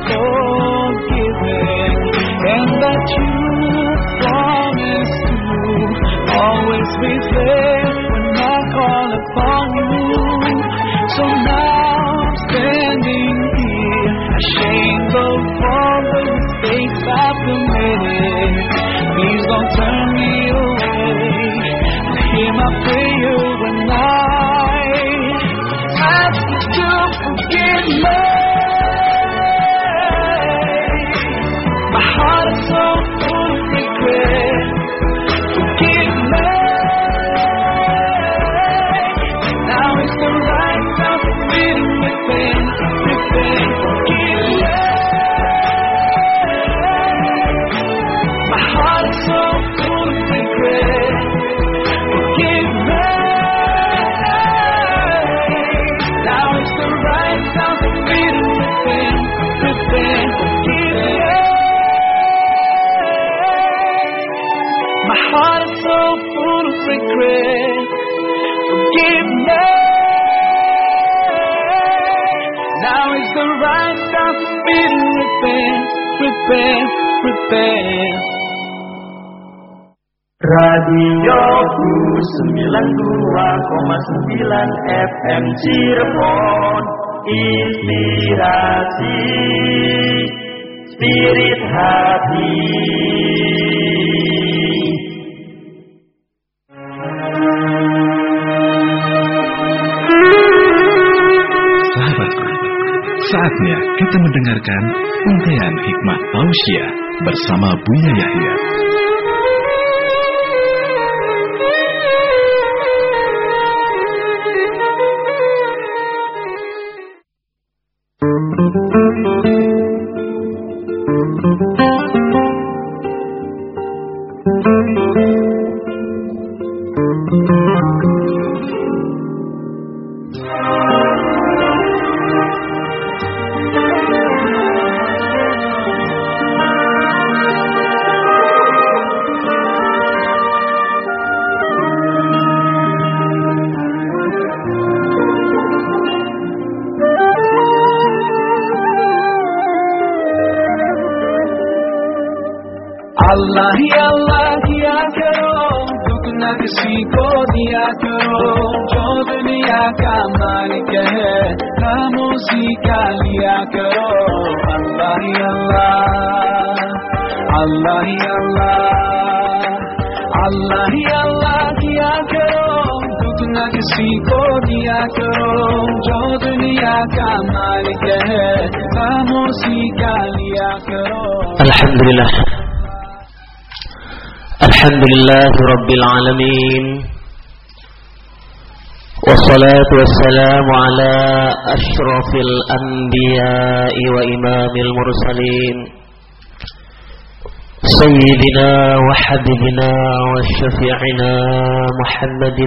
forgiving, and that you promise to always be there when I call upon you. So now I'm standing here, ashamed of all the mistakes I've committed. Please don't turn me away. Hear my prayer when I ask you to forgive me. My heart is so full of regret. Forgive me. Now is the right time for me to repent. Forgive me. My heart is so full of regret. Forgive me. Now is the right time for me to repent. Forgive me. My heart is so full of regret. Forgive me. Now is the right time for me to repent. Radioku 92,9 FM Cirebon, inspirasi spirit hati. Sahabatku, saatnya kita mendengarkan ungkayan hikmah tausiah bersama Buya Yahya. अल्लाह ही अल्लाह किया करो, दुख न किसी को दिया करो, जो दुनिया का मालिक है खामोशी का लिया करो। अल्लाह ही अल्लाह, अल्लाह ही अल्लाह, अल्लाह ही अल्लाह किया करो, दुख न किसी को दिया करो, जो दुनिया का मालिक है खामोशी का लिया करो। Alhamdulillah, alhamdulillah rabbil alamin, wassalatu wassalamu ala ashrafil anbiya'i wa imamil mursalin, sayyidina wa habibina wa syafi'ina Muhammadin.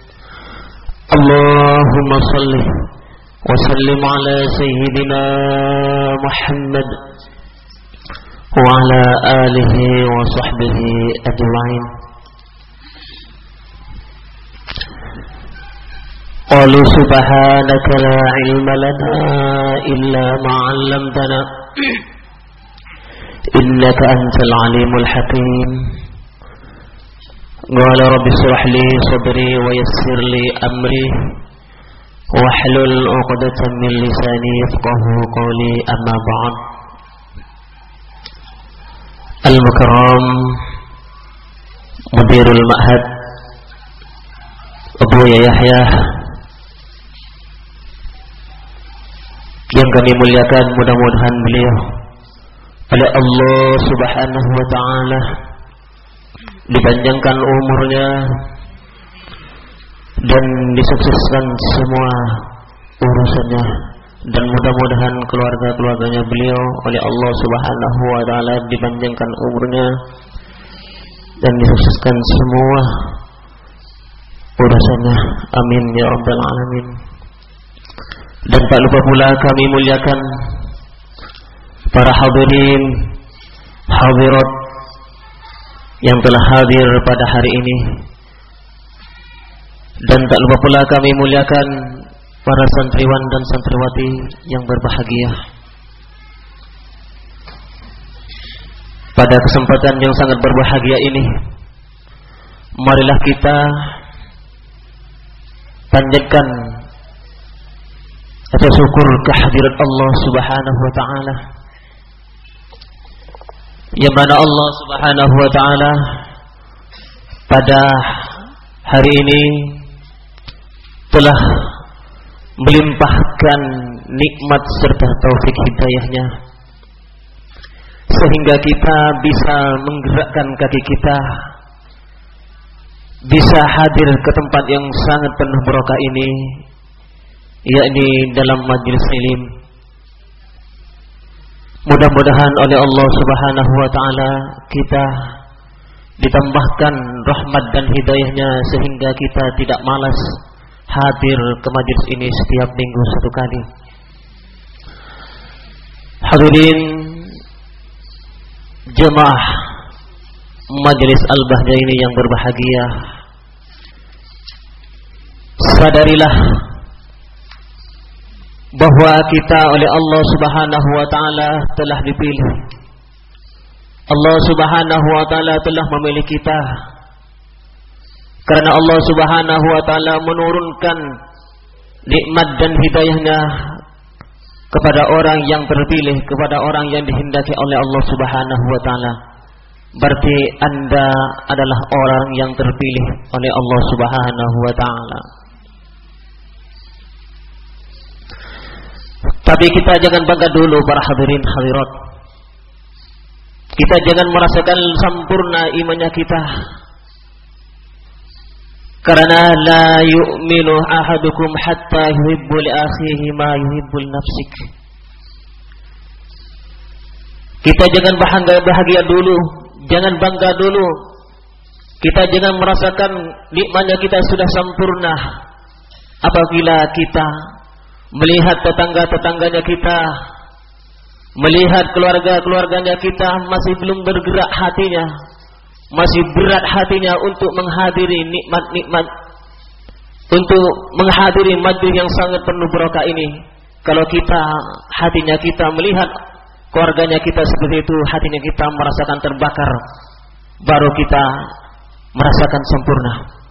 Allahumma salli wa sallim ala sayyidina Muhammad wa ala alihi wa sahbihi ajma'in. Qalu subhanaka la ilma lana illa ma 'allamtana innaka antal alimul hakim. Qala rabbi shrah li sadri wa yassir li amri wahlul 'uqdatam min lisani yafqahu qawli, amma ba'd. Al-Mukarram Mudirul Ma'had Buya Yahya yang kami muliakan, mudah-mudahan beliau oleh Allah Subhanahu wa ta'ala dipanjangkan umurnya dan disukseskan semua urusannya, dan mudah-mudahan keluarga-keluarganya beliau oleh Allah Subhanahu wa ta'ala dipanjangkan umurnya dan disukseskan semua urusannya. Amin ya rabbal alamin. Dan tak lupa pula kami muliakan para hadirin hadirat yang telah hadir pada hari ini, dan tak lupa pula kami muliakan para santriwan dan santriwati yang berbahagia. Pada kesempatan yang sangat berbahagia ini, marilah kita panjatkan atau syukur kehadirat Allah Subhanahu wa taala, yang mana Allah Subhanahu wa taala pada hari ini telah melimpahkan nikmat serta taufik hidayahnya, sehingga kita bisa menggerakkan kaki kita, bisa hadir ke tempat yang sangat penuh barokah ini, yakni dalam majelis ilmu. Mudah-mudahan oleh Allah Subhanahu wa taala kita ditambahkan rahmat dan hidayahnya, sehingga kita tidak malas hadir ke majelis ini setiap minggu satu kali. Hadirin jemaah majelis Al-Bahjah ini yang berbahagia, sadarilah bahwa kita oleh Allah Subhanahu wa taala telah dipilih. Allah Subhanahu wa taala telah memilih kita, karena Allah Subhanahu wa taala menurunkan nikmat dan hidayahnya kepada orang yang terpilih, kepada orang yang dihendaki oleh Allah Subhanahu wa taala. Berarti Anda adalah orang yang terpilih oleh Allah Subhanahu wa taala. Tapi kita jangan bangga dulu para hadirin hadirat. Kita jangan merasakan sempurna imannya kita, karena la yu'minu ahadukum hatta yuhibbu li akhihi ma yuhibbu li nafsik. Kita jangan bahagia dulu, jangan bangga dulu. Kita jangan merasakan nikmatnya kita sudah sempurna apabila kita melihat tetangga-tetangganya kita, melihat keluarga-keluarganya kita masih belum bergerak hatinya, masih berat hatinya untuk menghadiri nikmat-nikmat, untuk menghadiri majlis yang sangat penuh barokah ini. Kalau kita, hatinya kita melihat keluarganya kita seperti itu, hatinya kita merasakan terbakar, baru kita merasakan sempurna.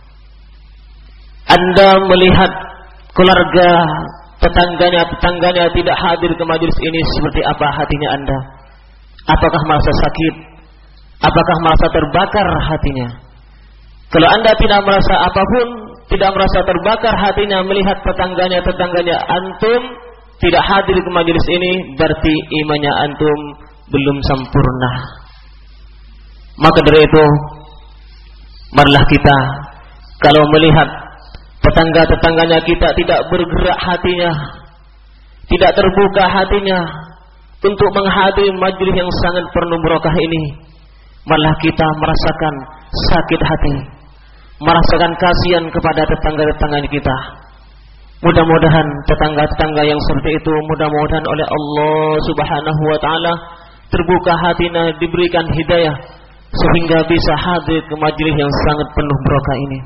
Anda melihat keluarga tetangganya tidak hadir ke majelis ini, seperti apa hatinya Anda? Apakah merasa sakit? Apakah merasa terbakar hatinya? Kalau Anda tidak merasa apapun, tidak merasa terbakar hatinya melihat tetangganya antum tidak hadir ke majelis ini, berarti imannya antum belum sempurna. Maka dari itu, marilah kita kalau melihat tetangga-tetangganya kita tidak bergerak hatinya, tidak terbuka hatinya untuk menghadiri majelis yang sangat penuh barokah ini, malah kita merasakan sakit hati, merasakan kasihan kepada tetangga-tetangganya kita. Mudah-mudahan tetangga-tetangga yang seperti itu, mudah-mudahan oleh Allah Subhanahu wa taala terbuka hatinya, diberikan hidayah, sehingga bisa hadir ke majelis yang sangat penuh barokah ini.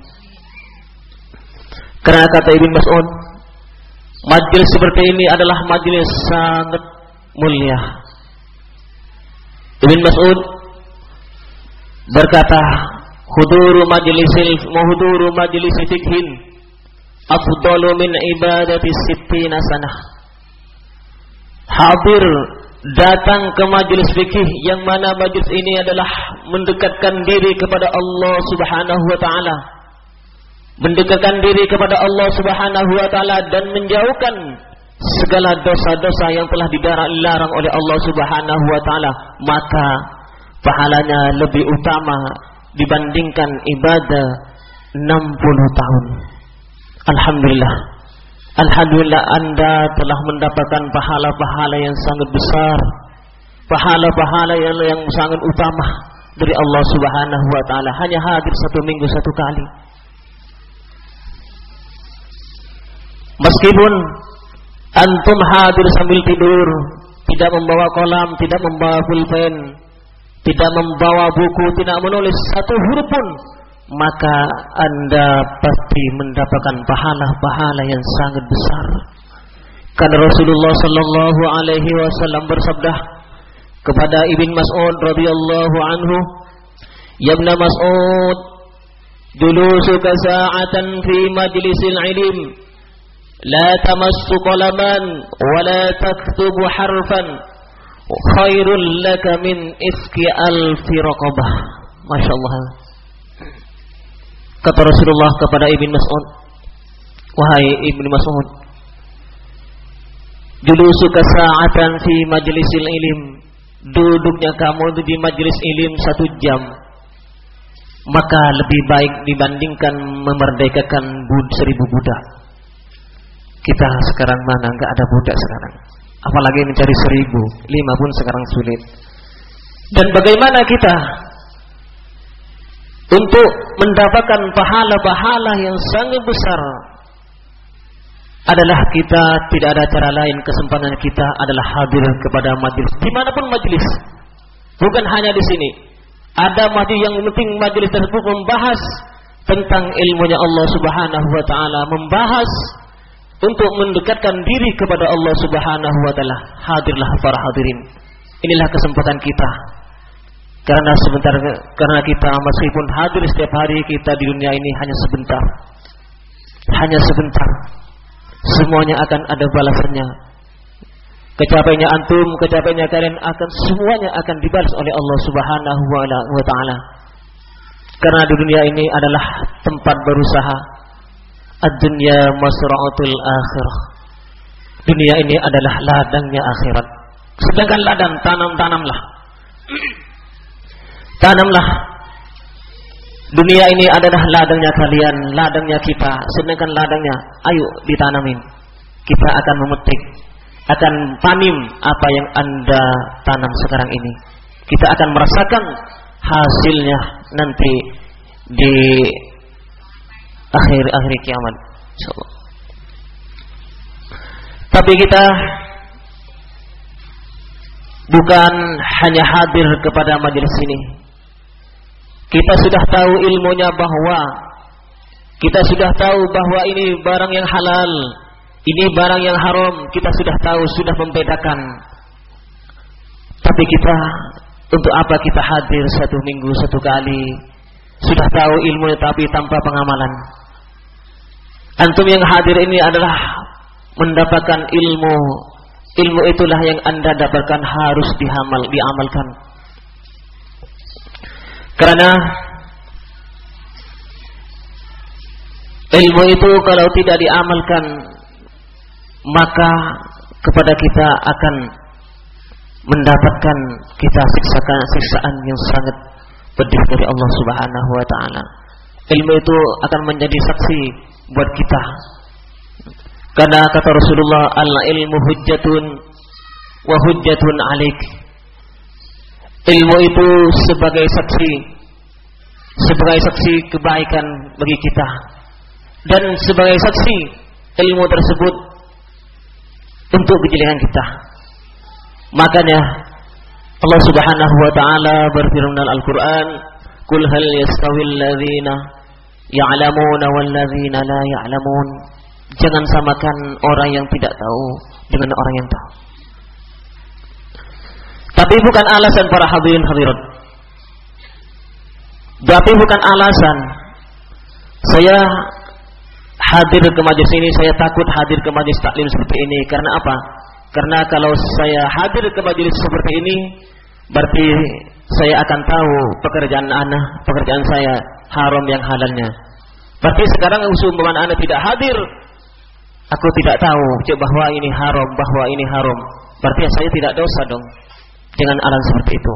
Karena kata Ibn Mas'ud, majelis seperti ini adalah majelis sangat mulia. Ibn Mas'ud berkata, huduru majlis fikhin afdalu min ibadati sittina sanah. Hadir, datang ke majelis fikih, yang mana majelis ini adalah mendekatkan diri kepada Allah Subhanahu wa taala, mendekatkan diri kepada Allah Subhanahu wa taala dan menjauhkan segala dosa-dosa yang telah dilarang oleh Allah Subhanahu wa taala, maka pahalanya lebih utama dibandingkan ibadah 60 tahun. Alhamdulillah. Alhamdulillah Anda telah mendapatkan pahala-pahala yang sangat besar, pahala-pahala yang sangat utama dari Allah Subhanahu wa taala, hanya hadir satu minggu satu kali. Meskipun antum hadir sambil tidur, tidak membawa kolam, tidak membawa pulpen, tidak membawa buku, tidak menulis satu huruf pun, maka Anda pasti mendapatkan pahala-pahala yang sangat besar. Karena Rasulullah sallallahu alaihi wasallam bersabda, kepada Ibn Mas'ud radhiyallahu anhu, "Ya Ibn Mas'ud, julusuka sa'atan fi majlisil ilm, la tamassu qalaman wa la taktubu harfan, khairul laka min ifki alfi raqabah." Masya Allah. Kata Rasulullah kepada Ibn Mas'ud, "Wahai Ibn Mas'ud, julusuka sa'atan fi majlisil ilm, duduknya kamu itu di majlis ilim 1 jam, maka lebih baik dibandingkan memerdekakan 1000 budak." Kita sekarang mana enggak ada budak sekarang, apalagi mencari 1000, 5 pun sekarang sulit. Dan bagaimana kita untuk mendapatkan pahala-pahala yang sangat besar, adalah kita tidak ada cara lain, kesempatan kita adalah hadir kepada majlis, dimanapun majlis. Bukan hanya di sini. Ada majlis yang penting majlis tersebut membahas tentang ilmunya Allah Subhanahu wa taala, membahas untuk mendekatkan diri kepada Allah Subhanahu wa taala. Hadirlah para hadirin. Inilah kesempatan kita. Karena kita meskipun hadir setiap hari, kita di dunia ini hanya sebentar. Hanya sebentar. Semuanya akan ada balasannya. Kecapaiannya antum, kecapaiannya kalian, akan semuanya akan dibalas oleh Allah Subhanahu wa taala. Karena di dunia ini adalah tempat berusaha. Ad-dunya masra'atul akhirah. Dunia ini adalah ladangnya akhirat. Sedangkan ladang, tanamlah. Tanamlah. Dunia ini adalah ladangnya kalian, ladangnya kita. Sedangkan ladangnya, ayo ditanamin. Kita akan memetik, akan panen apa yang Anda tanam sekarang ini. Kita akan merasakan hasilnya nanti di akhir kiamat, insyaallah. Tapi kita bukan hanya hadir kepada majelis ini. Kita sudah tahu ilmunya, bahwa kita sudah tahu bahwa ini barang yang halal, ini barang yang haram. Kita sudah tahu, sudah membedakan. Tapi kita, untuk apa kita hadir 1 minggu 1 kali? Sudah tahu ilmunya tapi tanpa pengamalan. Antum yang hadir ini adalah mendapatkan ilmu. Ilmu itulah yang Anda dapatkan harus diamalkan. Karena ilmu itu kalau tidak diamalkan, maka kepada kita akan mendapatkan kita siksaan yang sangat pedih dari Allah Subhanahu wa taala. Ilmu itu akan menjadi saksi buat kita. Karena kata Rasulullah, al-ilmu hujjatun wa hujjatun 'alaik. Ilmu itu sebagai saksi kebaikan bagi kita, dan sebagai saksi ilmu tersebut untuk kejelekan kita. Makanya Allah Subhanahu wa taala berfirman dalam Al-Qur'an, "Qul hal yastawil ladzina ya'lamuna wal ladzina la ya'lamun." Jangan samakan orang yang tidak tahu dengan orang yang tahu. Tapi bukan alasan para hadirin hadirat. Tapi bukan alasan saya hadir ke majelis ini, saya takut hadir ke majelis taklim seperti ini. Karena apa? Karena kalau saya hadir ke majelis seperti ini, berarti saya akan tahu pekerjaan saya haram yang halalnya. Berarti sekarang umpamanya Anda tidak hadir, aku tidak tahu bahwa ini haram, berarti saya tidak dosa dong. Dengan alasan seperti itu.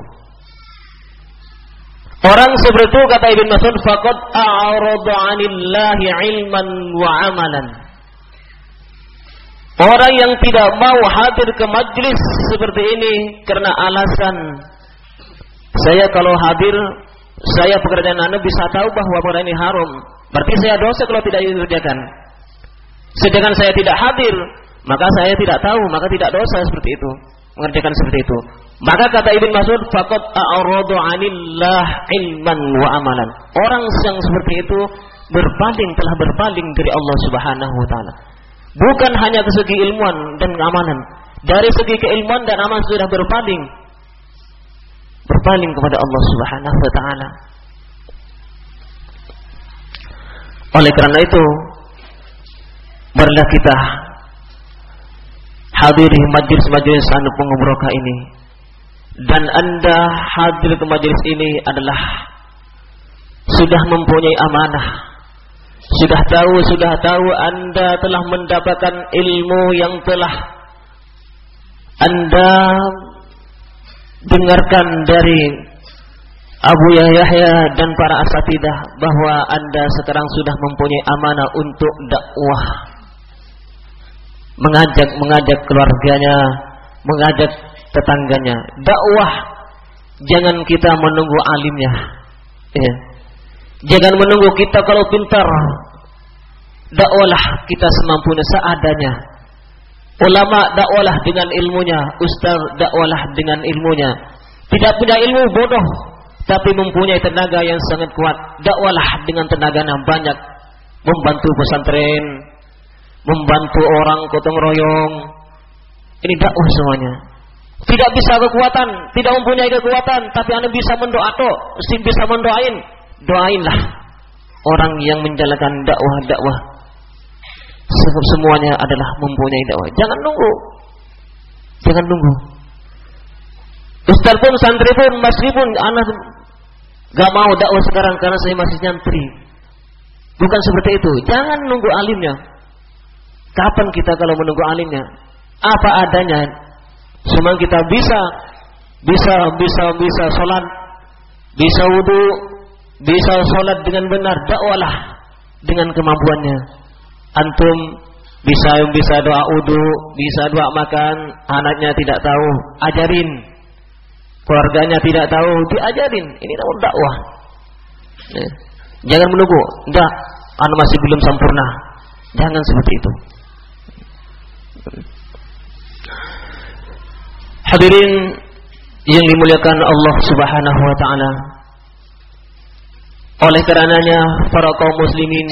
Orang seperti itu, kata Ibn Mas'ud, faqad a'rada 'anillahi 'ilman wa 'amalan. Orang yang tidak mau hadir ke majlis seperti ini karena alasan, saya kalau hadir, saya pekerjaan Anda bisa tahu bahwa pekerjaan ini haram, berarti saya dosa kalau tidak dikerjakan. Sedangkan saya tidak hadir, maka saya tidak tahu, maka tidak dosa seperti itu, mengerjakan seperti itu. Maka kata Ibn Mas'ud, faqad a'radu 'anillah 'ilman wa 'amalan. Orang yang seperti itu telah berpaling dari Allah Subhanahu wa taala. Bukan hanya dari segi ilmuan dan keamanan, dari segi keilmuan dan amalan sudah berpaling. berpaling kepada Allah Subhanahu wa taala. Oleh karena itu, marilah kita hadiri majelis-majelis penuh barokah ini. Dan Anda hadir ke majelis ini adalah sudah mempunyai amanah. Sudah tahu Anda telah mendapatkan ilmu yang telah Anda dengarkan dari Abu Yahya dan para asatidah, bahwa Anda sekarang sudah mempunyai amanah untuk dakwah, mengajak keluarganya, mengajak tetangganya. Dakwah, jangan kita menunggu alimnya, ya. Jangan menunggu kita kalau pintar. Dakwahlah kita semampunya, seadanya. Ulama dakwalah dengan ilmunya, ustaz dakwalah dengan ilmunya. Tidak punya ilmu bodoh, tapi mempunyai tenaga yang sangat kuat. Dakwalah dengan tenaganya banyak, membantu pesantren, membantu orang gotong royong. Ini dakwah semuanya. Tidak bisa kekuatan, tidak mempunyai kekuatan, tapi Anda bisa bisa mendoain. Doainlah orang yang menjalankan dakwah. Semuanya adalah mempunyai dakwah. Jangan nunggu. Ustaz pun, santri pun, masri pun, anak gak mau dakwah sekarang karena saya masih nyantri. Bukan seperti itu. Jangan nunggu alimnya. Kapan kita kalau menunggu alimnya? Apa adanya. Semua kita bisa sholat, bisa wudu, bisa sholat dengan benar. Dakwahlah dengan kemampuannya. Antum bisa doa wudu, bisa doa makan, anaknya tidak tahu, ajarin. Keluarganya tidak tahu, diajarin. Ini namanya dakwah. Ya. Jangan menunggu. Enggak, anak masih belum sempurna. Jangan seperti itu. Hadirin yang dimuliakan Allah Subhanahu wa taala. Oleh karenanya para kaum muslimin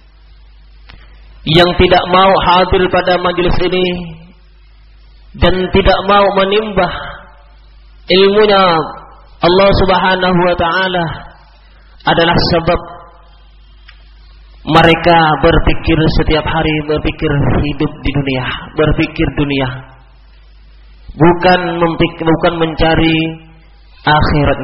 yang tidak mau hadir pada majelis ini dan tidak mau menimbah ilmunya Allah Subhanahu wa taala adalah sebab mereka berpikir setiap hari, berpikir hidup di dunia, berpikir dunia, bukan mencari akhirat.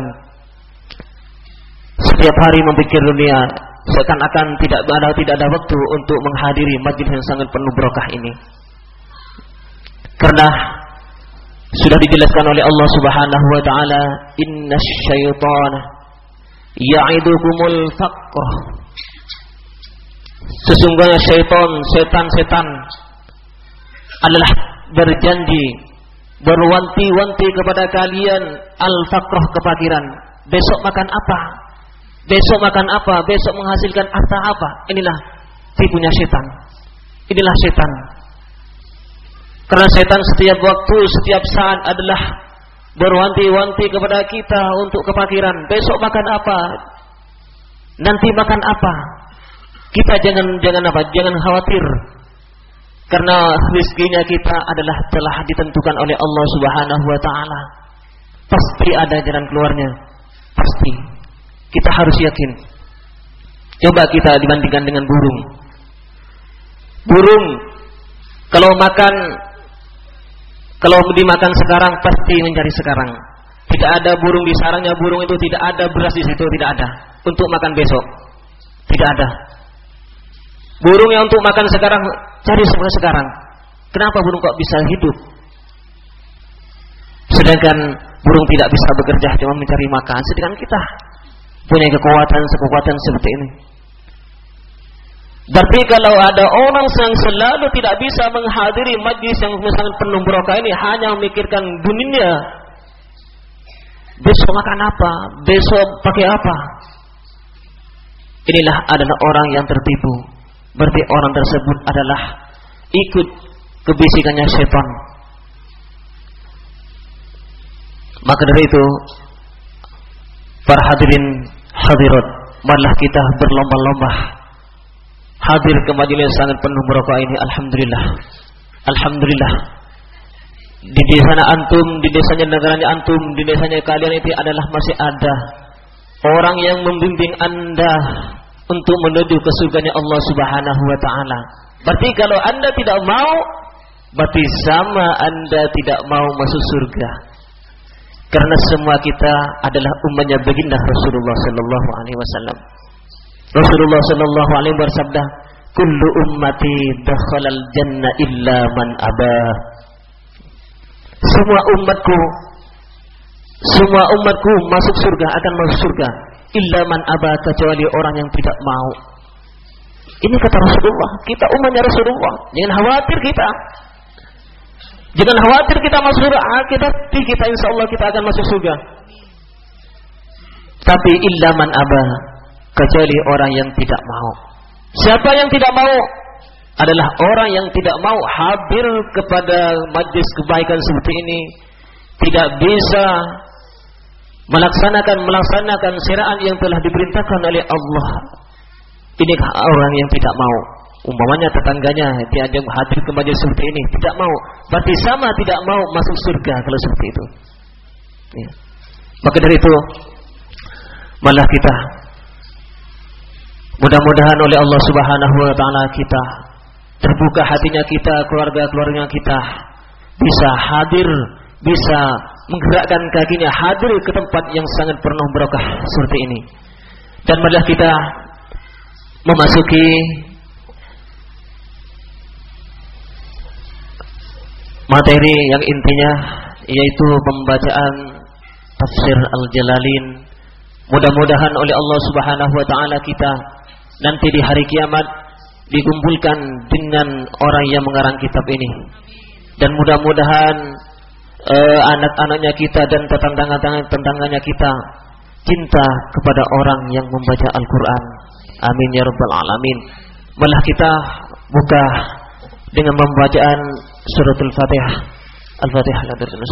Setiap hari memikir dunia, seakan-akan tidak ada waktu untuk menghadiri majlis yang sangat penuh berkah ini. Karena sudah dijelaskan oleh Allah Subhanahu wa taala, innasyaitana ya'idukumul faqr. Sesungguhnya setan adalah berjanji, berwanti-wanti kepada kalian al-faqrah, kefakiran. Besok makan apa? Besok makan apa? Besok menghasilkan harta apa? Inilah tipunya setan. Inilah setan. Karena setan setiap waktu, setiap saat adalah berwanti-wanti kepada kita untuk kefakiran. Besok makan apa? Nanti makan apa? Kita jangan apa? Jangan khawatir. Karena rezekinya kita adalah telah ditentukan oleh Allah Subhanahu wa taala. Pasti ada jalan keluarnya. Pasti. Kita harus yakin. Coba kita dibandingkan dengan burung. Burung kalau dimakan sekarang pasti mencari sekarang. Tidak ada burung di sarangnya, burung itu tidak ada beras di situ, tidak ada. Untuk makan besok. Tidak ada. Burung yang untuk makan sekarang cari sekarang. Kenapa burung kok bisa hidup? Sedangkan burung tidak bisa bekerja, cuma mencari makan. Sedangkan kita punya kekuatan seperti ini. Berarti kalau ada orang yang selalu tidak bisa menghadiri majlis yang sangat penuh barokah ini, hanya memikirkan dunia, besok makan apa, besok pakai apa, inilah adalah orang yang tertipu. Berarti orang tersebut adalah ikut kebisikannya setan. Maka dari itu, para hadirin hadirat, marilah kita berlomba-lomba hadir ke majelis sangat penuh barokah ini. Alhamdulillah. Alhamdulillah. di desanya antum, di desanya negaranya antum, di desanya kalian itu adalah masih ada orang yang membimbing Anda untuk menuju ke surganya Allah Subhanahu wa taala. Berarti kalau Anda tidak mau, berarti sama Anda tidak mau masuk surga. Karena semua kita adalah umatnya baginda Rasulullah sallallahu alaihi wasallam. Rasulullah sallallahu alaihi bersabda, "Kullu ummati dakhalal jannah illa man aba." Semua umatku masuk surga, akan masuk surga, illa man aba, kecuali orang yang tidak mau. Ini kata Rasulullah. Kita umatnya Rasulullah. Jangan khawatir kita. Jangan khawatir kita masuk surga. Kita insyaallah kita akan masuk surga. Tapi illa man aba, kecuali orang yang tidak mau. Siapa yang tidak mau? Adalah orang yang tidak mau hadir kepada majlis kebaikan seperti ini, tidak bisa melaksanakan syariat yang telah diperintahkan oleh Allah. Ini orang yang tidak mau. Umpamanya tetangganya diajak hadir ke majlis seperti ini, tidak mau. Berarti sama tidak mau masuk surga kalau seperti itu. Ya. Maka dari itu, malah kita mudah-mudahan oleh Allah Subhanahu wa taala kita terbuka hatinya kita, keluarga-keluarga kita bisa hadir, bisa menggerakkan kakinya hadir ke tempat yang sangat penuh berkah seperti ini. Dan marilah kita memasuki materi yang intinya, yaitu pembacaan tafsir Al-Jalalain. Mudah-mudahan oleh Allah Subhanahu wa taala kita nanti di hari kiamat dikumpulkan dengan orang yang mengarang kitab ini. Dan mudah-mudahan anak-anaknya kita dan tetangganya kita cinta kepada orang yang membaca Al-Quran. Amin ya rabbal alamin. Malah kita buka dengan pembacaan suratul Fatihah. Al-Fatihah.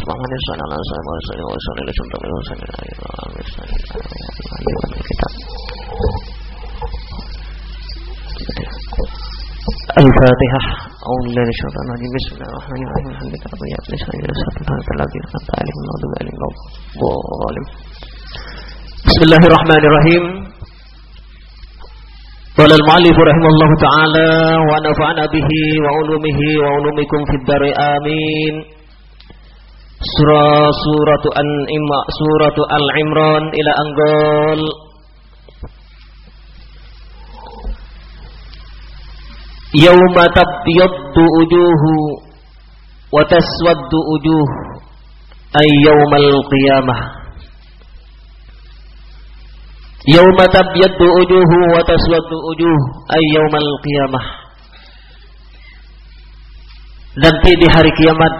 Al-Fatihah. Bismillahirrahmanirrahim. Qala al-mu'allif rahimahullahu ta'ala wa nafa'ana bihi wa ulumihi wa ulumikum fid dari amin. Suratu Al-Imran ila Anggol. Yauma tabyaddu wujuhu wa taswaddu wujuh ay yaumal qiyamah. Yauma tabyaddu wujuhu wa taswaddu wujuh ay yaumal qiyamah. Nanti di hari kiamat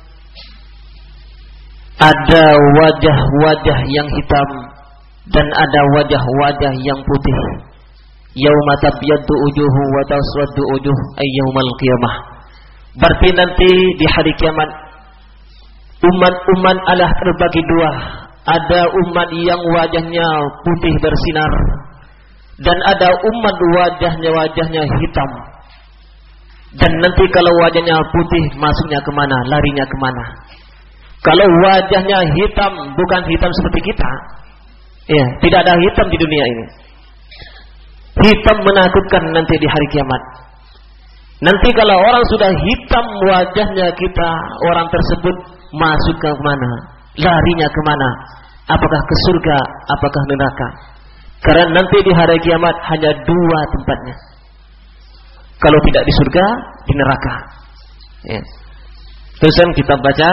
ada wajah-wajah yang hitam dan ada wajah-wajah yang putih. Yauma tabyaddu wujuhu wa taswaddu wujuh ay yaumal qiyamah. Berarti nanti di hari kiamat umat-umat adalah terbagi dua. Ada umat yang wajahnya putih bersinar dan ada umat wajahnya hitam. Dan nanti kalau wajahnya putih masuknya kemana? Larinya kemana? Kalau wajahnya hitam, bukan hitam seperti kita. Ya, tidak ada hitam di dunia ini. Hitam menakutkan nanti di hari kiamat. Nanti kalau orang sudah hitam wajahnya kita, orang tersebut masuk ke mana? Larinya kemana? Apakah ke surga? Apakah neraka? Karena nanti di hari kiamat hanya dua tempatnya. Kalau tidak di surga, di neraka. Ya. Terusan kita baca.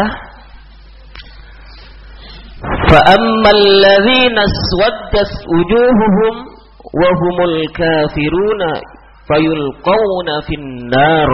فَأَمَّا الَّذِينَ اسْوَدَّتْ وُجُوهُهُمْ وَهُمُ الْكَافِرُونَ فَيُلْقَوْنَ فِي النَّارِ.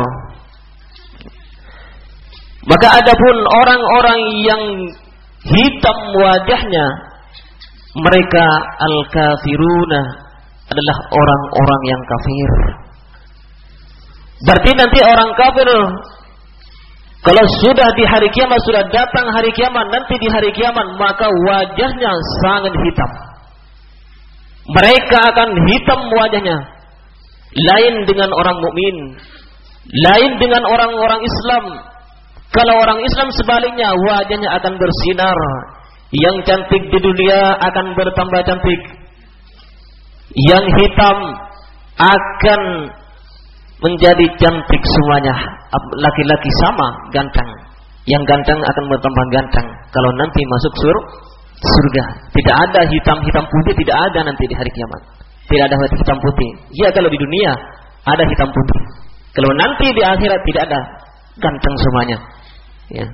Maka adapun orang-orang yang hitam wajahnya, mereka al-kafiruna adalah orang-orang yang kafir. Berarti nanti orang kafir kalau sudah di hari kiamat, sudah datang hari kiamat, nanti di hari kiamat maka wajahnya sangat hitam. Mereka akan hitam wajahnya. Lain dengan orang mukmin, lain dengan orang-orang Islam. Kalau orang Islam sebaliknya, wajahnya akan bersinar. Yang cantik di dunia akan bertambah cantik. Yang hitam akan menjadi cantik semuanya. Laki-laki sama ganteng. Yang ganteng akan bertambah ganteng kalau nanti masuk surga. Tidak ada hitam putih, tidak ada nanti di hari kiamat. Tidak ada hitam putih. Ya, kalau di dunia ada hitam putih. Kalau nanti di akhirat tidak ada, ganteng semuanya. Ya.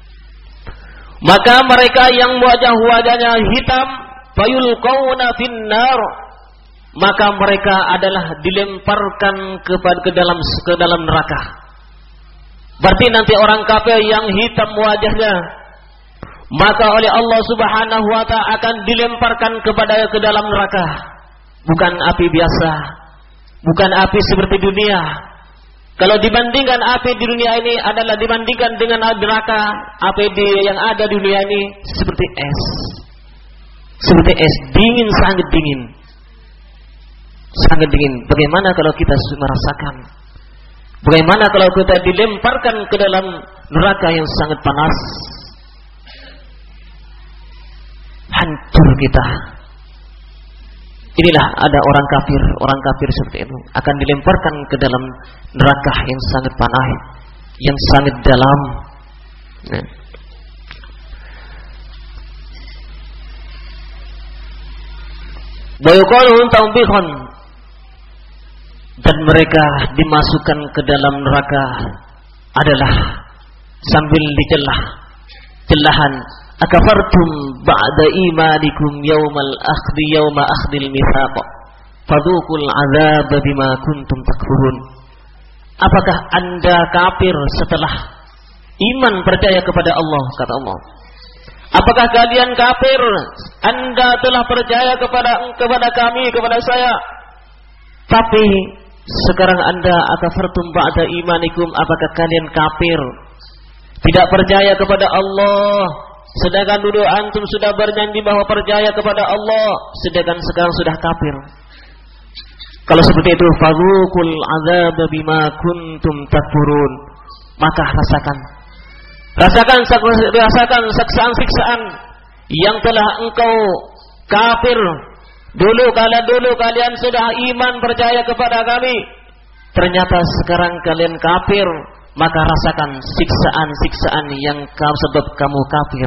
Maka mereka yang wajah-wajahnya hitam, fayulqauna finnar, maka mereka adalah dilemparkan ke dalam neraka. Berarti nanti orang kafir yang hitam wajahnya, maka oleh Allah Subhanahu wa ta'ala akan dilemparkan ke dalam neraka. Bukan api biasa, bukan api seperti dunia. Kalau dibandingkan api di dunia ini adalah dibandingkan dengan neraka, api yang ada di dunia ini seperti es. Seperti es, dingin, sangat dingin. Sangat dingin. Bagaimana kalau kita merasakan? Bagaimana kalau kita dilemparkan ke dalam neraka yang sangat panas? Hancur kita. Inilah ada orang kafir seperti itu akan dilemparkan ke dalam neraka yang sangat panas, yang sangat dalam. Bayuqalun tawbiqan, dan mereka dimasukkan ke dalam neraka adalah sambil celahan. Akafartum ba'da imanikum yawma akhdil mitsaq fadhuqul 'adzab bima kuntum takfurun. Apakah Anda kafir setelah iman percaya kepada Allah, kata Allah? Apakah kalian kafir? Anda telah percaya kepada kami, kepada saya, tapi sekarang Anda akafartum ba'da imanikum, apakah kalian kafir? Tidak percaya kepada Allah, sedangkan dulu antum sudah bernyanyi bahwa percaya kepada Allah, sedangkan sekarang sudah kafir. Kalau seperti itu, fadhuqul 'adzab bima kuntum takfurun, maka rasakan siksaan yang telah engkau kafir. Dulu kalian sudah iman percaya kepada kami, ternyata sekarang kalian kafir. Maka rasakan siksaan yang sebab kamu kafir.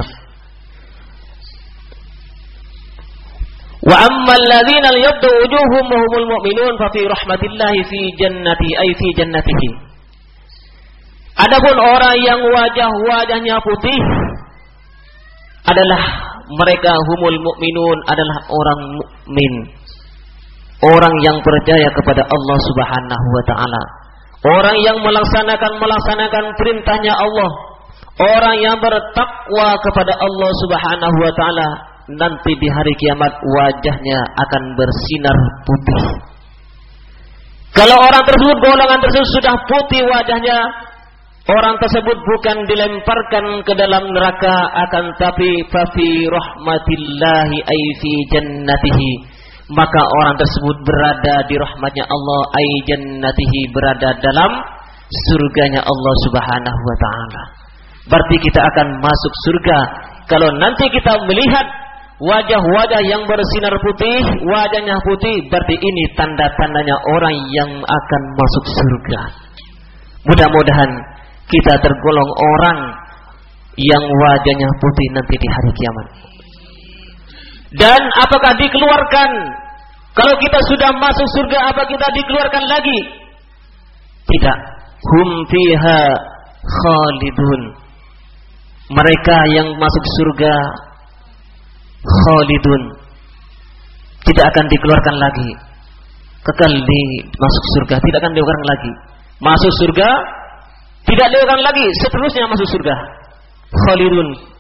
Wa ammal ladzina yabdu wujuhum wa humul mu'minun fa fi rahmatillahi fi jannatihi. Adapun orang yang wajahnya putih adalah mereka humul mu'minun, adalah orang mukmin. Orang yang percaya kepada Allah Subhanahu wa ta'ala. Orang yang melaksanakan perintahnya Allah, orang yang bertakwa kepada Allah Subhanahu wa ta'ala, nanti di hari kiamat wajahnya akan bersinar putih. Kalau orang tersebut, golongan tersebut sudah putih wajahnya, orang tersebut bukan dilemparkan ke dalam neraka, akan tapi fa fi rahmatillahi ay fi jannatihi, maka orang tersebut berada di rahmatnya Allah, ay jannatihi, berada dalam surganya Allah Subhanahu wa ta'ala. Berarti kita akan masuk surga kalau nanti kita melihat wajah-wajah yang bersinar putih, wajahnya putih, berarti ini tanda-tandanya orang yang akan masuk surga. Mudah-mudahan kita tergolong orang yang wajahnya putih nanti di hari kiamat. Dan apakah dikeluarkan? Kalau kita sudah masuk surga, apa kita dikeluarkan lagi? Tidak. Hum fiha khalidun. Mereka yang masuk surga khalidun, tidak akan dikeluarkan lagi. Kekal di masuk surga, tidak akan dikeluarkan lagi. Masuk surga, tidak dikeluarkan lagi, seterusnya masuk surga. Khalidun.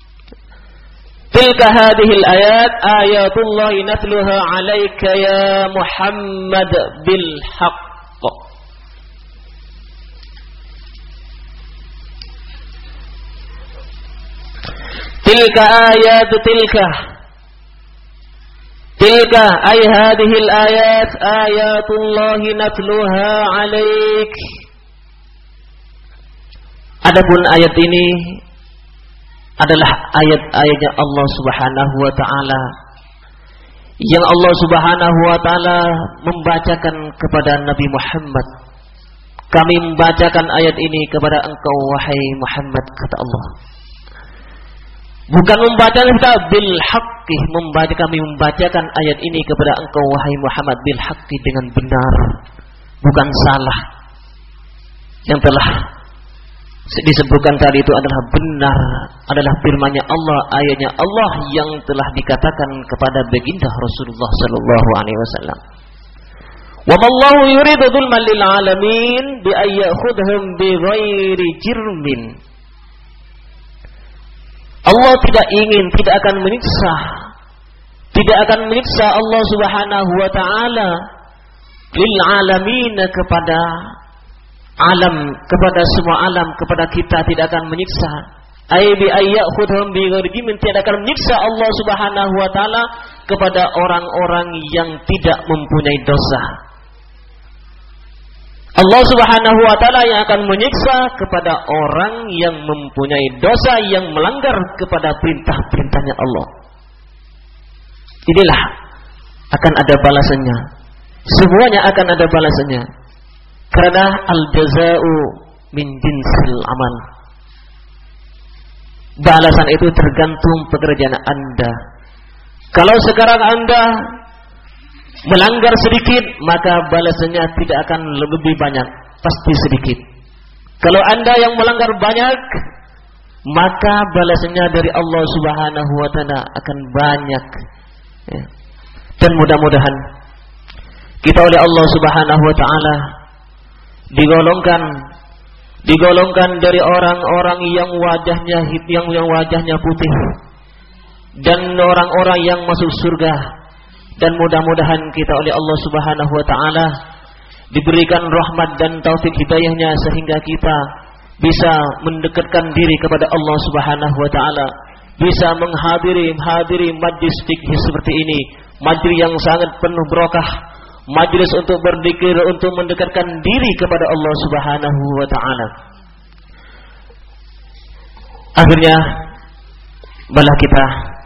Tilka hadhil ayat ayatullah natluha 'alaika ya Muhammad bil haqq. Tilka ayat tilka ay hadhil ayat ayatullah natluha 'alaik. Adapun ayat ini adalah ayat-ayatnya Allah Subhanahu wa taala yang Allah Subhanahu wa taala membacakan kepada Nabi Muhammad. Kami membacakan ayat ini kepada engkau wahai Muhammad, kata Allah. Bukan membaca kita bil haqqi, kami membacakan ayat ini kepada engkau wahai Muhammad bil haqqi, dengan benar, bukan salah. Yang telah disebutkan tadi itu adalah benar, adalah firman-Nya Allah, ayatnya Allah yang telah dikatakan kepada baginda Rasulullah sallallahu alaihi wasallam. Wa mallahu yuridu dzulman lil alamin bi ayyakhudhum bi ghairi jirmin. Allah tidak ingin, tidak akan menyiksa Allah Subhanahu wa taala lil alamin, kepada alam, kepada semua alam, kepada kita tidak akan menyiksa. Ai bi ayyakhudhum bi ghairi jirmin, tidak akan menyiksa Allah Subhanahu wa taala kepada orang-orang yang tidak mempunyai dosa. Allah Subhanahu wa taala yang akan menyiksa kepada orang yang mempunyai dosa, yang melanggar kepada perintah-perintahnya Allah. Inilah akan ada balasannya. Semuanya akan ada balasannya. Karena al-jaza'u min jinsil amal. Balasan itu tergantung pekerjaan Anda. Kalau sekarang Anda melanggar sedikit, maka balasannya tidak akan lebih banyak, pasti sedikit. Kalau Anda yang melanggar banyak, maka balasannya dari Allah Subhanahu wa taala akan banyak. Ya. Dan mudah-mudahan kita oleh Allah Subhanahu wa taala digolongkan dari orang-orang yang wajahnya putih, dan orang-orang yang masuk surga. Dan mudah-mudahan kita oleh Allah Subhanahu wa taala diberikan rahmat dan taufik hidayahnya, sehingga kita bisa mendekatkan diri kepada Allah Subhanahu wa taala, bisa menghadiri majlis fikih seperti ini, majlis yang sangat penuh berkah, majlis untuk berzikir, untuk mendekatkan diri kepada Allah Subhanahu wa taala. Akhirnya malah kita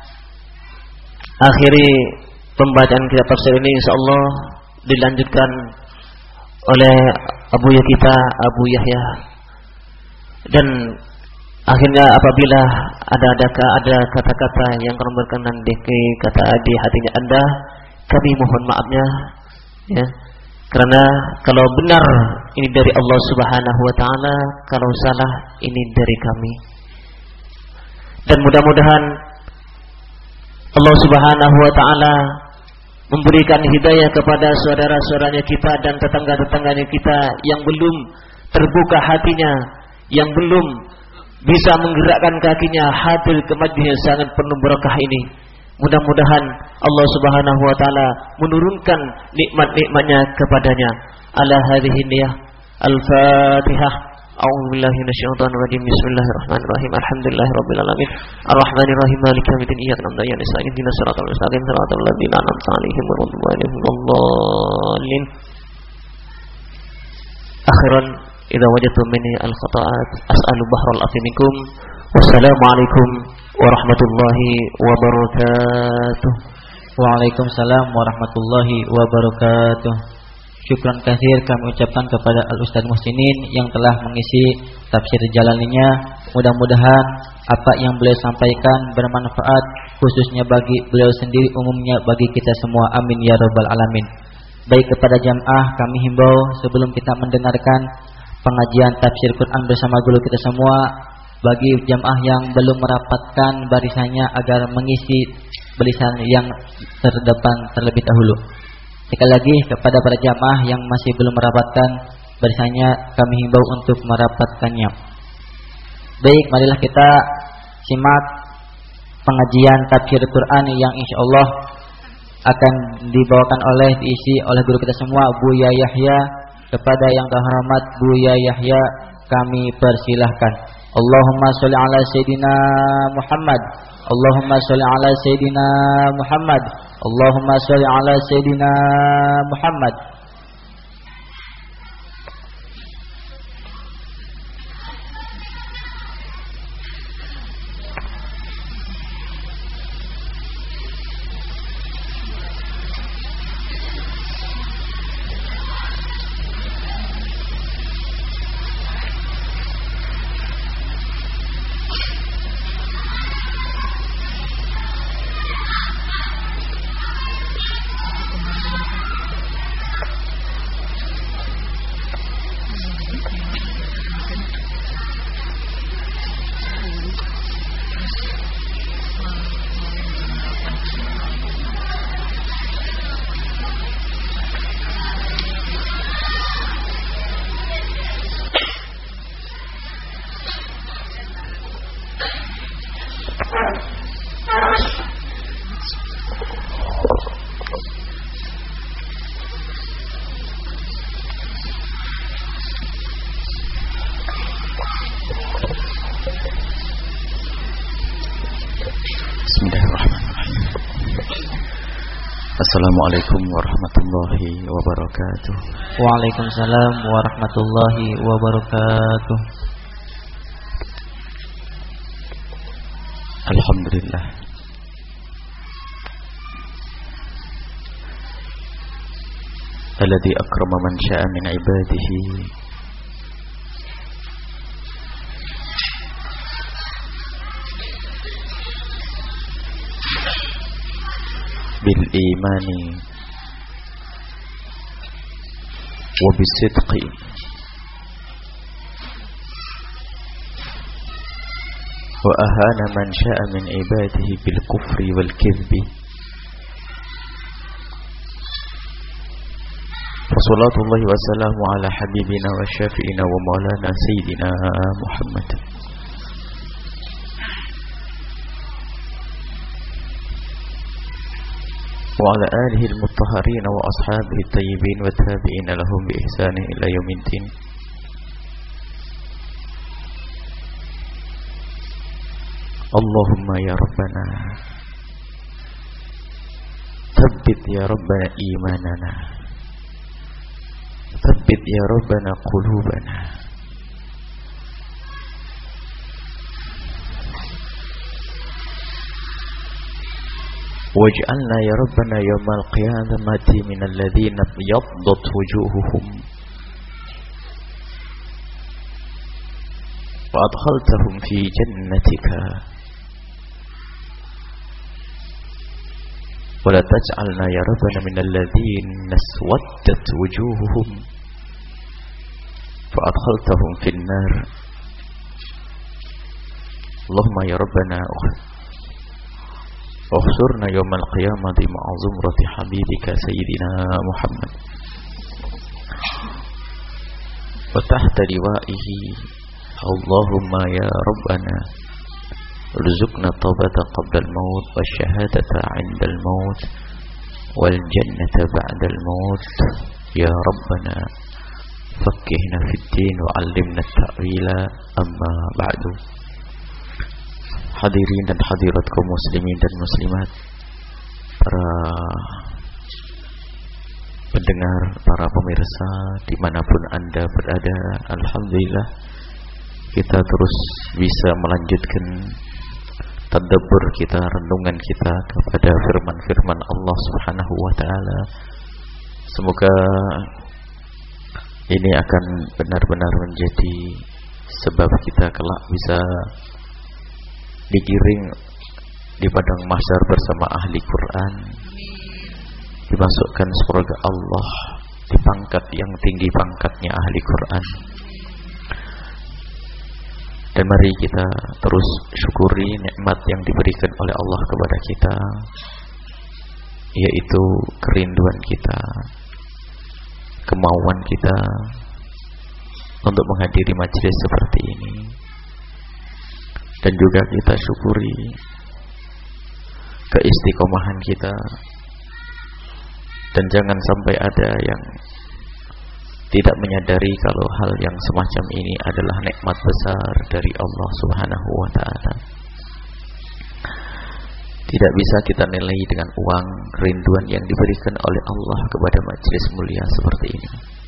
akhiri pembacaan kitab tafsir ini, insyaallah dilanjutkan oleh Abu Yahya. Dan akhirnya apabila ada kata-kata yang kurang berkenan di hatinya Anda, kami mohon maafnya, ya. Karena kalau benar ini dari Allah Subhanahu wa taala, kalau salah ini dari kami. Dan mudah-mudahan Allah Subhanahu wa taala memberikan hidayah kepada saudara-saudaranya kita dan tetangga-tetangganya kita yang belum terbuka hatinya, yang belum bisa menggerakkan kakinya hadir ke majlis yang sangat penuh berkah ini. Mudah-mudahan Allah Subhanahu wa taala menurunkan nikmat-nikmatnya kepadanya. Ala hadhihi niyah. Al-Fatihah. A'udzubillahi minasyaitonir rajim. Bismillahirrahmanirrahim. Alhamdulillahirabbil alamin. Arrahmanir rahim. Maliki yaumiddin. Iyyaka na'budu wa iyyaka nasta'in. Ihdinas siratal mustaqim. Siratal ladzina an'amta 'alaihim ghairil maghdubi 'alaihim. Akhiran, idza wajadtum minni al-khata'at as'alu bahral afi minkum. Wassalamu alaikum warahmatullahi wabarakatuh. Waalaikumsalam warahmatullahi wabarakatuh. Syukran katsir kami ucapkan kepada Al-Ustaz Muhsinin yang telah mengisi tafsir Jalalainnya. Mudah-mudahan apa yang beliau sampaikan bermanfaat, khususnya bagi beliau sendiri, umumnya bagi kita semua. Amin ya rabbal alamin. Baik, kepada jamaah kami himbau sebelum kita mendengarkan pengajian tafsir Quran bersama guru kita semua, bagi jamaah yang belum merapatkan barisannya agar mengisi barisan yang terdepan terlebih dahulu. Sekali lagi kepada para jamaah yang masih belum merapatkan barisannya, kami himbau untuk merapatkannya. Baik, marilah kita simak pengajian tafsir Quran yang insyaallah akan diisi oleh guru kita semua, Buya Yahya. Kepada yang terhormat Buya Yahya kami persilahkan. Allahumma sholli ala Sayyidina Muhammad. Allahumma sholli ala Sayyidina Muhammad. Allahumma sholli ala Sayyidina Muhammad. Assalamualaikum warahmatullahi wabarakatuh. Waalaikumsalam warahmatullahi wabarakatuh. Alhamdulillah. Alladzi akrama man syaa min ibadihi bil imani wa bis sidqi wa ahana man syaa min ibadihi bil kufri wal kidhbi. Wassalatullahi wassalamu ala habibina wa syafi'ina wa maulana sayyidina Muhammad wa ala alihi al-mutahharin wa ashabihi at-tayyibin wa tabi'in lahum bi ihsan ila yaumiddin. Allahumma ya Rabbana thabbit ya Rabbana imanana, thabbit ya Rabbana qulubana, waj'alna ya Rabbana yawmal qiyamati minal ladzina yaddat wujuhuhum wa adkhaltahum fi jannatika wa la taj'alna ya Rabbana minal ladzina aswaddat wujuhuhum fa adkhaltahum fin nar. Allahumma ya Rabbana ukhsurna yawmal qiyamati ma'a zumrati habibika sayyidina Muhammad wa tahta liwa'ihi. Allahumma ya Rabbana urzuqna taubata qabla al-maut wa syahadata 'inda al-maut wal jannata ba'da al-maut. Ya Rabbana faqqihna fid din wa 'allimna at-ta'wila. Amma ba'du. Hadirin dan hadirat kaum muslimin dan muslimat, para pendengar, para pemirsa dimanapun Anda berada, alhamdulillah kita terus bisa melanjutkan tadabbur kita, renungan kita kepada firman-firman Allah Subhanahu wa taala. Semoga ini akan benar-benar menjadi sebab kita kelak bisa digiring di padang mahsyar bersama ahli Quran, dimasukkan surga Allah di pangkat yang tinggi, pangkatnya ahli Quran. Dan mari kita terus syukuri nikmat yang diberikan oleh Allah kepada kita, yaitu kerinduan kita, kemauan kita untuk menghadiri majelis seperti ini. Dan juga kita syukuri keistiqomahan kita, dan jangan sampai ada yang tidak menyadari kalau hal yang semacam ini adalah nikmat besar dari Allah Subhanahu wa taala. Tidak bisa kita nilai dengan uang kerinduan yang diberikan oleh Allah kepada majelis mulia seperti ini.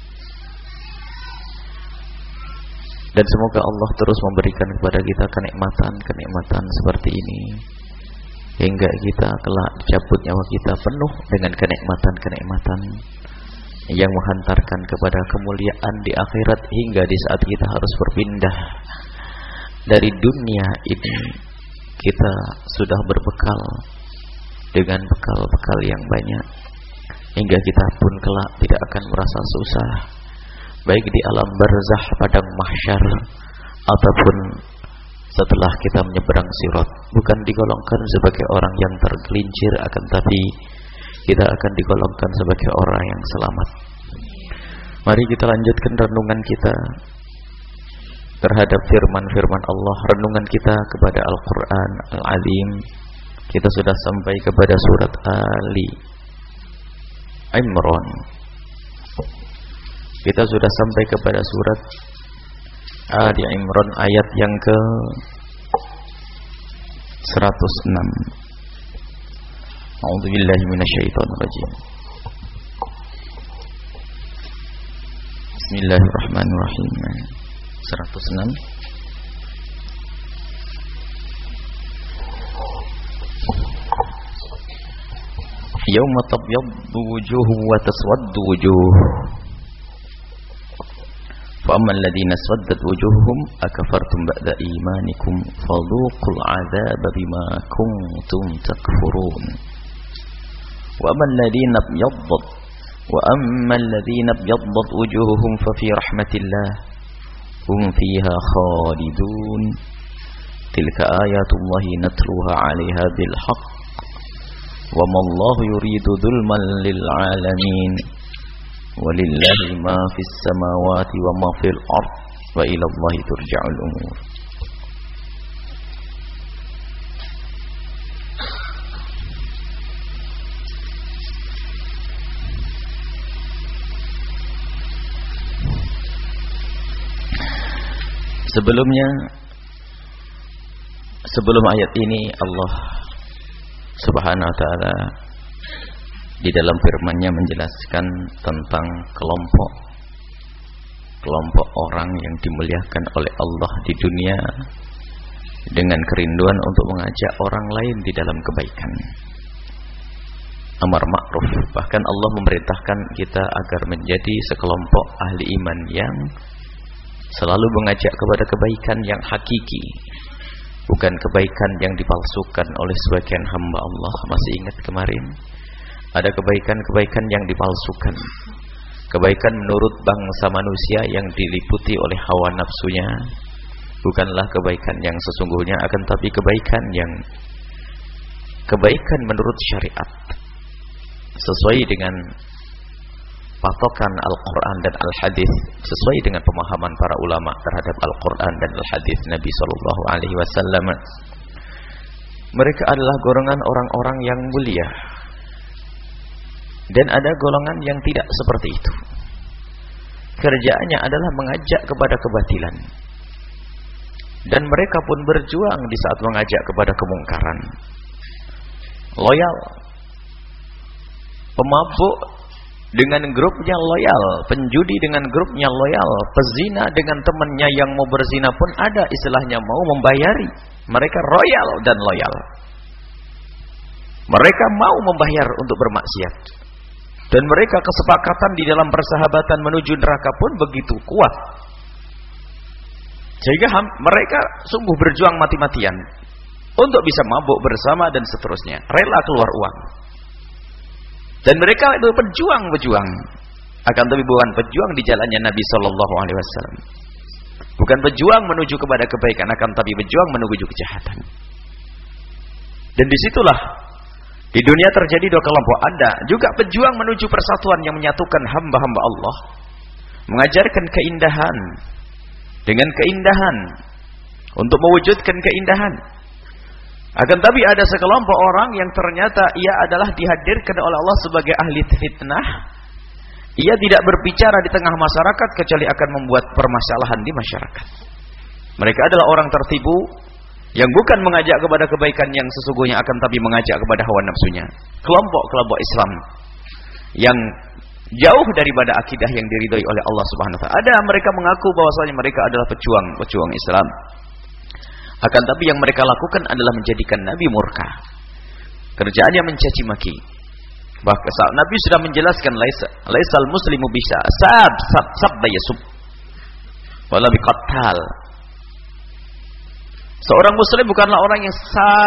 Dan semoga Allah terus memberikan kepada kita kenikmatan-kenikmatan seperti ini, hingga kita kelak dicabut nyawa kita penuh dengan kenikmatan-kenikmatan yang menghantarkan kepada kemuliaan di akhirat, hingga di saat kita harus berpindah dari dunia ini, kita sudah berbekal dengan bekal-bekal yang banyak, hingga kita pun kelak tidak akan merasa susah, baik di alam barzah padang mahsyar ataupun setelah kita menyeberang sirat. Bukan digolongkan sebagai orang yang tergelincir, akan tapi kita akan digolongkan sebagai orang yang selamat. Mari kita lanjutkan renungan kita terhadap firman-firman Allah, renungan kita kepada Al-Quran Al-Azim. Kita sudah sampai kepada surat Ali Imran. Kita sudah sampai kepada surat Ali Imran ayat yang ke 106. A'udzubillahi minasyaitonirrajim. Bismillahirrahmanirrahim. 106. Yauma tabyaddu wujuhun wa taswaddu wujuh. فأما الذين اسودت وجوههم أكفرتم بعد إيمانكم فذوقوا العذاب بما كنتم تكفرون وأما الذين ابيضت وجوههم ففي رحمة الله هم فيها خالدون تلك آيات الله نتلوها عليها بالحق وما الله يريد ظلما للعالمين ولله ما في السماوات وما في الأرض وإلى الله ترجع الأمور. Sebelum ayat ini Allah Subhanahu wa taala di dalam firman-Nya menjelaskan tentang kelompok orang yang dimuliakan oleh Allah di dunia dengan kerinduan untuk mengajak orang lain di dalam kebaikan. Amar ma'ruf, bahkan Allah memerintahkan kita agar menjadi sekelompok ahli iman yang selalu mengajak kepada kebaikan yang hakiki, bukan kebaikan yang dipalsukan oleh sebagian hamba Allah. Masih ingat kemarin? Ada kebaikan-kebaikan yang dipalsukan. Kebaikan menurut bangsa manusia yang diliputi oleh hawa nafsunya bukanlah kebaikan yang sesungguhnya, akan tapi kebaikan menurut syariat, sesuai dengan patokan Al-Quran dan Al-Hadis, sesuai dengan pemahaman para ulama terhadap Al-Quran dan Al-Hadis Nabi SAW. Mereka adalah golongan orang-orang yang mulia. Dan ada golongan yang tidak seperti itu. Kerjaannya adalah mengajak kepada kebatilan. Dan mereka pun berjuang di saat mengajak kepada kemungkaran. Loyal. Pemabuk dengan grupnya loyal, penjudi dengan grupnya loyal, pezina dengan temannya yang mau berzina pun ada istilahnya mau membayari. Mereka royal dan loyal. Mereka mau membayar untuk bermaksiat. Dan mereka kesepakatan di dalam persahabatan menuju neraka pun begitu kuat. Sehingga mereka sungguh berjuang mati-matian untuk bisa mabuk bersama dan seterusnya. Rela keluar uang. Dan mereka itu berjuang. Akan tapi bukan berjuang di jalannya Nabi SAW. Bukan berjuang menuju kepada kebaikan, akan tapi berjuang menuju kejahatan. Dan disitulah di dunia terjadi dua kelompok. Ada juga pejuang menuju persatuan yang menyatukan hamba-hamba Allah, mengajarkan keindahan dengan keindahan untuk mewujudkan keindahan. Akan tapi ada sekelompok orang yang ternyata ia adalah dihadirkan oleh Allah sebagai ahli fitnah. Ia tidak berbicara di tengah masyarakat kecuali akan membuat permasalahan di masyarakat. Mereka adalah orang tertipu yang bukan mengajak kepada kebaikan yang sesungguhnya, akan tapi mengajak kepada hawa nafsunya. Kelompok-kelompok Islam yang jauh daripada akidah yang diridhoi oleh Allah Subhanahu wa taala. Ada mereka mengaku bahwasanya mereka adalah pejuang Islam. Akan tapi yang mereka lakukan adalah menjadikan Nabi murka. Kerjaannya mencaci maki. Bahkan Nabi sudah menjelaskan laisal muslimu bisa sabda yasub wala biqattal. Seorang muslim bukanlah orang yang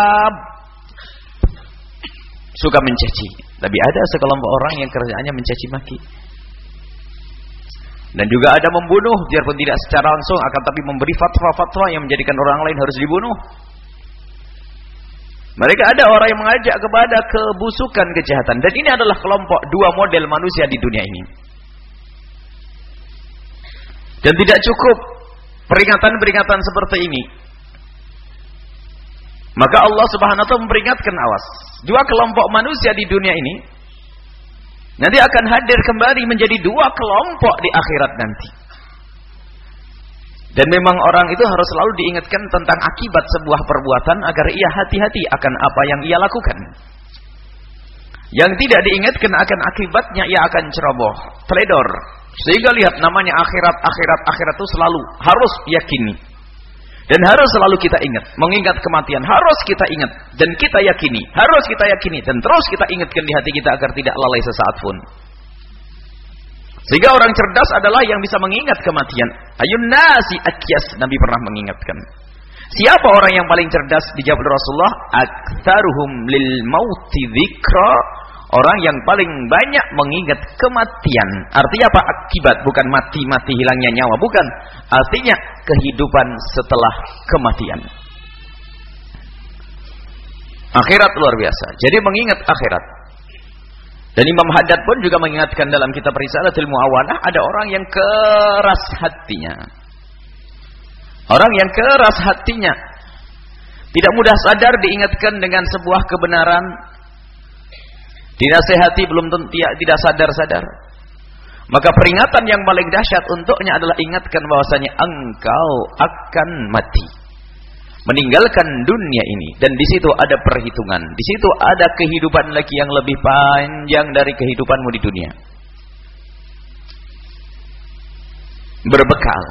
suka mencaci, tapi ada sekelompok orang yang kerjaannya mencaci maki. Dan juga ada membunuh, biarpun tidak secara langsung, akan tapi memberi fatwa-fatwa yang menjadikan orang lain harus dibunuh. Mereka ada orang yang mengajak kepada kebusukan, kejahatan. Dan ini adalah kelompok dua model manusia di dunia ini. Dan tidak cukup peringatan-peringatan seperti ini. Maka Allah Subhanahu wa taala memperingatkan, awas. Dua kelompok manusia di dunia ini nanti akan hadir kembali menjadi dua kelompok di akhirat nanti. Dan memang orang itu harus selalu diingatkan tentang akibat sebuah perbuatan agar ia hati-hati akan apa yang ia lakukan. Yang tidak diingatkan akan akibatnya, ia akan ceroboh, teledor. Sehingga lihat namanya akhirat itu selalu harus yakini. Dan harus selalu kita ingat. Mengingat kematian harus kita ingat. Dan kita yakini. Harus kita yakini. Dan terus kita ingatkan di hati kita agar tidak lalai sesaat pun. Sehingga orang cerdas adalah yang bisa mengingat kematian. Ayun nasi akyas, Nabi pernah mengingatkan. Siapa orang yang paling cerdas? Dijawab Rasulullah, aktsaruhum lil mauti dzikra, orang yang paling banyak mengingat kematian. Artinya apa? Akibat, bukan mati hilangnya nyawa, bukan. Artinya kehidupan setelah kematian. Akhirat luar biasa. Jadi mengingat akhirat. Dan Imam Haddad pun juga mengingatkan dalam kitab Risalatul Muawanah, ada orang yang keras hatinya. Orang yang keras hatinya tidak mudah sadar diingatkan dengan sebuah kebenaran, dinasehati belum tentu tidak sadar-sadar. Maka peringatan yang paling dahsyat untuknya adalah ingatkan bahwasanya engkau akan mati, meninggalkan dunia ini, dan di situ ada perhitungan, di situ ada kehidupan lagi yang lebih panjang dari kehidupanmu di dunia. Berbekal.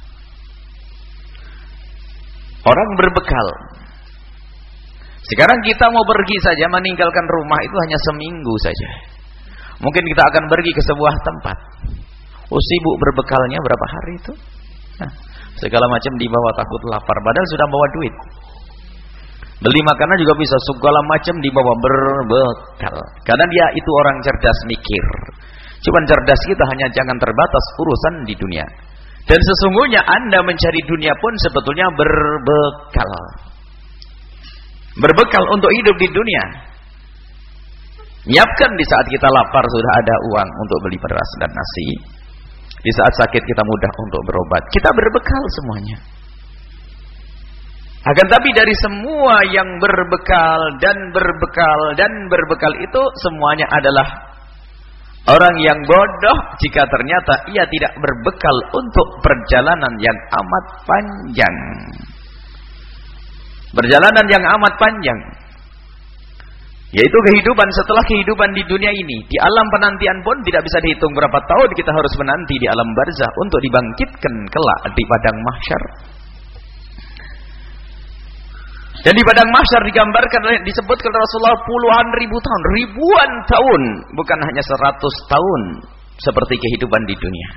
Orang berbekal. Sekarang kita mau pergi saja, meninggalkan rumah itu hanya seminggu saja. Mungkin kita akan pergi ke sebuah tempat. Oh, sibuk berbekalnya berapa hari itu? Nah, segala macam dibawa, takut lapar, padahal sudah bawa duit. Beli makanan juga bisa, segala macam dibawa, berbekal. Karena dia itu orang cerdas mikir. Cuman cerdas kita hanya jangan terbatas urusan di dunia. Dan sesungguhnya Anda mencari dunia pun sebetulnya berbekal. Berbekal untuk hidup di dunia. Nyiapkan di saat kita lapar sudah ada uang untuk beli beras dan nasi. Di saat sakit kita mudah untuk berobat. Kita berbekal semuanya. Akan tapi dari semua yang berbekal dan berbekal dan berbekal itu semuanya adalah orang yang bodoh jika ternyata ia tidak berbekal untuk perjalanan yang amat panjang. Perjalanan yang amat panjang, yaitu kehidupan setelah kehidupan di dunia ini. Di alam penantian pun tidak bisa dihitung berapa tahun kita harus menanti di alam barzah untuk dibangkitkan kelak di padang mahsyar. Dan di padang mahsyar digambarkan, disebutkan Rasulullah puluhan ribu tahun, ribuan tahun, bukan hanya 100 tahun seperti kehidupan di dunia.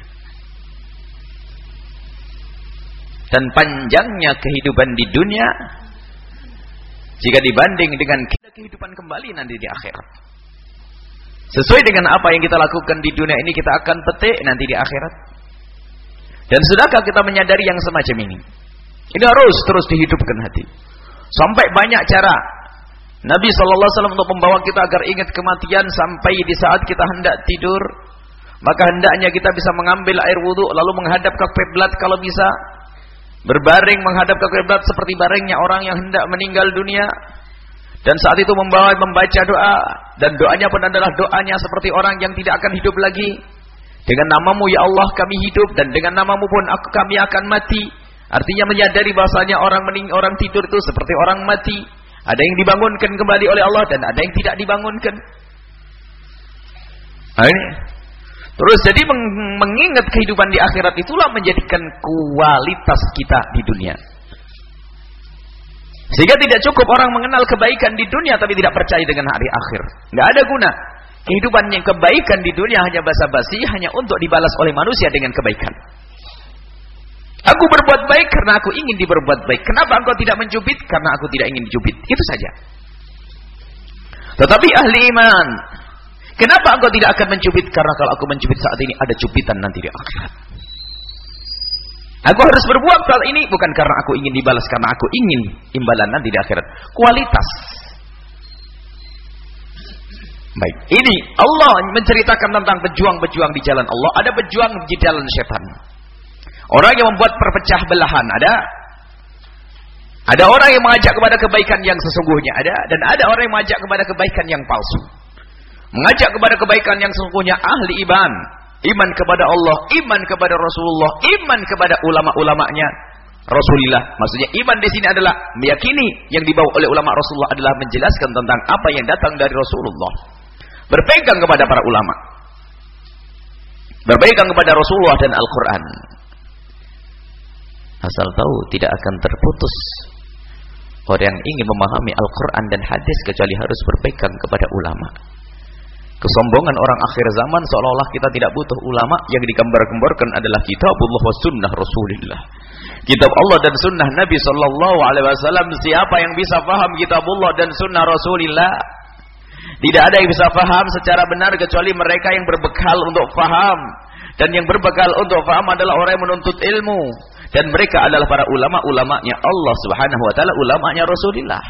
Dan panjangnya kehidupan di dunia jika dibanding dengan kehidupan kembali nanti di akhirat. Sesuai dengan apa yang kita lakukan di dunia ini, kita akan petik nanti di akhirat. Dan sudahkah kita menyadari yang semacam ini? Ini harus terus dihidupkan hati. Sampai banyak cara Nabi SAW untuk membawa kita agar ingat kematian. Sampai di saat kita hendak tidur, maka hendaknya kita bisa mengambil air wudhu lalu menghadap ke kiblat kalau bisa. Berbaring menghadap ke kiblat seperti baringnya orang yang hendak meninggal dunia. Dan saat itu membaca doa. Dan doanya pun adalah doanya seperti orang yang tidak akan hidup lagi. Dengan namamu ya Allah kami hidup, dan dengan namamu pun kami akan mati. Artinya menyadari bahasanya orang tidur itu seperti orang mati. Ada yang dibangunkan kembali oleh Allah dan ada yang tidak dibangunkan. Nah ini. Terus jadi mengingat kehidupan di akhirat itulah menjadikan kualitas kita di dunia. Sehingga tidak cukup orang mengenal kebaikan di dunia tapi tidak percaya dengan hari akhir. Nggak ada guna. Kehidupan yang kebaikan di dunia hanya basa-basi, hanya untuk dibalas oleh manusia dengan kebaikan. Aku berbuat baik karena aku ingin diberbuat baik. Kenapa engkau tidak mencubit? Karena aku tidak ingin dicubit. Itu saja. Tetapi ahli iman, kenapa engkau tidak akan mencubit? Karena kalau aku mencubit saat ini, ada cubitan nanti di akhirat. Aku harus berbuat hal ini bukan karena aku ingin dibalas, karena aku ingin imbalan nanti di akhirat. Kualitas. Baik, ini Allah menceritakan tentang pejuang-pejuang di jalan Allah. Ada pejuang di jalan setan. Orang yang membuat perpecah belahan ada orang yang mengajak kepada kebaikan yang sesungguhnya dan ada orang yang mengajak kepada kebaikan yang palsu. Mengajak kepada kebaikan yang sesungguhnya ahli iman kepada Allah, iman kepada Rasulullah, iman kepada ulama-ulamanya Rasulullah. Maksudnya iman di sini adalah meyakini yang dibawa oleh ulama Rasulullah adalah menjelaskan tentang apa yang datang dari Rasulullah. berpegang kepada para ulama, berpegang kepada Rasulullah dan Al-Quran. Asal tahu tidak akan terputus orang yang ingin memahami Al-Quran dan hadis kecuali harus berpegang kepada ulama. Kesombongan orang akhir zaman seolah-olah kita tidak butuh ulama, yang digambar-gemborkan adalah kitabullah wa sunnah Rasulillah. Kitab Allah dan sunnah Nabi sallallahu alaihi wasallam. Siapa yang bisa paham kitabullah dan sunnah Rasulillah? Tidak ada yang bisa paham secara benar kecuali mereka yang berbekal untuk paham. Dan yang berbekal untuk paham adalah orang yang menuntut ilmu. Dan mereka adalah para ulama-ulamanya Allah Subhanahu wa taala, ulamanya Rasulullah.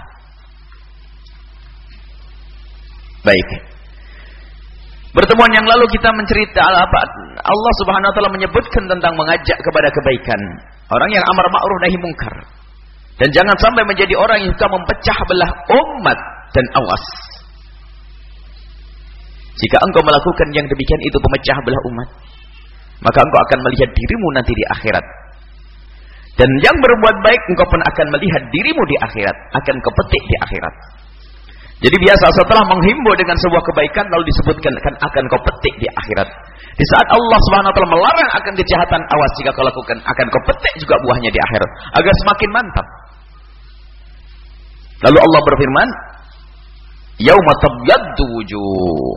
Baik. Pertemuan yang lalu kita menceritakan apa Allah Subhanahu wa taala menyebutkan tentang mengajak kepada kebaikan. Orang yang amar ma'ruf nahi mungkar. Dan jangan sampai menjadi orang yang suka memecah belah umat, dan awas. Jika engkau melakukan yang demikian itu, pemecah belah umat, maka engkau akan melihat dirimu nanti di akhirat. Dan yang berbuat baik engkau pun akan melihat dirimu di akhirat, akan kepetik di akhirat. Jadi biasa setelah menghimbau dengan sebuah kebaikan lalu disebutkan akan kau petik di akhirat. Di saat Allah Subhanahu wa taala melarang akan kejahatan, awas jika kau lakukan, akan kau petik juga buahnya di akhirat, agar semakin mantap. Lalu Allah berfirman, yauma tabyaddu wujuh.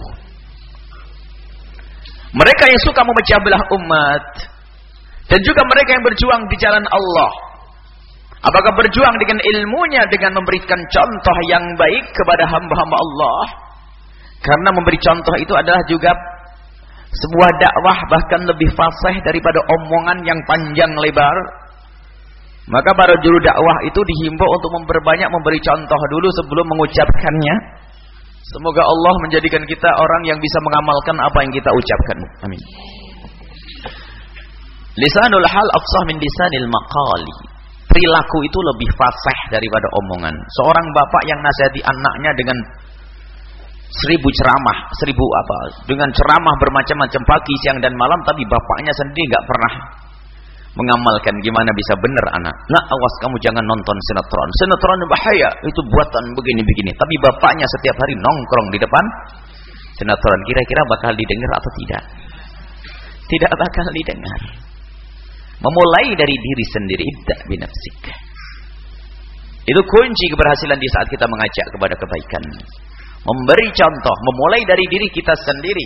Mereka yang suka memecah belah umat dan juga mereka yang berjuang di jalan Allah, apakah berjuang dengan ilmunya, dengan memberikan contoh yang baik kepada hamba-hamba Allah? Karena memberi contoh itu adalah juga sebuah dakwah, bahkan lebih fasih daripada omongan yang panjang lebar. Maka para juru dakwah itu dihimbau untuk memperbanyak memberi contoh dulu sebelum mengucapkannya. Semoga Allah menjadikan kita orang yang bisa mengamalkan apa yang kita ucapkan. Amin. Lisanul hal afsah min lisanil maqali. Perilaku itu lebih fasih daripada omongan. Seorang bapak yang nasihati anaknya dengan 1000 ceramah, dengan ceramah bermacam-macam pagi, siang dan malam, tapi bapaknya sendiri nggak pernah mengamalkan. Gimana bisa benar anak? Nah, awas kamu jangan nonton sinetron. Sinetron bahaya, itu buatan begini-begini. Tapi bapaknya setiap hari nongkrong di depan sinetron. Kira-kira bakal didengar atau tidak? Tidak bakal didengar. Memulai dari diri sendiri, ibda binafsik. Itu kunci keberhasilan di saat kita mengajak kepada kebaikan. Memberi contoh, memulai dari diri kita sendiri.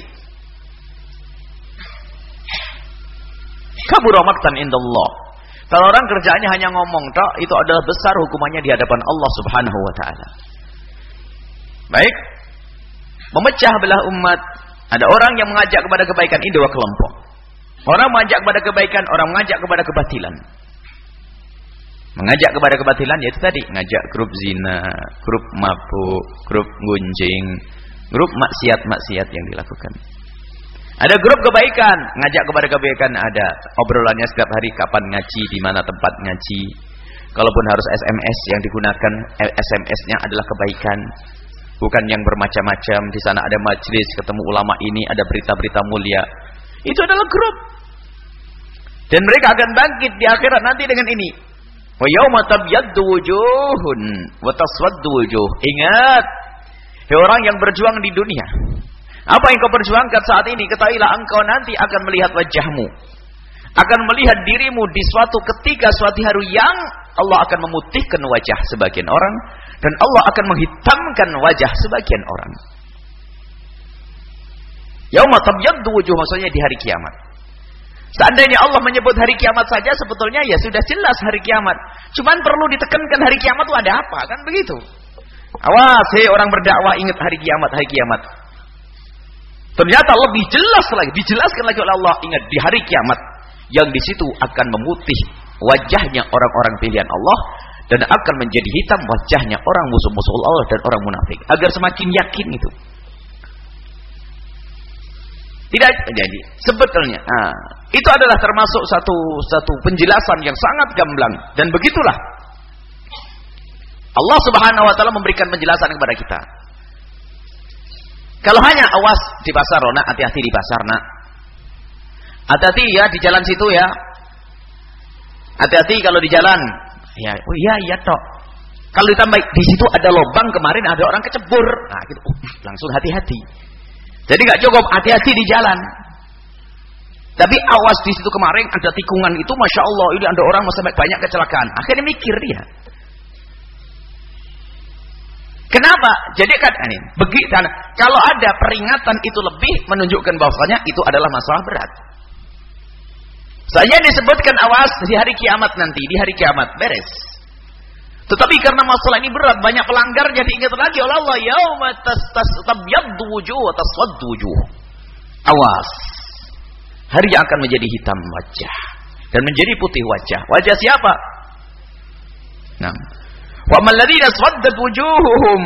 Kabura maqtan indallah. Kalau orang kerjaannya hanya ngomong tok, itu adalah besar hukumannya di hadapan Allah Subhanahu wa taala. Baik. Memecah belah umat. Ada orang yang mengajak kepada kebaikan, ini dua kelompok. Orang mengajak kepada kebaikan, orang mengajak kepada kebatilan. Mengajak kepada kebatilan yaitu tadi, ngajak grup zina, grup mabuk, grup gunjing, grup maksiat-maksiat yang dilakukan. Ada grup kebaikan, ngajak kepada kebaikan, ada obrolannya setiap hari, kapan ngaji, di mana tempat ngaji. Kalaupun harus SMS, yang digunakan SMS-nya adalah kebaikan, bukan yang bermacam-macam. Di sana ada majelis, ketemu ulama ini, ada berita-berita mulia. Itu adalah grup. Dan mereka akan bangkit di akhirat nanti dengan ini. Wa yauma tabyaddu wujuhun wa taswaddu wujuh. Ingat, hai orang yang berjuang di dunia. Apa yang kau perjuangkan saat ini, ketahuilah engkau nanti akan melihat wajahmu. Akan melihat dirimu di suatu ketika, suatu hari yang Allah akan memutihkan wajah sebagian orang dan Allah akan menghitamkan wajah sebagian orang. Yauma tabyaddu wujuh maksudnya di hari kiamat. Seandainya Allah menyebut hari kiamat saja, sebetulnya ya sudah jelas hari kiamat. Cuman perlu ditekankan hari kiamat itu ada apa, kan begitu. Awas, hei orang berdakwah, ingat hari kiamat, hari kiamat. Ternyata lebih jelas lagi, dijelaskan lagi oleh Allah, ingat di hari kiamat yang di situ akan memutih wajahnya orang-orang pilihan Allah dan akan menjadi hitam wajahnya orang musuh-musuh Allah dan orang munafik, agar semakin yakin itu. Tidak jadi sebetulnya. Itu adalah termasuk satu penjelasan yang sangat gamblang, dan begitulah Allah Subhanahu wa taala memberikan penjelasan kepada kita. Kalau hanya awas di pasar, nak, hati-hati di pasar, nak. Hati-hati ya di jalan situ ya. Hati-hati kalau di jalan. Ya, oh iya tok. Kalau ditambah di situ ada lubang, kemarin ada orang kecebur. Nah, gitu. Langsung hati-hati. Jadi nggak cukup hati-hati di jalan. Tapi awas di situ kemarin ada tikungan itu, masya Allah ini ada orang sampai banyak kecelakaan. Akhirnya mikir dia. Kenapa? Jadi kan ini begitu. Kalau ada peringatan itu lebih menunjukkan bahwasanya itu adalah masalah berat. Saya disebutkan awas di hari kiamat nanti, di hari kiamat beres. Tetapi karena masalah ini berat, banyak pelanggar, jadi ingat lagi oleh Allah, yauma tabyaddu wujuh wa taswaddu wujuh. Awas. Hari yang akan menjadi hitam wajah dan menjadi putih wajah. Wajah siapa? Nah, wa man ladzina swaddat wujuhuhum.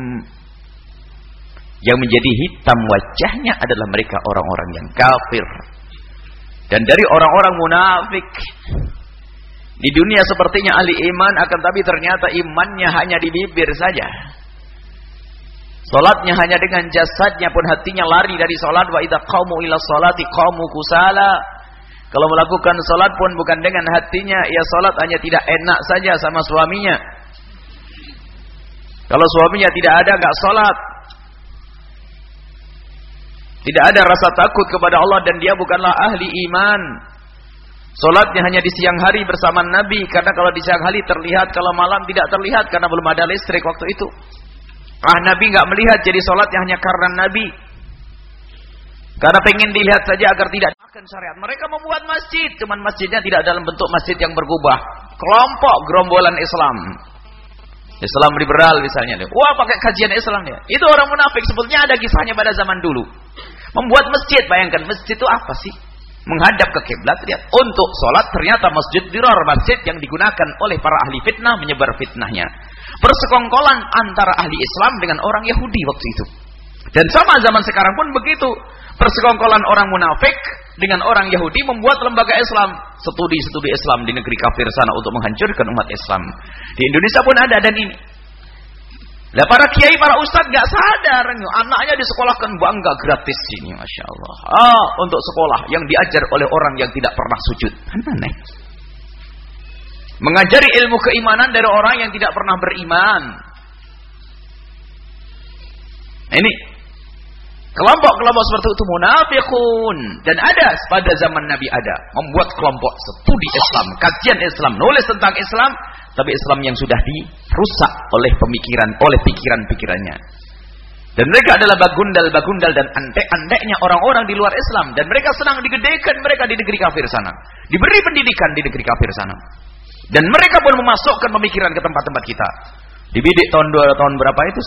Yang menjadi hitam wajahnya adalah mereka orang-orang yang kafir. Dan dari orang-orang munafik. Di dunia sepertinya ahli iman, akan tapi ternyata imannya hanya di bibir saja. Salatnya hanya dengan jasadnya, pun hatinya lari dari salat. Wa idza qamu ila salati qamu kusala. Kalau melakukan salat pun bukan dengan hatinya, ya salat hanya tidak enak saja sama suaminya. Kalau suaminya tidak ada, enggak salat. Tidak ada rasa takut kepada Allah dan dia bukanlah ahli iman. Salatnya hanya di siang hari bersama Nabi, karena kalau di siang hari terlihat, kalau malam tidak terlihat karena belum ada listrik waktu itu. Nabi enggak melihat, jadi salatnya hanya karena Nabi. Karena pengen dilihat saja agar tidak akan syariat. Mereka membuat masjid, cuman masjidnya tidak dalam bentuk masjid yang bergubah. Kelompok gerombolan Islam. Islam liberal misalnya. Wah, pakai kajian Islam dia. Itu orang munafik, sebetulnya ada kisahnya pada zaman dulu. Membuat masjid, bayangkan masjid itu apa sih? Menghadap ke kiblat, lihat. Untuk sholat ternyata masjid dirar, masjid yang digunakan oleh para ahli fitnah menyebar fitnahnya. Persekongkolan antara ahli Islam dengan orang Yahudi waktu itu. Dan sama zaman sekarang pun begitu. Persekongkolan orang munafik dengan orang Yahudi membuat lembaga Islam, studi-studi Islam di negeri kafir sana untuk menghancurkan umat Islam. Di Indonesia pun ada dan ini. Lah para kiai, para ustaz enggak sadar, anaknya disekolahkan bangga gratis ini, masya Allah. Untuk sekolah yang diajar oleh orang yang tidak pernah sujud. Aneh. Mengajari ilmu keimanan dari orang yang tidak pernah beriman. Ini kelompok-kelompok seperti itu munafiqun, dan ada pada zaman Nabi ada membuat kelompok studi Islam, kajian Islam, nulis tentang Islam, tapi Islam yang sudah dirusak oleh pikiran-pikirannya. Dan mereka adalah bagundal dan antek-anteknya orang-orang di luar Islam, dan mereka senang digedekan mereka di negeri kafir sana, diberi pendidikan di negeri kafir sana. Dan mereka pun memasukkan pemikiran ke tempat-tempat kita. Dibidik tahun berapa itu?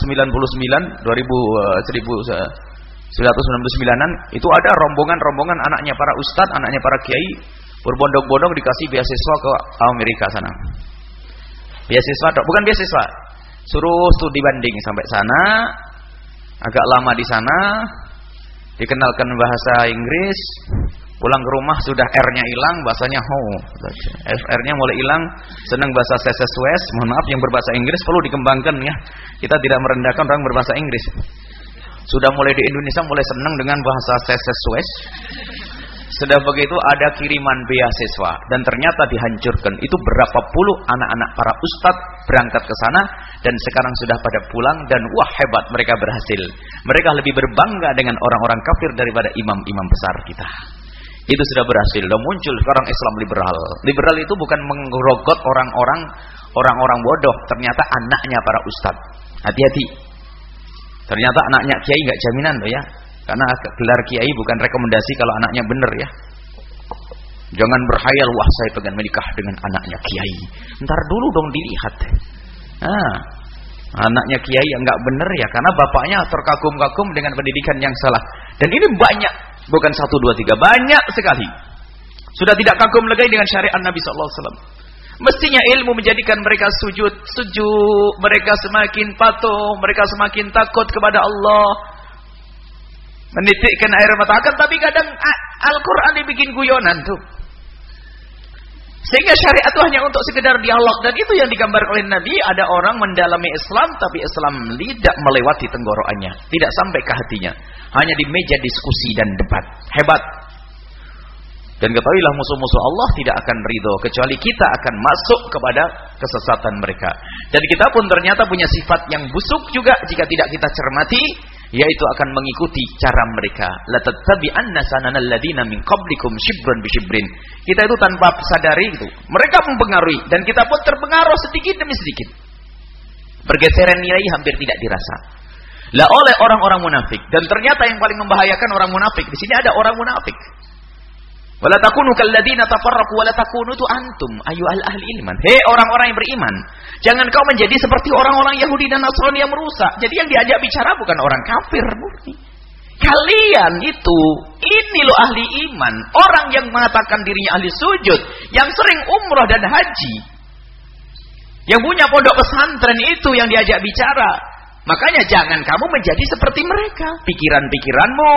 1999-an itu ada rombongan anaknya para ustadz, anaknya para kiai berbondong-bondong dikasih beasiswa ke Amerika sana. Beasiswa, bukan beasiswa, suruh studi banding sampai sana, agak lama di sana, dikenalkan bahasa Inggris, pulang ke rumah sudah R-nya hilang, bahasanya R-nya mulai hilang, senang bahasa sesues, mohon maaf yang berbahasa Inggris perlu dikembangkan ya. Kita tidak merendahkan orang berbahasa Inggris. Sudah mulai di Indonesia mulai senang dengan bahasa sesues. Sudah begitu ada kiriman beasiswa dan ternyata dihancurkan. Itu berapa puluh anak-anak para ustadz berangkat ke sana dan sekarang sudah pada pulang dan wah hebat mereka berhasil. Mereka lebih berbangga dengan orang-orang kafir daripada imam-imam besar kita. Itu sudah berhasil. Dan muncul sekarang Islam liberal. Liberal itu bukan menggerogot orang-orang bodoh. Ternyata anaknya para ustadz. Hati-hati. Ternyata anaknya kiai enggak jaminan loh ya. Karena gelar kiai bukan rekomendasi kalau anaknya benar ya. Jangan berhayal, wah saya pengen menikah dengan anaknya kiai. Ntar dulu dong dilihat. Anaknya kiai yang enggak benar ya, karena bapaknya terkagum-kagum dengan pendidikan yang salah. Dan ini banyak, bukan 1, 2, 3, banyak sekali. Sudah tidak kagum lagi dengan syariat Nabi SAW. Mestinya ilmu menjadikan mereka sujud, mereka semakin patuh, mereka semakin takut kepada Allah. Menitikkan air mata, akan tapi kadang Al-Quran dibikin guyonan tuh. Sehingga syariat itu hanya untuk sekedar dialog, dan itu yang digambarkan oleh Nabi. Ada orang mendalami Islam, tapi Islam tidak melewati tenggorokannya, tidak sampai ke hatinya, hanya di meja diskusi dan debat. Hebat. Dan ketahuilah musuh-musuh Allah tidak akan ridho kecuali kita akan masuk kepada kesesatan mereka. Dan kita pun ternyata punya sifat yang busuk juga jika tidak kita cermati. yaitu akan mengikuti cara mereka. La tattabi'anna sananal ladina min qablikum shibran bi shibrin. Kita itu tanpa sadari itu, mereka mempengaruhi dan kita pun terpengaruh sedikit demi sedikit. Pergeseran nilai hampir tidak dirasa. Lah oleh orang-orang munafik, dan ternyata yang paling membahayakan orang munafik, di sini ada orang munafik. Wala takunu kalladina tafarraqu wala takunu tu antum ayyuhal ahli ilman. Hei orang-orang yang beriman, jangan kau menjadi seperti orang-orang Yahudi dan Nasrani yang merusak. Jadi yang diajak bicara bukan orang kafir murni. Kalian itu, ini loh ahli iman, orang yang mengatakan dirinya ahli sujud, yang sering umrah dan haji, yang punya pondok pesantren, itu yang diajak bicara. Makanya jangan kamu menjadi seperti mereka, pikiran-pikiranmu.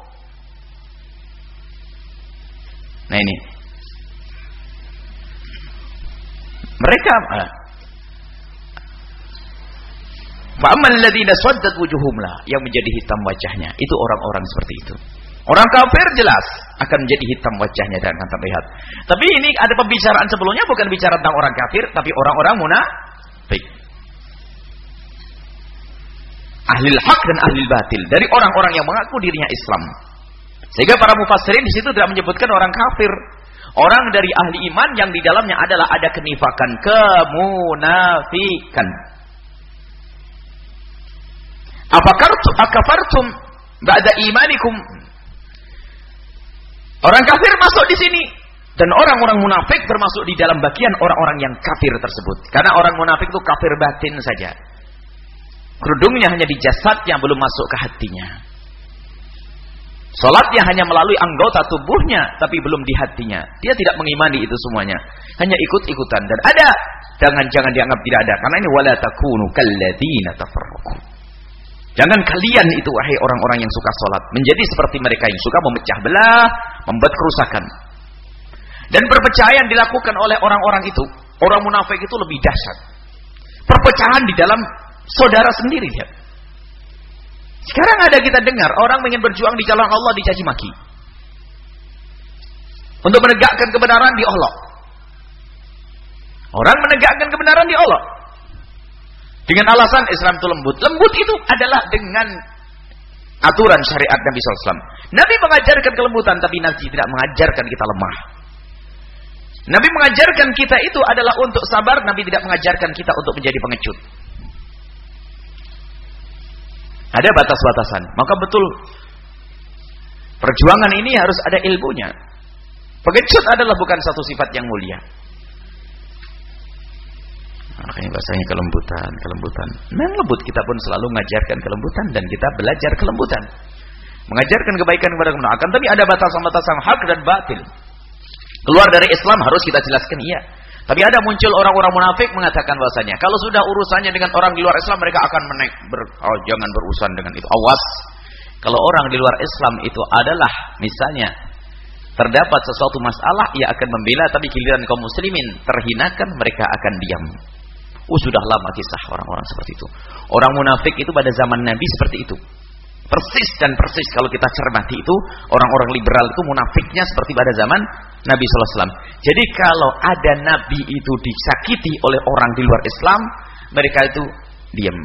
Nah ini mereka fa'amal ladzina swaddat wujuhum la, yang menjadi hitam wajahnya itu orang-orang seperti itu. Orang kafir jelas akan menjadi hitam wajahnya dan akan terlihat. Tapi ini ada pembicaraan sebelumnya, bukan bicara tentang orang kafir, tapi orang-orang munafik, ahlil haq dan ahlil batil, dari orang-orang yang mengaku dirinya Islam. Sehingga para mufassirin di situ tidak menyebutkan orang kafir, orang dari ahli iman yang di dalamnya adalah ada kenifakan, kemunafikan. Akafartum ba'da imanikum. Orang kafir masuk di sini, dan orang-orang munafik termasuk di dalam bagian orang-orang yang kafir tersebut. Karena orang munafik itu kafir batin saja. Kerudungnya hanya di jasadnya, belum masuk ke hatinya. Salatnya hanya melalui anggota tubuhnya, tapi belum di hatinya. Dia tidak mengimani itu semuanya, hanya ikut-ikutan. Dan ada, jangan dianggap tidak ada, karena ini wala takunu kalladzina tafarraqu. Jangan kalian itu, wahai orang-orang yang suka salat, menjadi seperti mereka yang suka memecah belah, membuat kerusakan. Dan perpecahan dilakukan oleh orang-orang itu, orang munafik itu lebih dahsyat. Perpecahan di dalam saudara sendiri, lihat. Sekarang ada kita dengar orang ingin berjuang di jalan Allah dicaci maki. Untuk menegakkan kebenaran diolok. Orang menegakkan kebenaran diolok. Dengan alasan Islam itu lembut. Lembut itu adalah dengan aturan syariat Nabi SAW. Nabi mengajarkan kelembutan, tapi Nabi tidak mengajarkan kita lemah. Nabi mengajarkan kita itu adalah untuk sabar, Nabi tidak mengajarkan kita untuk menjadi pengecut. Ada batas-batasan. Maka betul, perjuangan ini harus ada ilmunya. Pengecut adalah bukan satu sifat yang mulia. Makanya bahasanya kelembutan. Memang lembut, kita pun selalu mengajarkan kelembutan dan kita belajar kelembutan. Mengajarkan kebaikan kepada kebenaran. Akan tapi ada batasan-batasan hak dan batil. Keluar dari Islam harus kita jelaskan, iya. Tapi ada muncul orang-orang munafik mengatakan bahasanya, kalau sudah urusannya dengan orang di luar Islam, mereka akan jangan berurusan dengan itu. Awas, kalau orang di luar Islam itu adalah misalnya terdapat sesuatu masalah, ia akan membela, tapi giliran kaum muslimin terhinakan, mereka akan diam. Sudah lama kisah orang-orang seperti itu. Orang munafik itu pada zaman Nabi seperti itu. Persis kalau kita cermati itu, orang-orang liberal itu munafiknya seperti pada zaman Nabi SAW. Jadi kalau ada Nabi itu disakiti oleh orang di luar Islam, mereka itu diam.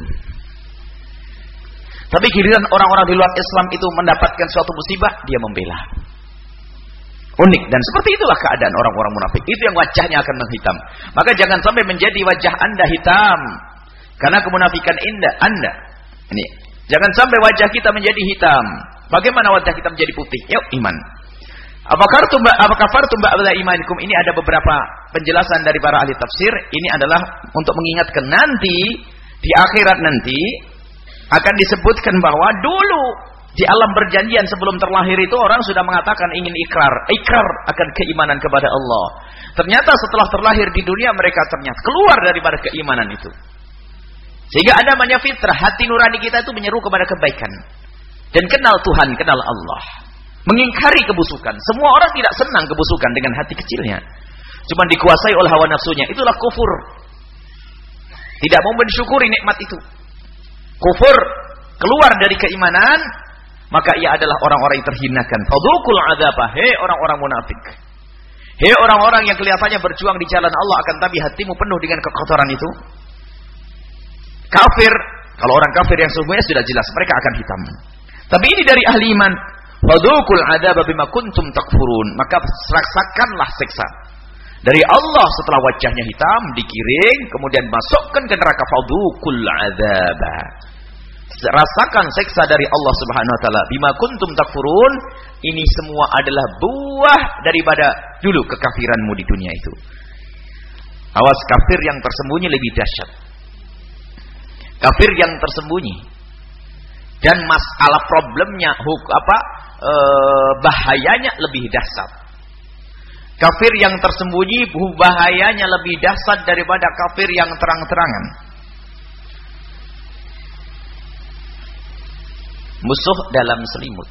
Tapi giliran orang-orang di luar Islam itu mendapatkan suatu musibah, dia membela. Unik, dan seperti itulah keadaan orang-orang munafik. Itu yang wajahnya akan menghitam. Maka jangan sampai menjadi wajah Anda hitam karena kemunafikan Anda. Ini, jangan sampai wajah kita menjadi hitam. Bagaimana wajah kita menjadi putih? Yuk, iman. Apakah kafartum ba'da imanikum? Ini ada beberapa penjelasan dari para ahli tafsir. Ini adalah untuk mengingatkan nanti di akhirat nanti akan disebutkan bahwa dulu di alam perjanjian sebelum terlahir itu orang sudah mengatakan ingin ikrar akan keimanan kepada Allah. Ternyata setelah terlahir di dunia mereka ternyata keluar daripada keimanan itu. Sehingga ada namanya fitrah, hati nurani kita itu menyeru kepada kebaikan dan kenal Tuhan, kenal Allah, mengingkari kebusukan. Semua orang tidak senang kebusukan dengan hati kecilnya, cuma dikuasai oleh hawa nafsunya. Itulah kufur, tidak mau mensyukuri nikmat itu. Kufur, keluar dari keimanan, maka ia adalah orang-orang yang terhinakan. Fadukul adzabah, hei orang-orang munafik, hei orang-orang yang kelihatannya berjuang di jalan Allah, akan tapi hatimu penuh dengan kekotoran itu. Kafir, Kalau orang kafir yang sesungguhnya sudah jelas mereka akan hitam. Tapi ini dari ahli iman. Fadzuqul adzaba bima kuntum takfurun. Maka rasakanlah siksa dari Allah setelah wajahnya hitam, dikiring, kemudian masukkan ke neraka. Fadzuqul adzaba. Rasakan siksa dari Allah Subhanahu wa taala. Bima kuntum takfurun. Ini semua adalah buah daripada dulu kekafiranmu di dunia itu. Awas, kafir yang tersembunyi lebih dahsyat. Kafir yang tersembunyi dan masalah problemnya bahayanya lebih dahsyat. Kafir yang tersembunyi bahayanya lebih dahsyat daripada kafir yang terang-terangan. Musuh dalam selimut.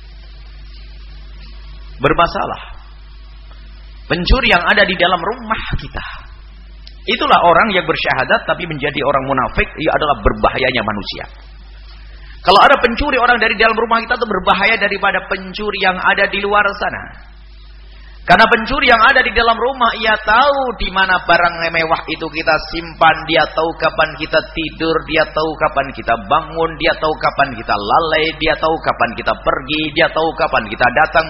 Bermasalah. Pencuri yang ada di dalam rumah kita. Itulah orang yang bersyahadat tapi menjadi orang munafik. Ia adalah berbahayanya manusia. Kalau ada pencuri orang dari dalam rumah kita itu berbahaya daripada pencuri yang ada di luar sana. Karena pencuri yang ada di dalam rumah, ia tahu di mana barang mewah itu kita simpan, dia tahu kapan kita tidur, dia tahu kapan kita bangun, dia tahu kapan kita lalai, dia tahu kapan kita pergi, dia tahu kapan kita datang.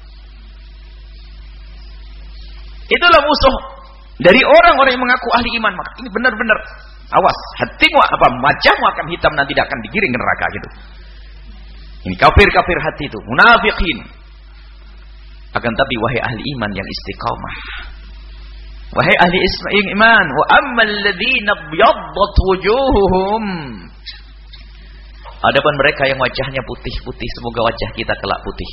Itulah musuh dari orang-orang yang mengaku ahli iman. Maka ini benar-benar awas, hatimu wajahmu akan hitam nanti tidak akan digiring ke neraka gitu. Ini kafir-kafir hati itu, munafikin. Akan tapi wahai ahli iman yang istiqamah, wahai ahli iman, wa ammal ladzina byaddat wujuhuhum. Adapun mereka yang wajahnya putih-putih, semoga wajah kita kelak putih.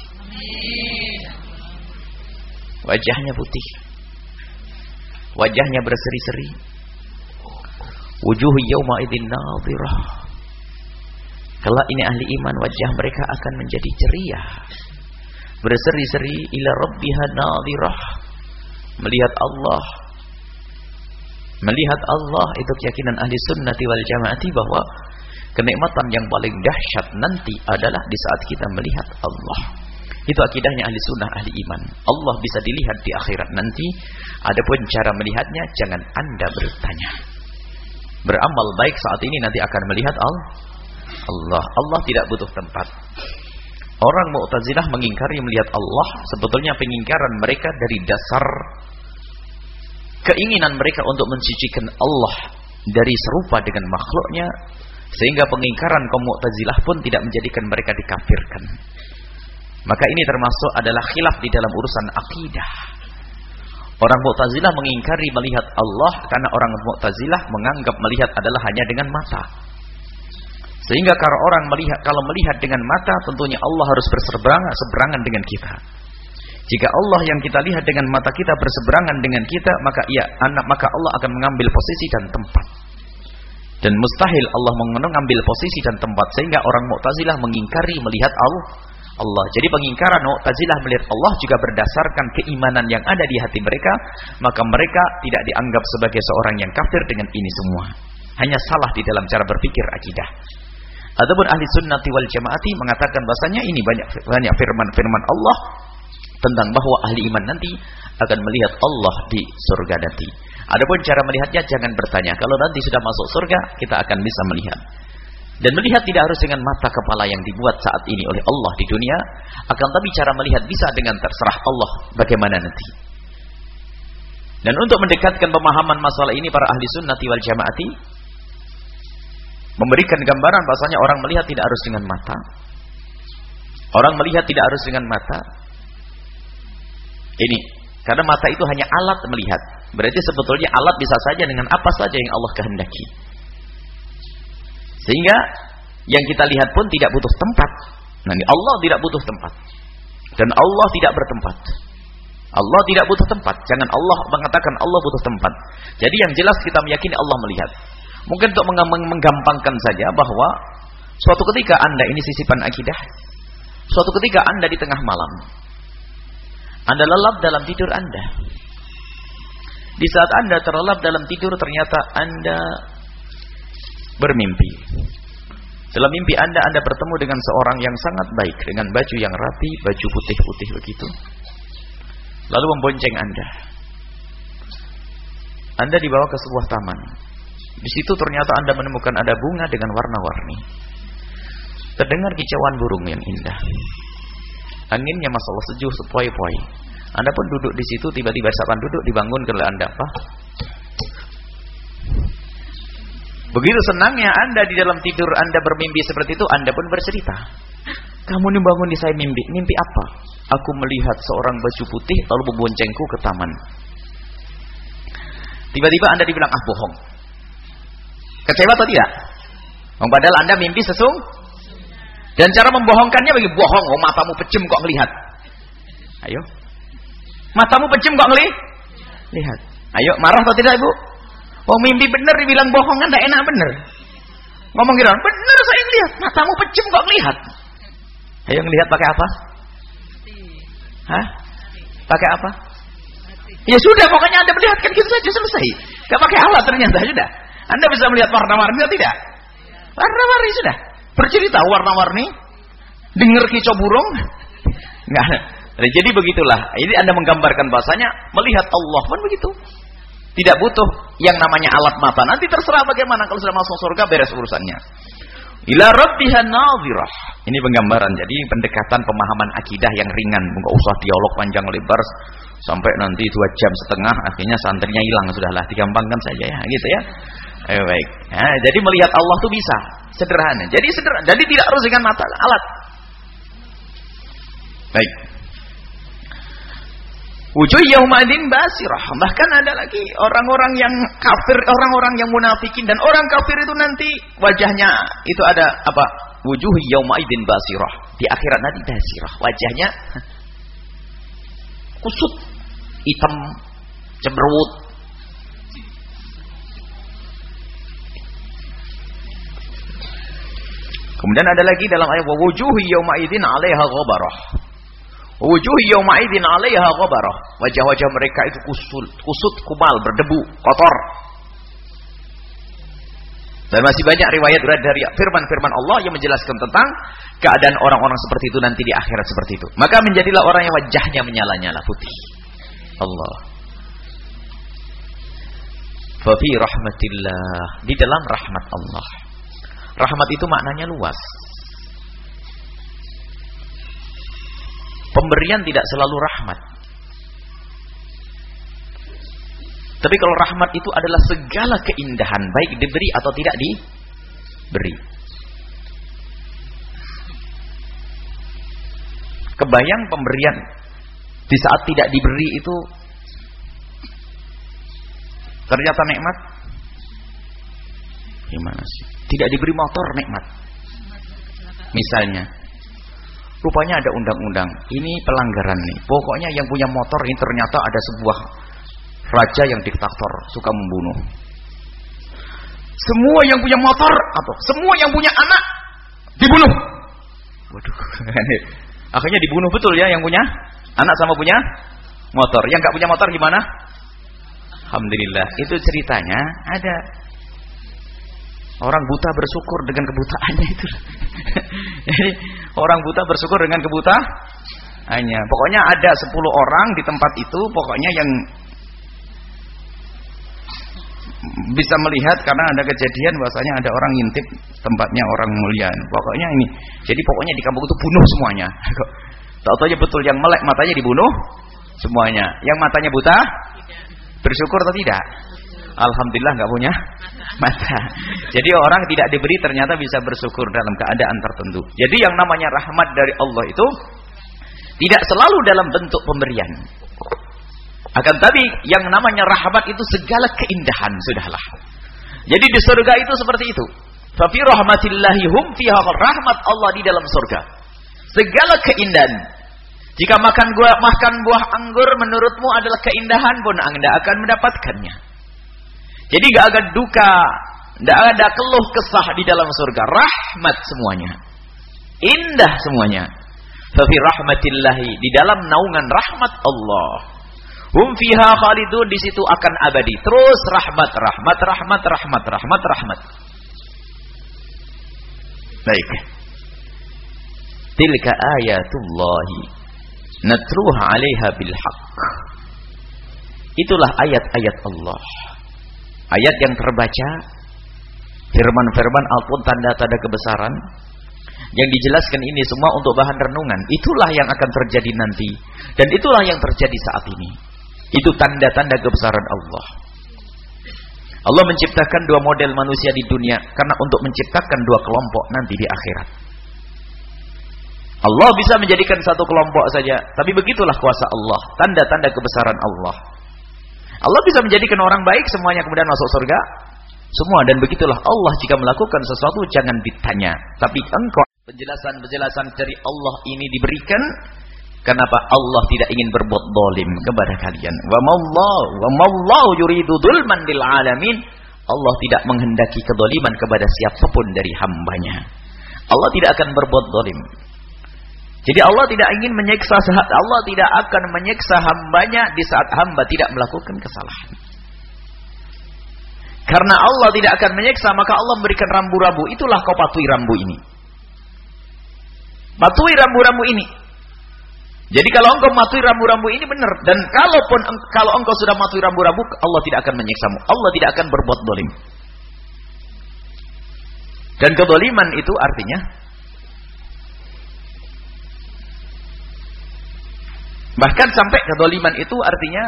Wajahnya putih. Wajahnya berseri-seri. Wujuhu yawma idzin nadhirah. Kelak ini ahli iman, wajah mereka akan menjadi ceria, berseri-seri, ila rabbiha nadhirah. Melihat Allah. Melihat Allah itu keyakinan ahli sunnati wal jamaati bahwa kenikmatan yang paling dahsyat nanti adalah di saat kita melihat Allah. Itu akidahnya ahli sunnah, ahli iman. Allah bisa dilihat di akhirat nanti. Adapun cara melihatnya jangan Anda bertanya. Beramal baik saat ini nanti akan melihat Allah. Allah tidak butuh tempat. Orang Mu'tazilah mengingkari melihat Allah, sebetulnya pengingkaran mereka dari dasar keinginan mereka untuk mensucikan Allah dari serupa dengan makhluknya, sehingga pengingkaran kaum Mu'tazilah pun tidak menjadikan mereka dikafirkan. Maka ini termasuk adalah khilaf di dalam urusan akidah. Orang Mu'tazilah mengingkari melihat Allah karena orang Mu'tazilah menganggap melihat adalah hanya dengan mata. Sehingga kalau melihat dengan mata, tentunya Allah harus berseberangan dengan kita. Jika Allah yang kita lihat dengan mata kita berseberangan dengan kita, maka Allah akan mengambil posisi dan tempat. Dan mustahil Allah mengambil posisi dan tempat, sehingga orang Mu'tazilah mengingkari melihat Allah. Jadi pengingkaran Mu'tazilah melihat Allah juga berdasarkan keimanan yang ada di hati mereka, maka mereka tidak dianggap sebagai seorang yang kafir dengan ini semua. Hanya salah di dalam cara berpikir akidah. Adapun ahli sunnati wal jamaati mengatakan bahasanya ini banyak firman-firman Allah tentang bahwa ahli iman nanti akan melihat Allah di surga nanti. Adapun cara melihatnya jangan bertanya. Kalau nanti sudah masuk surga, kita akan bisa melihat. Dan melihat tidak harus dengan mata kepala yang dibuat saat ini oleh Allah di dunia, akan tapi cara melihat bisa dengan terserah Allah bagaimana nanti. Dan untuk mendekatkan pemahaman masalah ini, para ahli sunnati wal jamaati memberikan gambaran bahasanya orang melihat tidak harus dengan mata. Orang melihat tidak harus dengan mata. Ini karena mata itu hanya alat melihat. Berarti sebetulnya alat bisa saja dengan apa saja yang Allah kehendaki. Sehingga yang kita lihat pun tidak butuh tempat. Nah, Allah tidak butuh tempat. Dan Allah tidak bertempat. Allah tidak butuh tempat. Jangan Allah mengatakan Allah butuh tempat. Jadi yang jelas kita meyakini Allah melihat. Mungkin untuk menggampangkan saja bahwa suatu ketika Anda, ini sisipan akidah, suatu ketika Anda di tengah malam, Anda lelap dalam tidur Anda. Di saat Anda terlelap dalam tidur, ternyata Anda bermimpi. Dalam mimpi Anda bertemu dengan seorang yang sangat baik, dengan baju yang rapi, baju putih-putih begitu. Lalu membonceng Anda. Anda dibawa ke sebuah taman. Di situ ternyata Anda menemukan ada bunga dengan warna-warni. Terdengar kicauan burung yang indah. Anginnya masalah sejuk sepoi-poi. Anda pun duduk di situ, tiba-tiba saat duduk dibangunkan oleh Anda, apa? Begitu senangnya Anda di dalam tidur Anda bermimpi seperti itu, Anda pun bercerita. Kamu nih bangun di saya mimpi. Mimpi apa? Aku melihat seorang baju putih lalu memboncengku ke taman. Tiba-tiba Anda dibilang, bohong. Kecewa atau tidak? Padahal Anda mimpi dan cara membohongkannya bagi bohong. Matamu pejem kok ngelihat. Ayo. Matamu pejem kok lihat. Ayo, marah atau tidak, Ibu? Mimpi bener dibilang bohong kan tidak enak bener. Ngomong gitu, bener saya ngelihat. Matamu pejem kok ngelihat. Ayo ngelihat pakai apa? Pakai apa? Ya sudah, pokoknya Anda melihat kan gitu saja, selesai. Gak pakai alat ternyata, sudah. Anda bisa melihat warna-warni atau tidak? Warna-warni sudah. Bercerita warna-warni. Dengar kicau burung. Enggak ada. Jadi begitulah. Ini Anda menggambarkan bahasanya melihat Allah pun begitu. Tidak butuh yang namanya alat mata. Nanti terserah bagaimana kalau sudah masuk surga beres urusannya. Ila rabbiha nadhirah. Ini penggambaran. Jadi pendekatan pemahaman akidah yang ringan. Enggak usah dialog panjang lebar sampai nanti 2 jam setengah akhirnya santrinya hilang, sudahlah, digampangkan saja ya, gitu ya. Ayo, baik. Jadi melihat Allah itu bisa sederhana. Jadi sederhana. Jadi tidak harus dengan mata, alat. Baik. Wujuh yaumadin basirah. Bahkan ada lagi orang-orang yang kafir, orang-orang yang munafikin, dan orang kafir itu nanti wajahnya itu ada apa? Wujuh yaumadin basirah. Di akhirat nanti basirah. Wajahnya kusut, hitam, cemberut. Kemudian ada lagi dalam ayat wujuh yaumadin 'alaiha ghabarah. Wujuh yaumaidin 'alaiha ghabarah. Wajah-wajah mereka itu kusut, kumal, berdebu, kotor. Dan masih banyak riwayat dari firman-firman Allah yang menjelaskan tentang keadaan orang-orang seperti itu nanti di akhirat seperti itu. Maka menjadilah orang yang wajahnya menyala-nyala putih. Allah. Fa fi rahmatillah, di dalam rahmat Allah. Rahmat itu maknanya luas. Pemberian tidak selalu rahmat. Tapi kalau rahmat itu adalah segala keindahan, baik diberi atau tidak diberi. Kebayang pemberian di saat tidak diberi itu ternyata nikmat? Gimana sih? Tidak diberi motor nikmat. Misalnya rupanya ada undang-undang, ini pelanggaran nih. Pokoknya yang punya motor ini ternyata ada sebuah raja yang diktator, suka membunuh. Semua yang punya motor atau semua yang punya anak dibunuh. Waduh. Akhirnya dibunuh betul ya yang punya anak sama punya motor. Yang enggak punya motor gimana? Alhamdulillah. Itu ceritanya ada orang buta bersyukur dengan kebutaannya itu. Jadi orang buta bersyukur dengan kebutaannya. Pokoknya ada 10 orang di tempat itu, pokoknya yang bisa melihat karena ada kejadian bahwasanya ada orang ngintip tempatnya orang mulia. Pokoknya ini. Jadi pokoknya di kampung itu bunuh semuanya. Tahu-tahu aja betul yang melek matanya dibunuh semuanya. Yang matanya buta bersyukur atau tidak? Alhamdulillah enggak punya mata. Jadi orang tidak diberi ternyata bisa bersyukur dalam keadaan tertentu. Jadi yang namanya rahmat dari Allah itu tidak selalu dalam bentuk pemberian. Akan tapi yang namanya rahmat itu segala keindahan, sudahlah. Jadi di surga itu seperti itu. Fa fi rahmatillahi hum fiha, rahmat Allah di dalam surga. Segala keindahan. Jika makan buah anggur menurutmu adalah keindahan pun Anda akan mendapatkannya. Jadi gak ada duka, gak ada keluh kesah di dalam surga. Rahmat semuanya, indah semuanya. Fa fi rahmatillahi, di dalam naungan rahmat Allah. Hum fiha khalidun, di situ akan abadi. Terus rahmat. Baik. Tilka ayatullahi natruha 'alaiha bil haqq. Itulah ayat-ayat Allah. Ayat yang terbaca firman-firman ataupun tanda-tanda kebesaran yang dijelaskan ini semua untuk bahan renungan. Itulah yang akan terjadi nanti, dan itulah yang terjadi saat ini. Itu tanda-tanda kebesaran Allah. Allah menciptakan dua model manusia di dunia karena untuk menciptakan dua kelompok nanti di akhirat. Allah bisa menjadikan satu kelompok saja, tapi begitulah kuasa Allah, tanda-tanda kebesaran Allah. Allah bisa menjadikan orang baik semuanya kemudian masuk surga semua, dan begitulah Allah jika melakukan sesuatu jangan ditanya, tapi engkau. Penjelasan-penjelasan dari Allah ini diberikan kenapa Allah tidak ingin berbuat zalim kepada kalian. Wa mallahu yuridu dzulman lil alamin. Allah tidak menghendaki kedzaliman kepada siapapun dari hambanya. Allah tidak akan berbuat zalim. Jadi Allah tidak ingin menyiksa, Allah tidak akan menyiksa hambanya di saat hamba tidak melakukan kesalahan. Karena Allah tidak akan menyiksa, maka Allah memberikan rambu-rambu. Itulah kau patuhi rambu ini. Patuhi rambu-rambu ini. Jadi kalau engkau mematuhi rambu-rambu ini benar, dan kalau engkau sudah mematuhi rambu-rambu, Allah tidak akan menyiksamu. Allah tidak akan berbuat zalim. Dan kedzaliman itu artinya bahkan sampai kedzaliman itu artinya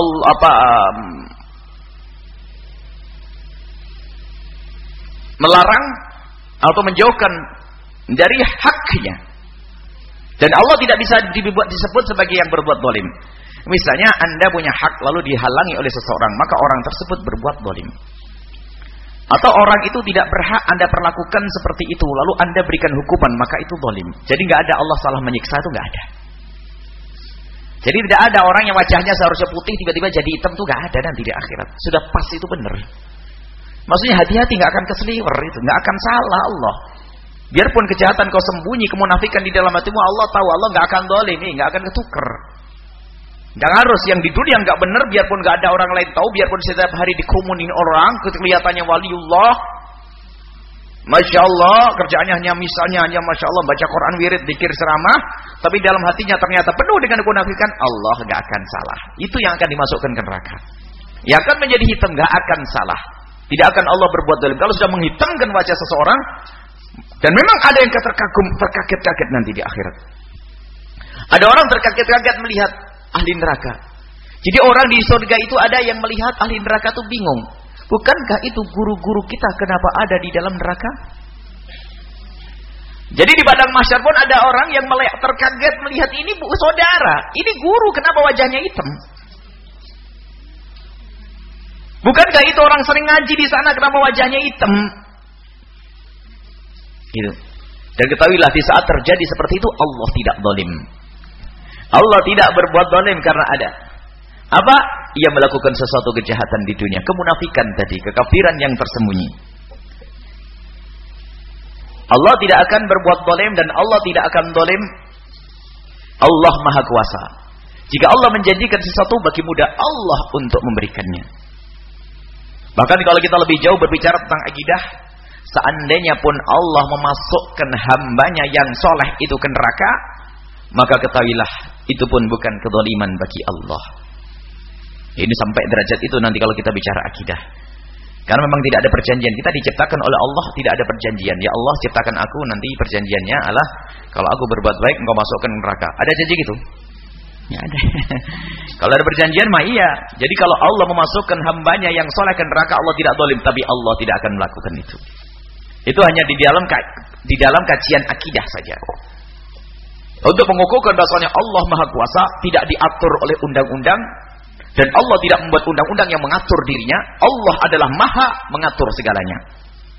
melarang atau menjauhkan dari haknya. Dan Allah tidak bisa disebut sebagai yang berbuat zalim. Misalnya Anda punya hak lalu dihalangi oleh seseorang, maka orang tersebut berbuat zalim. Atau orang itu tidak berhak Anda perlakukan seperti itu, lalu Anda berikan hukuman, maka itu zalim. Jadi nggak ada Allah salah menyiksa, itu nggak ada. Jadi tidak ada orang yang wajahnya seharusnya putih tiba-tiba jadi hitam, itu nggak ada nanti di akhirat. Sudah pas itu benar. Maksudnya hati-hati, nggak akan keseliwer itu, nggak akan salah Allah. Biarpun kejahatan kau sembunyi, kemunafikan di dalam hatimu, Allah tahu, Allah nggak akan zalim, nggak akan ketuker. Nggak harus yang di dunia nggak benar, biarpun nggak ada orang lain tahu, biarpun setiap hari dikerumunin orang, kelihatannya waliullah, masya Allah, kerjaannya hanya misalnya hanya masya Allah baca Quran, wirid, dzikir, ceramah, tapi dalam hatinya ternyata penuh dengan kemunafikan, Allah nggak akan salah. Itu yang akan dimasukkan ke neraka. Yang akan menjadi hitam nggak akan salah. Tidak akan Allah berbuat zalim. Kalau sudah menghitamkan wajah seseorang. Dan memang ada yang terkaget-kaget nanti di akhirat. Ada orang terkaget-kaget melihat ahli neraka. Jadi orang di surga itu ada yang melihat ahli neraka itu bingung. Bukankah itu guru-guru kita kenapa ada di dalam neraka? Jadi di padang mahsyar pun ada orang yang terkaget melihat ini saudara, ini guru kenapa wajahnya hitam? Bukankah itu orang sering ngaji di sana kenapa wajahnya hitam? Gitu. Dan ketahuilah di saat terjadi seperti itu Allah tidak zalim. Allah tidak berbuat zalim karena ada apa? Ia melakukan sesuatu kejahatan di dunia, kemunafikan tadi, kekafiran yang tersembunyi. Allah tidak akan berbuat zalim dan Allah tidak akan zalim. Allah Maha Kuasa. Jika Allah menjanjikan sesuatu bagi mudah Allah untuk memberikannya. Bahkan kalau kita lebih jauh berbicara tentang akidah, seandainya pun Allah memasukkan hambanya yang soleh itu ke neraka, maka ketahuilah itu pun bukan kezaliman bagi Allah. Ini sampai derajat itu nanti kalau kita bicara akidah. Karena memang tidak ada perjanjian. Kita diciptakan oleh Allah, tidak ada perjanjian. Ya Allah ciptakan aku, nanti perjanjiannya adalah kalau aku berbuat baik engkau masukkan neraka. Ada janji gitu? Ya ada. Kalau ada perjanjian mah iya. Jadi kalau Allah memasukkan hambanya yang soleh ke neraka, Allah tidak zalim, tapi Allah tidak akan melakukan itu. Itu hanya di dalam kajian akidah saja. Untuk mengukuhkan bahwasanya Allah Maha Kuasa, tidak diatur oleh undang-undang, dan Allah tidak membuat undang-undang yang mengatur dirinya. Allah adalah Maha mengatur segalanya.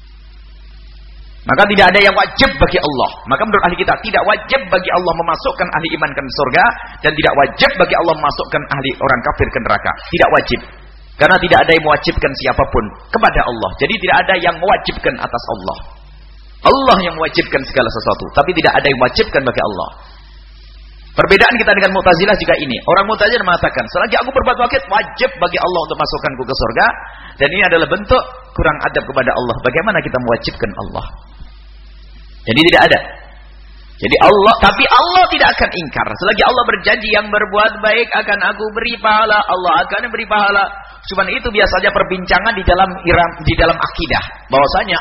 Maka tidak ada yang wajib bagi Allah. Maka menurut ahli kita tidak wajib bagi Allah memasukkan ahli iman ke surga, dan tidak wajib bagi Allah memasukkan ahli orang kafir ke neraka. Tidak wajib. Karena tidak ada yang mewajibkan siapapun kepada Allah. Jadi tidak ada yang mewajibkan atas Allah. Allah yang mewajibkan segala sesuatu, tapi tidak ada yang mewajibkan bagi Allah. Perbedaan kita dengan Mu'tazilah juga ini. Orang Mu'tazilah mengatakan, selagi aku berbuat baik, wajib bagi Allah untuk masukkanku ke surga, dan ini adalah bentuk kurang adab kepada Allah. Bagaimana kita mewajibkan Allah? Jadi tidak ada. Jadi tapi Allah tidak akan ingkar. Selagi Allah berjanji yang berbuat baik akan aku beri pahala, Allah akan beri pahala. Cuman itu biasanya perbincangan di dalam akidah. Bahwasanya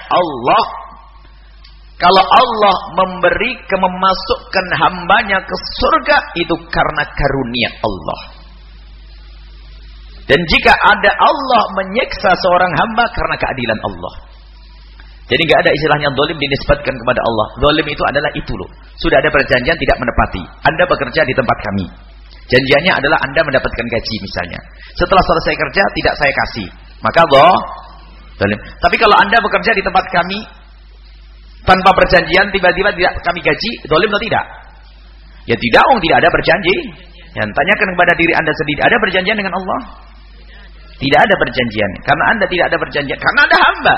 kalau Allah memasukkan hambanya ke surga, itu karena karunia Allah. Dan jika ada Allah menyiksa seorang hamba karena keadilan Allah. Jadi nggak ada istilahnya zalim dinisbatkan kepada Allah. Zalim itu adalah itu loh. Sudah ada perjanjian tidak menepati. Anda bekerja di tempat kami. Janjiannya adalah Anda mendapatkan gaji misalnya. Setelah selesai kerja tidak saya kasih. Maka zalim. Tapi kalau Anda bekerja di tempat kami tanpa perjanjian tiba-tiba tidak kami gaji, zalim atau tidak? Ya tidak, tidak ada berjanji. Yang tanyakan kepada diri Anda sendiri, ada perjanjian dengan Allah? Tidak ada perjanjian. Karena Anda tidak ada perjanjian, karena ada hamba.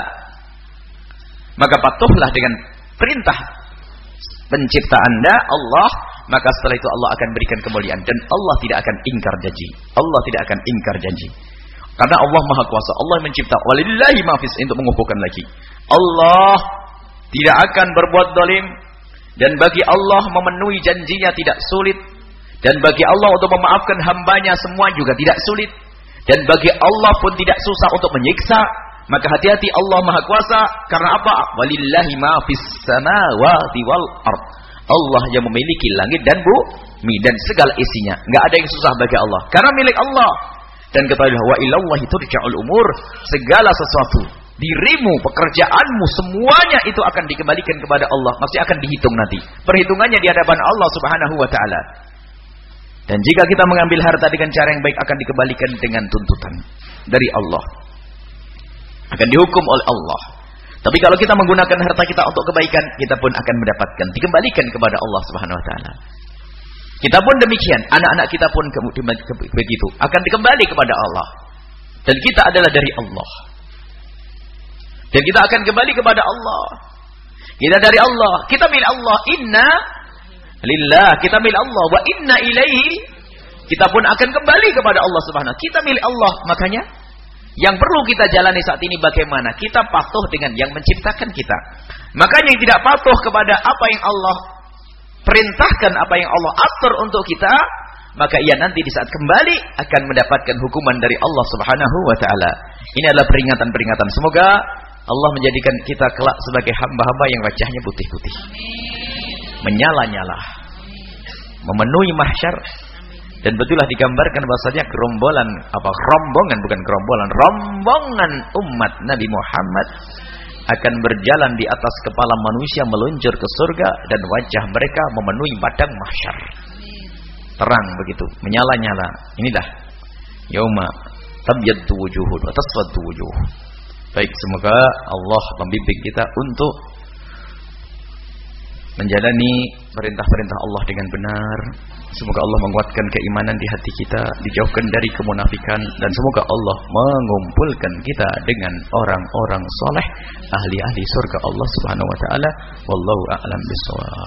Maka patuhlah dengan perintah pencipta Anda, Allah, maka setelah itu Allah akan berikan kemuliaan. Dan Allah tidak akan ingkar janji. Allah tidak akan ingkar janji. Karena Allah Maha Kuasa. Allah mencipta. Walillahi ma fis, untuk mengukuhkan lagi. Allah tidak akan berbuat zalim. Dan bagi Allah memenuhi janjinya tidak sulit. Dan bagi Allah untuk memaafkan hambanya semua juga tidak sulit. Dan bagi Allah pun tidak susah untuk menyiksa. Maka hati-hati, Allah Maha Kuasa. Karena apa? Walillahi ma fis samawati wal ard. Allah yang memiliki langit dan bumi dan segala isinya. Enggak ada yang susah bagi Allah. Karena milik Allah. Dan ketahuilah wa ilallahi turja'ul umur. Segala sesuatu, dirimu, pekerjaanmu, semuanya itu akan dikembalikan kepada Allah. Maksudnya akan dihitung nanti. Perhitungannya di hadapan Allah Subhanahu wa taala. Dan jika kita mengambil harta dengan cara yang baik, akan dikembalikan dengan tuntutan dari Allah. Akan dihukum oleh Allah. Tapi kalau kita menggunakan harta kita untuk kebaikan, kita pun akan mendapatkan, dikembalikan kepada Allah Subhanahu wa taala. Kita pun demikian, anak-anak kita pun begitu, akan dikembali kepada Allah. Dan kita adalah dari Allah. Dan kita akan kembali kepada Allah. Kita dari Allah, kita milik Allah. Inna lillah, kita milik Allah. Wa inna ilaihi, kita pun akan kembali kepada Allah Subhanahu. Kita milik Allah, makanya yang perlu kita jalani saat ini bagaimana kita patuh dengan yang menciptakan kita. Makanya yang tidak patuh kepada apa yang Allah perintahkan, apa yang Allah atur untuk kita, maka ia nanti di saat kembali akan mendapatkan hukuman dari Allah Subhanahu wa taala. Ini adalah peringatan-peringatan. Semoga Allah menjadikan kita kelak sebagai hamba-hamba yang wajahnya putih-putih, menyala-nyala, memenuhi mahsyar. Dan betullah digambarkan bahasanya rombongan umat Nabi Muhammad akan berjalan di atas kepala manusia meluncur ke surga dan wajah mereka memenuhi padang mahsyar. Terang begitu, menyala-nyala. Inilah yauma tabyaddu wujuhun wa taswaddu wujuh. Baik, semoga Allah membimbing kita untuk menjalani perintah-perintah Allah dengan benar. Semoga Allah menguatkan keimanan di hati kita, dijauhkan dari kemunafikan, dan semoga Allah mengumpulkan kita dengan orang-orang soleh, ahli-ahli surga Allah Subhanahu wa taala. Wallahu a'lam bishawab.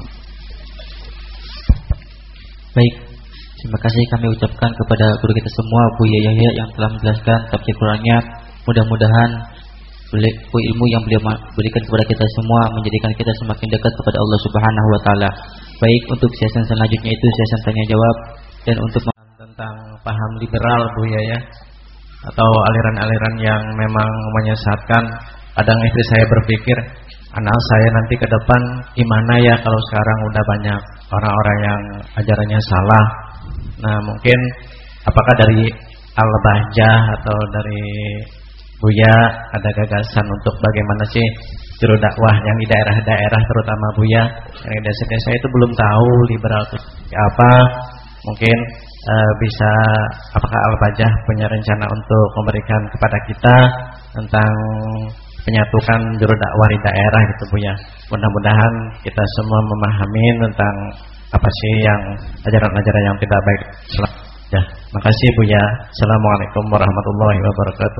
Baik, terima kasih kami ucapkan kepada guru kita semua, Buya Yahya, yang telah menjelaskan tafsir Qur'annya. Mudah-mudahan ilmu yang beliau berikan kepada kita semua menjadikan kita semakin dekat kepada Allah Subhanahu wa taala. Baik, untuk sesi selanjutnya itu sesi tanya jawab, dan untuk tentang paham liberal, Buya, ya, atau aliran-aliran yang memang menyesatkan. Kadang istri saya berpikir, anak saya nanti ke depan gimana ya kalau sekarang udah banyak orang-orang yang ajarannya salah. Nah, mungkin apakah dari Al-Bahjah atau dari Buya ada gagasan untuk bagaimana sih juru dakwah yang di daerah-daerah, terutama Buya yang di desa-desa itu belum tahu liberal itu apa. Mungkin bisa, apakah Al-Bahjah punya rencana untuk memberikan kepada kita tentang penyatukan juru dakwah di daerah gitu, Buya. Mudah-mudahan kita semua memahami tentang apa sih yang ajaran-ajaran yang tidak baik. Ya, makasih Buya. Assalamualaikum warahmatullahi wabarakatuh.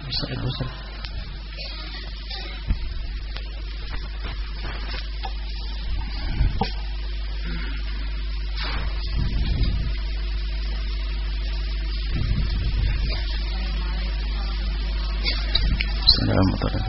Assalamualaikum.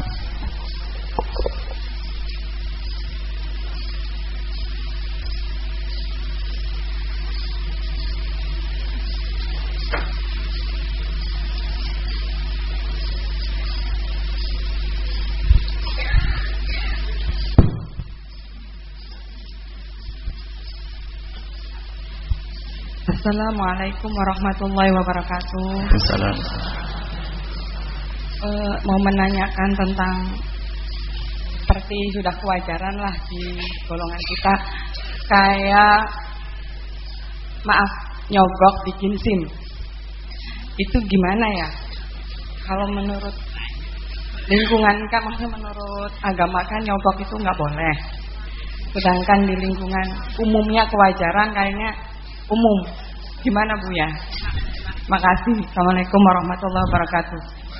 Assalamualaikum warahmatullahi wabarakatuh. Assalamualaikum. Mau menanyakan tentang seperti sudah kewajaran lah di golongan kita, kayak maaf nyogok bikin SIM, itu gimana ya? Kalau menurut lingkungan kan, maksudnya menurut agama kan nyogok itu nggak boleh, sedangkan di lingkungan umumnya kewajaran kayaknya umum. Gimana Bu ya? Makasih. Assalamualaikum warahmatullahi wabarakatuh.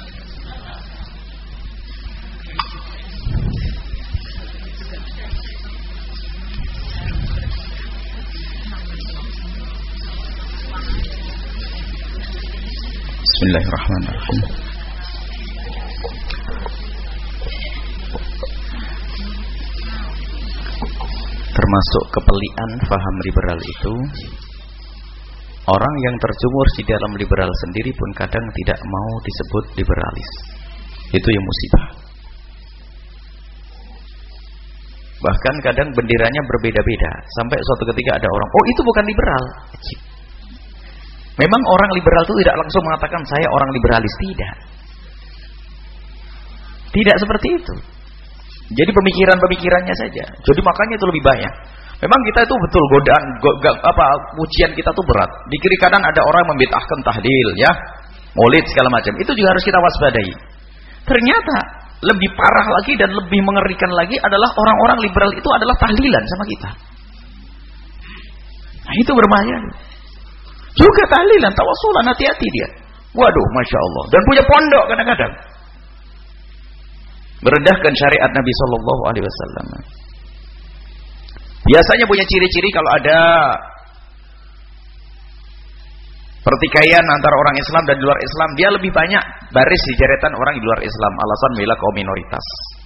Bismillahirrahmanirrahim. Termasuk kepelian faham liberal itu, orang yang terjemur di dalam liberal sendiri pun kadang tidak mau disebut liberalis. Itu yang musibah. Bahkan kadang benderanya berbeda-beda, sampai suatu ketika ada orang, oh itu bukan liberal. Memang orang liberal itu tidak langsung mengatakan saya orang liberalis, tidak. Tidak seperti itu. Jadi pemikiran-pemikirannya saja. Jadi makanya itu lebih banyak. Memang kita itu betul godaan, ujian kita tuh berat. Di kiri kanan ada orang membid'ahkan tahlil, ya, maulid segala macam. Itu juga harus kita waspadai. Ternyata lebih parah lagi dan lebih mengerikan lagi adalah orang-orang liberal itu adalah tahlilan sama kita. Nah itu berbahaya. Juga tahlilan, tawasulan, hati-hati dia. Waduh, Masya Allah. Dan punya pondok kadang-kadang. Merendahkan syariat Nabi SAW. Biasanya punya ciri-ciri kalau ada pertikaian antara orang Islam dan di luar Islam, dia lebih banyak baris di deretan orang di luar Islam. Alasan membela kaum minoritas.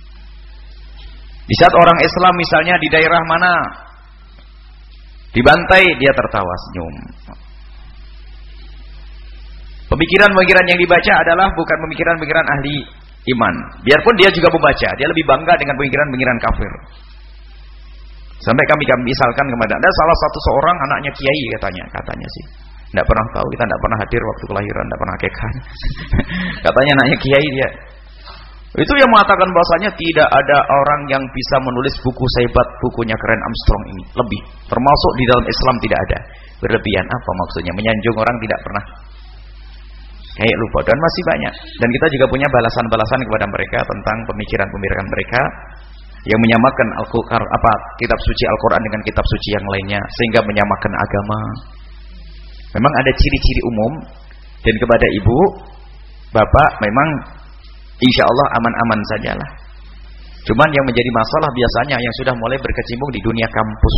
Di saat orang Islam misalnya di daerah mana dibantai, dia tertawa senyum. Pemikiran-pemikiran yang dibaca adalah bukan pemikiran-pemikiran ahli iman. Biarpun dia juga membaca, dia lebih bangga dengan pemikiran-pemikiran kafir. Sampai kami misalkan kemana, ada salah satu seorang anaknya kiai katanya sih. Tidak pernah tahu, kita tidak pernah hadir waktu kelahiran, tidak pernah akekah. Katanya anaknya kiai dia. Itu yang mengatakan bahwasanya tidak ada orang yang bisa menulis buku sehebat bukunya Karen Armstrong ini. Lebih, termasuk di dalam Islam tidak ada. Berlebihan apa maksudnya? Menyanjung orang tidak pernah. Kayak lupa, dan masih banyak. Dan kita juga punya balasan-balasan kepada mereka tentang pemikiran-pemikiran mereka yang menyamakan kitab suci Al-Quran dengan kitab suci yang lainnya, sehingga menyamakan agama. Memang ada ciri-ciri umum, dan kepada ibu, bapak memang insya Allah aman-aman sajalah. Cuman yang menjadi masalah biasanya yang sudah mulai berkecimpung di dunia kampus.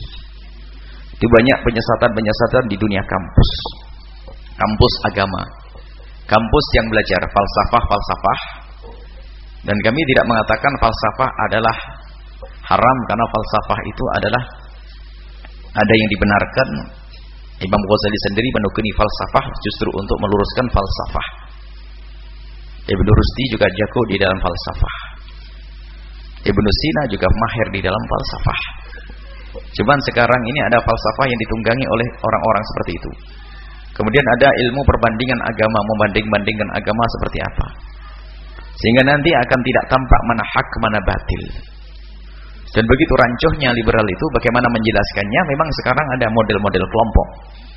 Itu banyak penyesatan-penyesatan di dunia kampus. Kampus agama. Kampus yang belajar falsafah. Dan kami tidak mengatakan falsafah adalah haram, karena falsafah itu adalah ada yang dibenarkan. Imam Ghazali sendiri menukuni falsafah justru untuk meluruskan falsafah. Ibnu Rusdi juga jago di dalam falsafah. Ibnu Sina juga mahir di dalam falsafah. Cuman sekarang ini ada falsafah yang ditunggangi oleh orang-orang seperti itu. Kemudian ada ilmu perbandingan agama, membanding-bandingkan agama seperti apa. Sehingga nanti akan tidak tampak mana hak, mana batil. Dan begitu rancuhnya liberal itu, bagaimana menjelaskannya? Memang sekarang ada model-model kelompok.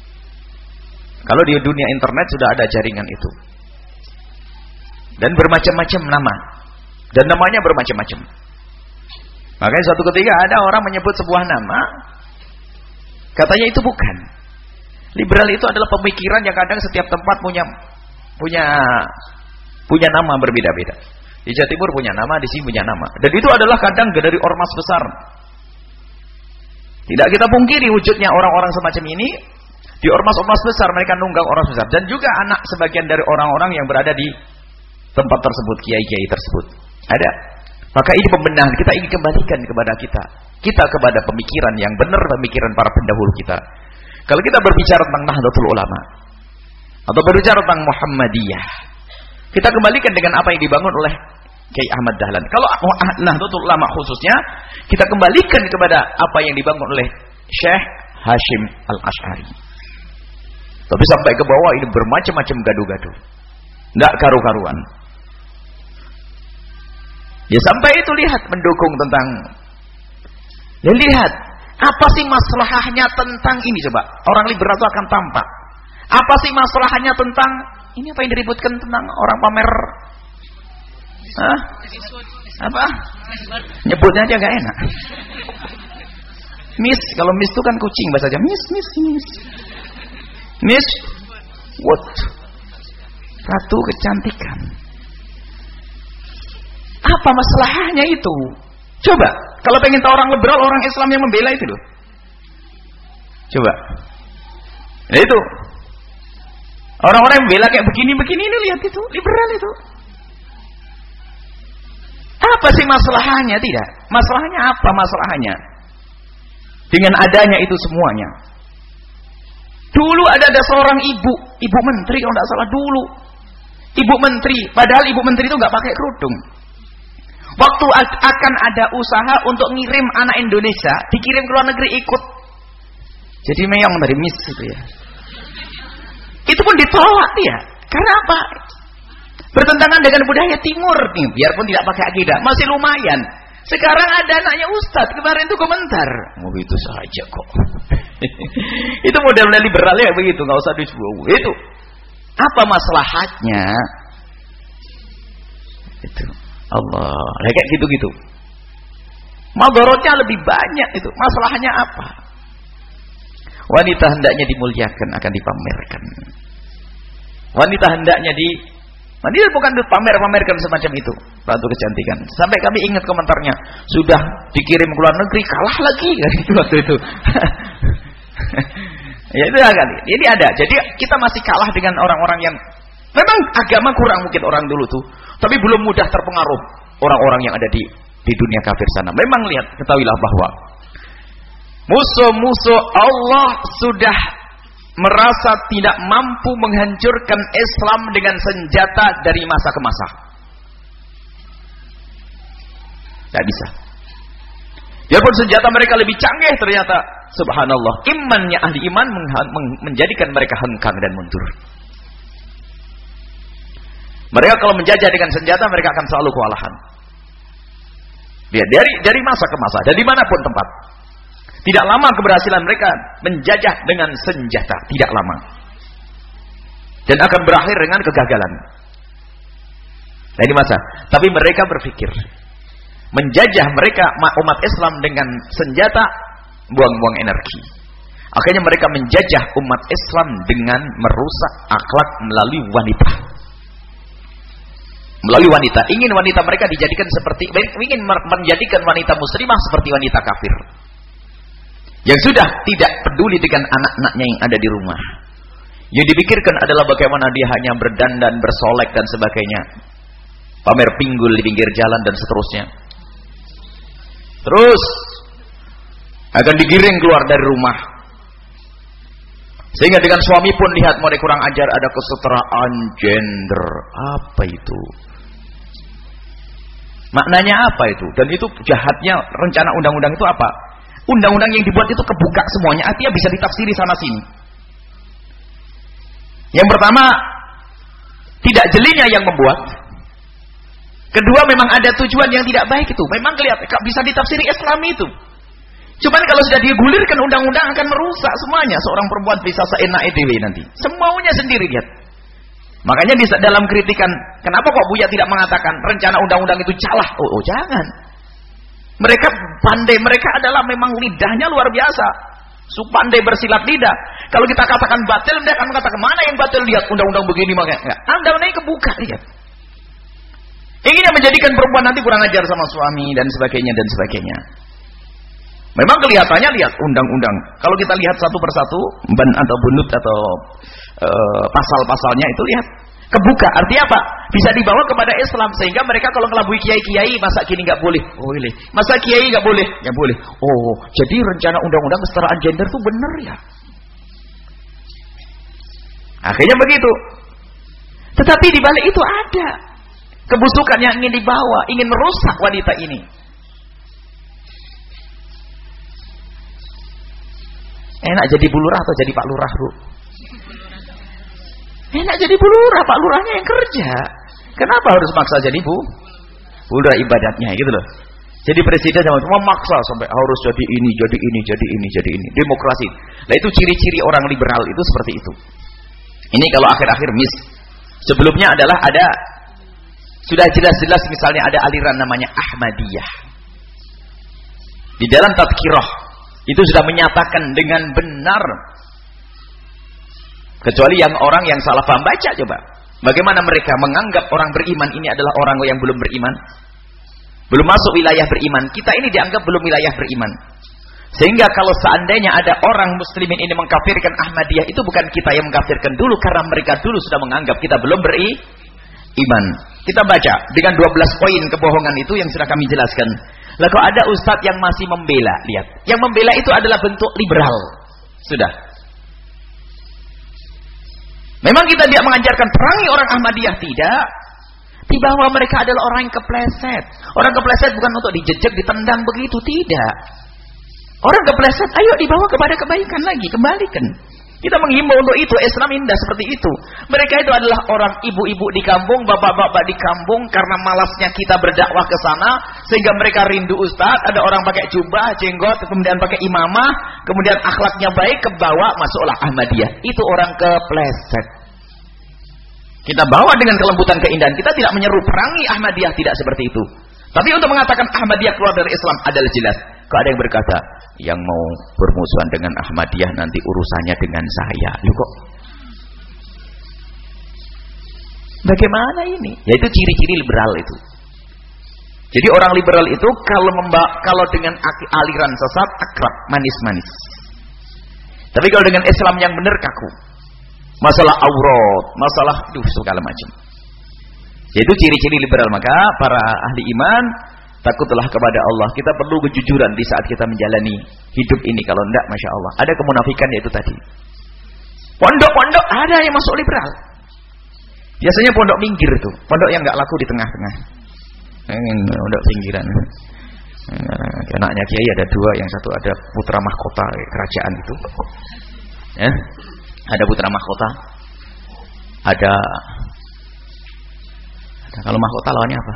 Kalau di dunia internet sudah ada jaringan itu. Dan bermacam-macam nama. Dan namanya bermacam-macam. Makanya suatu ketika ada orang menyebut sebuah nama, katanya itu bukan. Liberal itu adalah pemikiran yang kadang setiap tempat punya nama berbeda-beda. Di Jawa Timur punya nama, di sini punya nama. Dan itu adalah kadang dari ormas besar. Tidak kita pungkiri wujudnya orang-orang semacam ini. Di ormas-ormas besar mereka nunggang ormas besar. Dan juga anak sebagian dari orang-orang yang berada di tempat tersebut, kiai-kiai tersebut. Ada. Maka ini pembenahan kita ingin kembalikan kepada kita kepada pemikiran yang benar, pemikiran para pendahulu kita. Kalau kita berbicara tentang Nahdlatul Ulama atau berbicara tentang Muhammadiyah, kita kembalikan dengan apa yang dibangun oleh Kiai Ahmad Dahlan. Kalau Nahdlatul Ulama khususnya, kita kembalikan kepada apa yang dibangun oleh Syekh Hashim Al-Asy'ari. Tapi sampai ke bawah ini bermacam-macam gaduh-gaduh. Enggak karu-karuan. Ya sampai itu lihat mendukung tentang. Ya lihat, apa sih masalahnya tentang ini coba? Orang liberal itu akan tampak. Apa sih masalahnya tentang ini apa yang diributkan tentang orang pamer? Hah? Apa? Nyebutnya aja gak enak. Miss, kalau miss itu kan kucing bahasa aja. Miss. Miss what? Ratu kecantikan. Apa masalahnya itu? Coba, kalau pengen tahu orang liberal, orang Islam yang membela itu loh. Coba. Nah itu. Orang-orang yang membela kayak begini-begini ini lihat itu, liberal itu. Apa sih masalahnya? Tidak. Masalahnya apa masalahnya? Dengan adanya itu semuanya. Dulu ada seorang ibu menteri kalau tidak salah dulu. Ibu menteri, padahal ibu menteri itu nggak pakai kerudung. Waktu akan ada usaha untuk ngirim anak Indonesia, dikirim ke luar negeri ikut. Jadi meong dari Miss itu ya. Itu pun ditolak dia. Karena apa? Bertentangan dengan budaya timur nih, biarpun tidak pakai akidah, masih lumayan. Sekarang ada anaknya Ustadz, kemarin itu komentar. Oh itu saja kok. Itu model-model liberal ya begitu, nggak usah disebut. Itu. Apa maslahatnya? Itu. Allah, kayak gitu-gitu. Madorotnya lebih banyak itu. Masalahnya apa? Wanita hendaknya dimuliakan, akan dipamerkan. Wanita hendaknya dia bukan pamer-pamerkan semacam itu. Ratu kecantikan. Sampai kami ingat komentarnya, sudah dikirim ke luar negeri kalah lagi kan itu waktu itu. Ya itu kan. Ini ada. Jadi kita masih kalah dengan orang-orang yang memang agama kurang mungkin orang dulu tuh, tapi belum mudah terpengaruh orang-orang yang ada di dunia kafir sana. Memang lihat, ketahuilah bahwa musuh-musuh Allah sudah merasa tidak mampu menghancurkan Islam dengan senjata dari masa ke masa. Tidak bisa. Biarpun senjata mereka lebih canggih, ternyata subhanallah, imannya ahli iman menjadikan mereka hengkang dan mundur. Mereka kalau menjajah dengan senjata, mereka akan selalu kewalahan. Dari masa ke masa, dari manapun tempat. Tidak lama keberhasilan mereka menjajah dengan senjata, tidak lama. Dan akan berakhir dengan kegagalan. Nah ini masa. Tapi mereka berpikir, menjajah mereka umat Islam dengan senjata, buang-buang energi. Akhirnya mereka menjajah umat Islam dengan merusak akhlak melalui wanita. Melalui wanita, ingin wanita mereka dijadikan seperti, ingin menjadikan wanita muslimah seperti wanita kafir, yang sudah tidak peduli dengan anak-anaknya yang ada di rumah. Yang dipikirkan adalah bagaimana dia hanya berdandan, bersolek dan sebagainya, pamer pinggul di pinggir jalan dan seterusnya. Terus akan digiring keluar dari rumah, sehingga dengan suami pun lihat mulai kurang ajar, ada kesetaraan gender. Apa itu? Maknanya apa itu? Dan itu jahatnya rencana undang-undang itu apa? Undang-undang yang dibuat itu kebuka semuanya, artinya bisa ditafsiri sana sini. Yang pertama, tidak jelinya yang membuat. Kedua, memang ada tujuan yang tidak baik itu. Memang kelihatan bisa ditafsiri Islam itu. Cuman kalau sudah digulirkan undang-undang akan merusak semuanya. Seorang perempuan bisa seenak EDW nanti. Semaunya sendiri lihat. Makanya di dalam kritikan, kenapa kok Buya tidak mengatakan rencana undang-undang itu salah? Oh jangan. Mereka pandai, mereka adalah memang lidahnya luar biasa. Pandai bersilat lidah. Kalau kita katakan batil, dia akan mengatakan mana yang batil, lihat undang-undang begini makanya. Undang-undang ini kebuka lihat. Ingin menjadikan perempuan nanti kurang ajar sama suami dan sebagainya dan sebagainya. Memang kelihatannya lihat undang-undang. Kalau kita lihat satu persatu ban atau bunut atau pasal-pasalnya itu lihat kebuka. Artinya apa? Bisa dibawa kepada Islam sehingga mereka kalau ngelabui kiai-kiai masa gini nggak boleh. Oh boleh. Masa kiai nggak boleh? Ya boleh. Oh jadi rencana undang-undang kesetaraan gender itu benar ya. Akhirnya begitu. Tetapi di balik itu ada kebusukan yang ingin dibawa, ingin merusak wanita ini. Enak jadi Bu Lurah atau jadi Pak Lurah, Bu? Enak jadi Bu Lurah, Pak Lurahnya yang kerja. Kenapa harus maksa jadi Bu Lurah ibadatnya gitu loh. Jadi presiden sama memaksa sampai harus jadi ini, jadi ini, jadi ini, jadi ini. Demokrasi. Nah itu ciri-ciri orang liberal itu seperti itu. Ini kalau akhir-akhir miss. Sebelumnya adalah ada, sudah jelas-jelas misalnya ada aliran namanya Ahmadiyah. Di dalam Tadkirah itu sudah menyatakan dengan benar. Kecuali yang orang yang salah paham, baca coba. Bagaimana mereka menganggap orang beriman ini adalah orang yang belum beriman. Belum masuk wilayah beriman. Kita ini dianggap belum wilayah beriman. Sehingga kalau seandainya ada orang muslimin ini mengkafirkan Ahmadiyah, itu bukan kita yang mengkafirkan dulu, karena mereka dulu sudah menganggap kita belum beriman. Kita baca dengan 12 poin kebohongan itu yang sudah kami jelaskan. Lalu ada ustadz yang masih membela, lihat. Yang membela itu adalah bentuk liberal. Sudah. Memang kita tidak mengajarkan perangi orang Ahmadiyah, tidak. Di bawah mereka adalah orang yang kepleset. Orang kepleset bukan untuk dijejek, ditendang begitu, tidak. Orang kepleset, ayo dibawa kepada kebaikan lagi, kembalikan. Kita menghimbau untuk itu. Islam indah seperti itu. Mereka itu adalah orang ibu-ibu di kampung, bapak-bapak di kampung, karena malasnya kita berdakwah ke sana, sehingga mereka rindu ustaz. Ada orang pakai jubah, jenggot, kemudian pakai imamah, kemudian akhlaknya baik, kebawa masuklah Ahmadiyah. Itu orang kepleset. Kita bawa dengan kelembutan, keindahan. Kita tidak menyeru perangi Ahmadiyah, tidak seperti itu. Tapi untuk mengatakan Ahmadiyah keluar dari Islam adalah jelas. Kalau ada yang berkata, yang mau bermusuhan dengan Ahmadiyah nanti urusannya dengan saya. Loh kok? Bagaimana ini? Ya itu ciri-ciri liberal itu. Jadi orang liberal itu kalau dengan aliran sesat akrab, manis-manis. Tapi kalau dengan Islam yang benar kaku. Masalah aurat, masalah segala macam. Yaitu ciri-ciri liberal. Maka para ahli iman, takutlah kepada Allah. Kita perlu kejujuran di saat kita menjalani hidup ini. Kalau enggak, Masya Allah, ada kemunafikan, yaitu tadi. Pondok-pondok ada yang masuk liberal. Biasanya pondok minggir tuh, pondok yang enggak laku di tengah-tengah. Pondok pinggiran. Anaknya kiai ada 2, yang satu ada putra mahkota kerajaan itu. Ya. Ada putra mahkota. Ada kalau mahkota lawannya apa?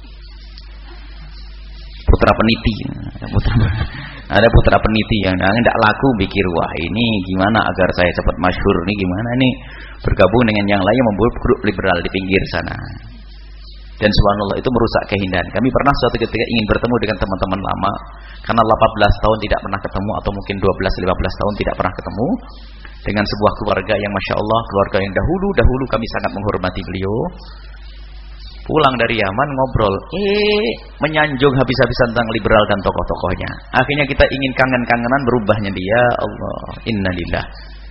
Putra peniti. Ada putra peniti yang tidak laku, pikir wah ini gimana agar saya cepat masyhur, ini gimana nih bergabung dengan yang lain membuat grup liberal di pinggir sana. Dan subhanallah itu merusak keindahan. Kami pernah suatu ketika ingin bertemu dengan teman-teman lama, karena 18 tahun tidak pernah ketemu, atau mungkin 12-15 tahun tidak pernah ketemu, dengan sebuah keluarga yang Masya Allah, keluarga yang dahulu kami sangat menghormati beliau. Pulang dari Yaman ngobrol, menyanjung habis-habisan tentang liberal dan tokoh-tokohnya. Akhirnya kita ingin kangen-kangenan, berubahnya dia, Allah, innalillah.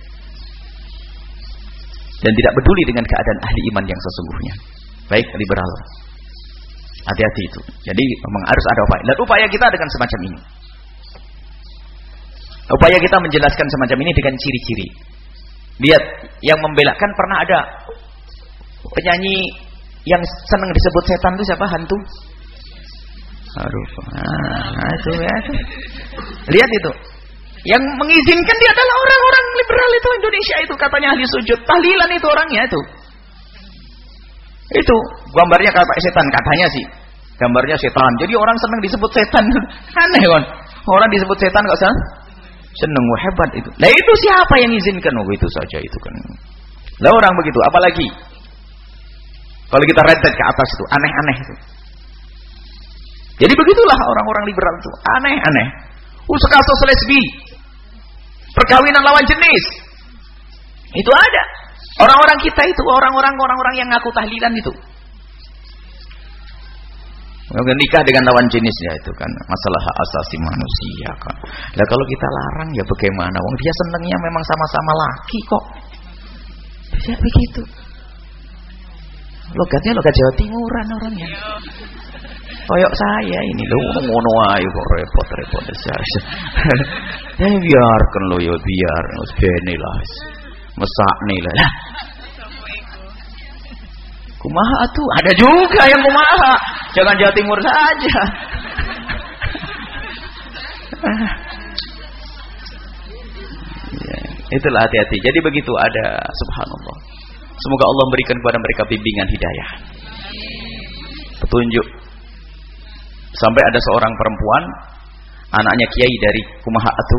Dan tidak peduli dengan keadaan ahli iman yang sesungguhnya. Baik liberal. Hati-hati itu. Jadi memang harus ada upaya. Dan upaya kita dengan semacam ini. Upaya kita menjelaskan semacam ini dengan ciri-ciri. Lihat, yang membelakan pernah ada penyanyi yang senang disebut setan itu siapa? Hantu. Aduh, itu ya. Lihat itu. Yang mengizinkan dia adalah orang-orang liberal itu Indonesia itu, katanya ahli sujud. Tahlilan itu orangnya itu. Itu gambarnya kata setan, katanya sih. Gambarnya setan. Jadi orang senang disebut setan. Aneh kan? Orang disebut setan kok seneng, hebat itu. Nah itu siapa yang izinkan? Oh itu saja itu kan. Lah orang begitu, apalagi kalau kita rentet ke atas itu, aneh-aneh itu. Jadi begitulah orang-orang liberal itu, aneh-aneh. Kasus lesbi, perkawinan lawan jenis, itu ada. Orang-orang kita itu, orang-orang yang ngaku tahlilan itu. Nikah dengan lawan jenisnya itu kan masalah hak asasi manusia kan. Nah kalau kita larang ya bagaimana? Wong dia senengnya memang sama-sama laki kok. Bisa begitu. Logatnya logat Jawa Timuran orangnya. Koyok saya ini lho ngono ae kok repot-repot saja. Ya biarkan lo ya biar bene lah. Mesakne lah. Kumaha tuh? Ada juga yang kumaha. Jangan Jawa Timur saja. Ya, itulah hati-hati. Jadi begitu ada subhanallah. Semoga Allah memberikan kepada mereka bimbingan hidayah, petunjuk. Sampai ada seorang perempuan, anaknya kiai dari Kumaha itu,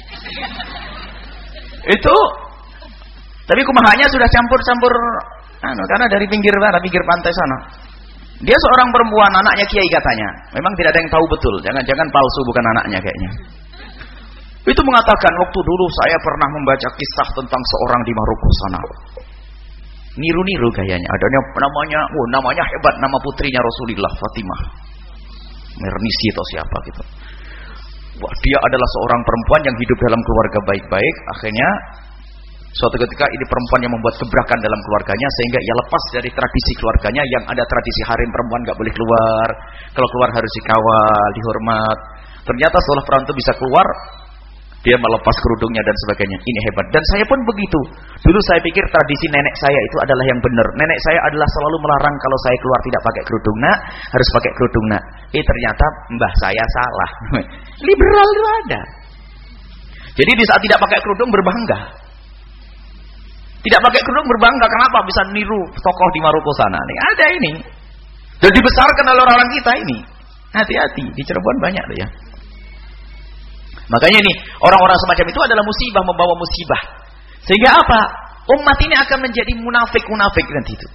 tapi kumahanya sudah campur-campur, karena dari pinggir pantai sana. Dia seorang perempuan, anaknya kiai katanya. Memang tidak ada yang tahu betul, jangan-jangan palsu, bukan anaknya kayaknya. Itu mengatakan, waktu dulu saya pernah membaca kisah tentang seorang di Maroko sana. Niru-niru gayanya. Ada namanya hebat, nama putrinya Rasulullah, Fatimah Mernisi atau siapa gitu. Wah, dia adalah seorang perempuan yang hidup dalam keluarga baik-baik. Akhirnya suatu ketika ini perempuan yang membuat gebrakan dalam keluarganya, sehingga ia lepas dari tradisi keluarganya yang ada tradisi harem, perempuan gak boleh keluar, kalau keluar harus dikawal, dihormat. Ternyata setelah perantau bisa keluar, dia melepas kerudungnya dan sebagainya. Ini hebat. Dan saya pun begitu. Dulu saya pikir tradisi nenek saya itu adalah yang benar. Nenek saya adalah selalu melarang kalau saya keluar tidak pakai kerudung, nak, harus pakai kerudung, nak. Ternyata mbah saya salah. Liberal itu ada. Jadi di saat tidak pakai kerudung berbangga. Tidak pakai kerudung berbangga. Kenapa? Bisa niru tokoh di Maroko sana. Nih, ada ini. Dan dibesarkan oleh orang kita ini. Hati-hati. Di Cirebon banyak tuh ya. Makanya nih, orang-orang semacam itu adalah musibah, membawa musibah. Sehingga apa? Umat ini akan menjadi munafik nanti itu.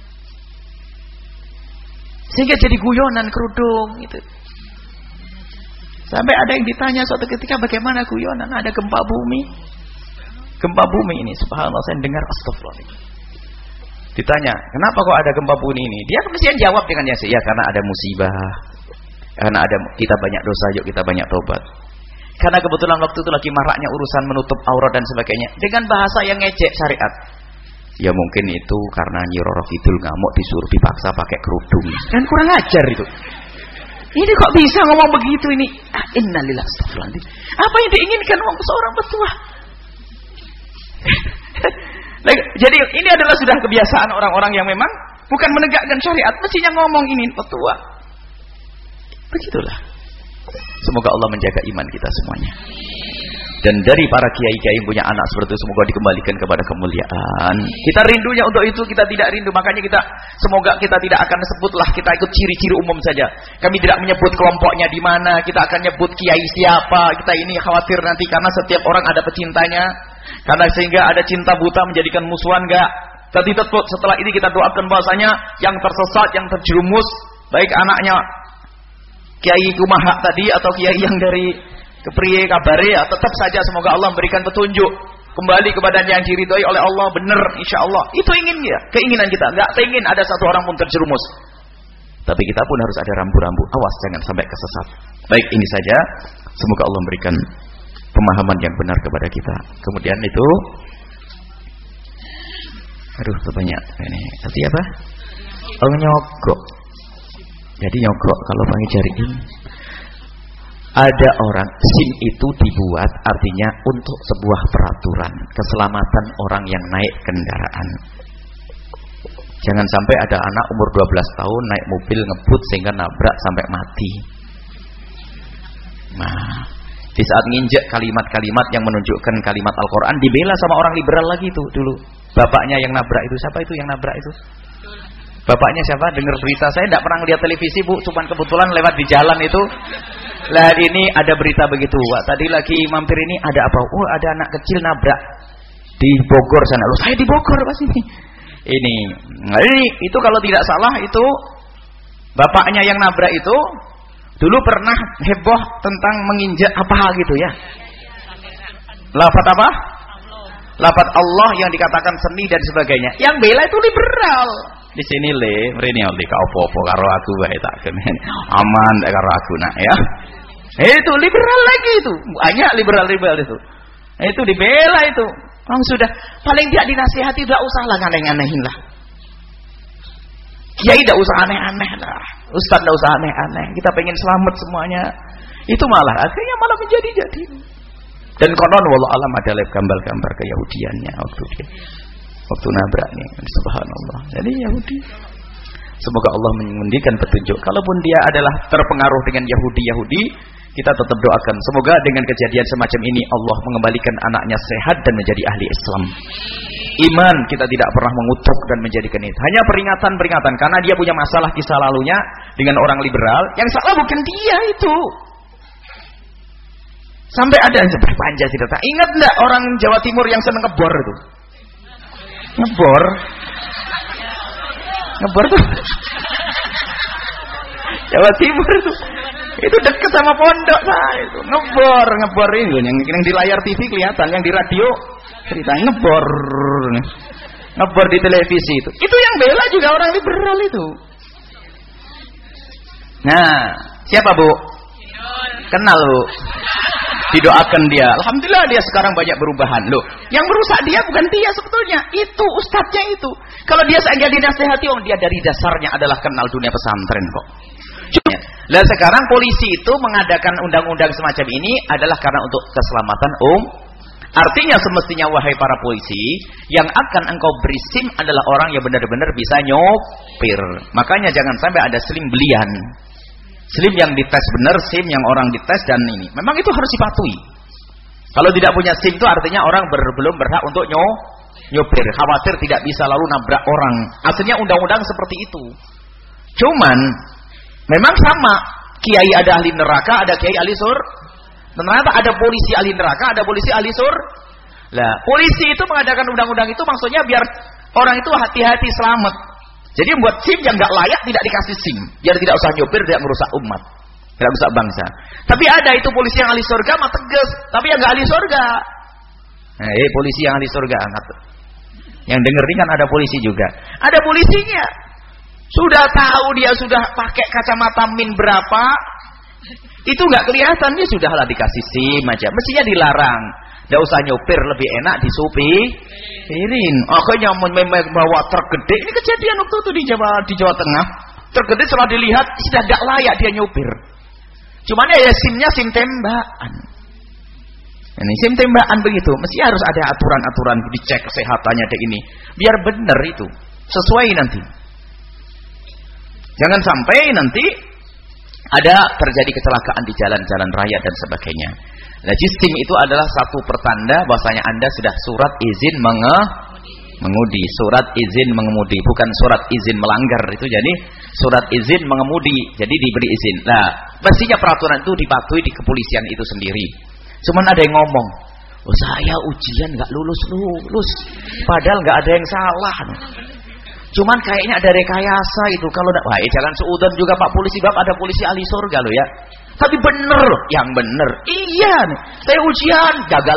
Sehingga jadi guyonan kerudung gitu. Sampai ada yang ditanya suatu ketika, bagaimana guyonan? Ada gempa bumi. Gempa bumi ini, subhanallah, saya dengar, astagfirullah. Ditanya, kenapa kok ada gempa bumi ini? Dia mesti jawab dengan ya karena ada musibah. Karena ada kita banyak dosa, yuk kita banyak tobat. Karena kebetulan waktu itu lagi maraknya urusan menutup aurat dan sebagainya, dengan bahasa yang ngejek syariat. Ya mungkin itu karena Nyi Roro Kidul ngamuk disuruh dipaksa pakai kerudung. Dan kurang ajar itu. Ini kok bisa ngomong begitu ini? Innalillahi astagfirullahaladzim. Apa yang diinginkan seorang petua? Jadi ini adalah sudah kebiasaan orang-orang yang memang bukan menegakkan syariat, mestinya ngomong ini petua. Begitulah. Semoga Allah menjaga iman kita semuanya. Dan dari para kiai-kiai yang punya anak seperti itu, semoga dikembalikan kepada kemuliaan. Kita rindunya untuk itu, kita tidak rindu. Makanya semoga kita tidak akan sebutlah, kita ikut ciri-ciri umum saja. Kami tidak menyebut kelompoknya di mana, kita akan nyebut kiai siapa. Kita ini khawatir nanti karena setiap orang ada pecintanya. Karena sehingga ada cinta buta menjadikan musuhan enggak. Tapi setelah ini kita doakan bahwasanya yang tersesat, yang terjerumus, baik anaknya Kiai Kumaha tadi atau kiai yang dari Kepriye Kabare, ya, tetap saja semoga Allah memberikan petunjuk kembali kepada yang diridhoi oleh Allah, benar insyaallah. Itu keinginan kita. Enggak ingin ada satu orang pun terjerumus. Tapi kita pun harus ada rambu-rambu. Awas jangan sampai kesesat. Baik, ini saja. Semoga Allah memberikan pemahaman yang benar kepada kita. Kemudian itu banyak ini. Tadi apa? Nyogok. Jadi nyogok kalau pakai jari ini. Ada orang, SIM itu dibuat artinya untuk sebuah peraturan keselamatan orang yang naik kendaraan. Jangan sampai ada anak umur 12 tahun naik mobil ngebut sehingga nabrak sampai mati. Nah, di saat nginjek kalimat-kalimat yang menunjukkan kalimat Al-Quran, dibela sama orang liberal lagi itu dulu. Bapaknya yang nabrak itu, siapa itu yang nabrak itu? Bapaknya siapa? Dengar berita, saya tidak pernah lihat televisi bu, cuma kebetulan lewat di jalan itu. Lah ini ada berita begitu. Wah, tadi lagi mampir ini ada apa? Oh, ada anak kecil nabrak di Bogor sana. Loh, saya di Bogor pas ini. Ini itu kalau tidak salah itu bapaknya yang nabrak itu dulu pernah heboh tentang menginjak apa gitu ya. Lafaz apa? Lafaz Allah yang dikatakan seni dan sebagainya. Yang bela itu liberal. Di sini mrene oleh ka apa-apa karo aku wae tak kemen. Aman karo aku nak ya. Itu liberal lagi itu. Banyak liberal itu. Itu dibela itu. Sudah paling tidak dinasihati, tidak usahlah aneh-anehin lah. Kiai tidak usah aneh-aneh lah. Ustaz tidak usah aneh-aneh. Kita pengen selamat semuanya. Itu akhirnya malah menjadi-jadi. Dan konon wallahu alam ada gambar-gambar keyahudiannya waktu nabraknya, subhanallah. Jadi Yahudi. Semoga Allah mengundikan petunjuk. Kalaupun dia adalah terpengaruh dengan Yahudi, kita tetap doakan. Semoga dengan kejadian semacam ini Allah mengembalikan anaknya sehat dan menjadi ahli Islam. Iman kita tidak pernah mengutuk dan menjadikan itu. Hanya peringatan-peringatan karena dia punya masalah kisah lalunya dengan orang liberal. Yang salah bukan dia itu. Sampai ada yang seperti Pancasila. Ingat enggak orang Jawa Timur yang seneng ngebor itu? Ngebor tuh. Jawa Timur itu dekat sama pondok itu. Ngebor ini yang di layar TV kelihatan, yang di radio cerita ngebor di televisi itu. Itu yang bela juga orang liberal itu. Nah, siapa Bu? Kenal Bu? Didoakan dia. Alhamdulillah dia sekarang banyak berubahan. Loh, yang merusak dia bukan dia sebetulnya. Itu ustadznya itu. Kalau dia sengaja dinasihati, dia dari dasarnya adalah kenal dunia pesantren kok. Lah sekarang polisi itu mengadakan undang-undang semacam ini adalah karena untuk keselamatan Artinya semestinya wahai para polisi, yang akan engkau beri SIM adalah orang yang benar-benar bisa nyopir. Makanya jangan sampai ada SIM belian. SIM yang dites benar, SIM yang orang dites dan ini. Memang itu harus dipatuhi. Kalau tidak punya SIM itu artinya orang belum berhak untuk nyopir. Khawatir tidak bisa lalu nabrak orang. Aslinya undang-undang seperti itu. Cuman memang sama. Kiai ada ahli neraka, ada kiai ahli surga. Ternyata ada polisi ahli neraka, ada polisi ahli surga. Lah, polisi itu mengadakan undang-undang itu maksudnya biar orang itu hati-hati selamat. Jadi membuat SIM yang enggak layak tidak dikasih SIM, biar tidak usah nyopir, tidak merusak umat, tidak merusak bangsa. Tapi ada itu polisi yang ahli surga mah tegas, tapi yang enggak ahli surga. Nah, polisi yang ahli surga yang denger ini kan ada polisi juga. Ada polisinya. Sudah tahu dia sudah pakai kacamata min berapa? Itu nggak kelihatan, dia sudahlah dikasih SIM aja. Mestinya dilarang. Nggak usah nyopir, lebih enak disupirin. Akhirnya membawa truk gede. Ini kejadian waktu itu di Jawa Tengah. Truk gede setelah dilihat sudah nggak layak dia nyopir. Cuman ya SIM-nya SIM tembakan. Ini SIM tembakan begitu. Mesti harus ada aturan-aturan, dicek kesehatannya deh ini. Biar benar itu, sesuai nanti. Jangan sampai nanti ada terjadi kecelakaan di jalan-jalan raya dan sebagainya. Nah, SIM itu adalah satu pertanda bahwasanya Anda sudah surat izin mengemudi, surat izin mengemudi, bukan surat izin melanggar itu. Jadi surat izin mengemudi, jadi diberi izin. Nah, pastinya peraturan itu dipatuhi di kepolisian itu sendiri. Cuman ada yang ngomong, "Oh, saya ujian nggak lulus, padahal nggak ada yang salah." Cuman kayaknya ada rekayasa itu. Kalau wah, jangan seudon juga Pak polisi, bab ada polisi ahli surga loh ya. Tapi bener, yang bener. Iya, saya ujian gagal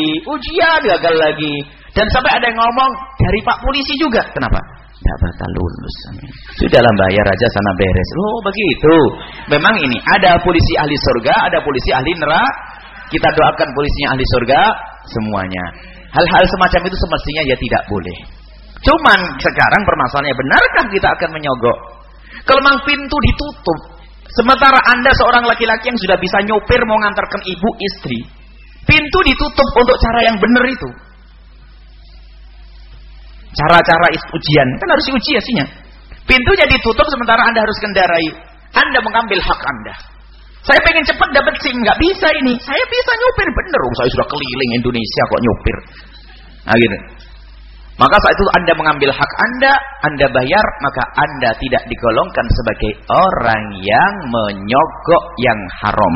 lagi. Dan sampai ada yang ngomong dari Pak polisi juga. Kenapa? Enggak bakal lulus. Sudahlah bayar aja sana beres. Loh, begitu. Memang ini ada polisi ahli surga, ada polisi ahli neraka. Kita doakan polisinya ahli surga semuanya. Hal-hal semacam itu semestinya ya tidak boleh. Cuman sekarang permasalahannya, benarkah kita akan menyogok? Kalau memang pintu ditutup, sementara Anda seorang laki-laki yang sudah bisa nyopir mau ngantarkan ibu istri, pintu ditutup untuk cara yang benar itu. Cara-cara ujian kan harus diuji aslinya. Pintunya ditutup sementara Anda harus kendarai. Anda mengambil hak Anda. Saya pengen cepat dapat SIM, nggak bisa ini. Saya bisa nyopir bener, saya sudah keliling Indonesia kok nyopir. Nah gitu. Maka saat itu Anda mengambil hak Anda bayar, maka Anda tidak digolongkan sebagai orang yang menyogok yang haram.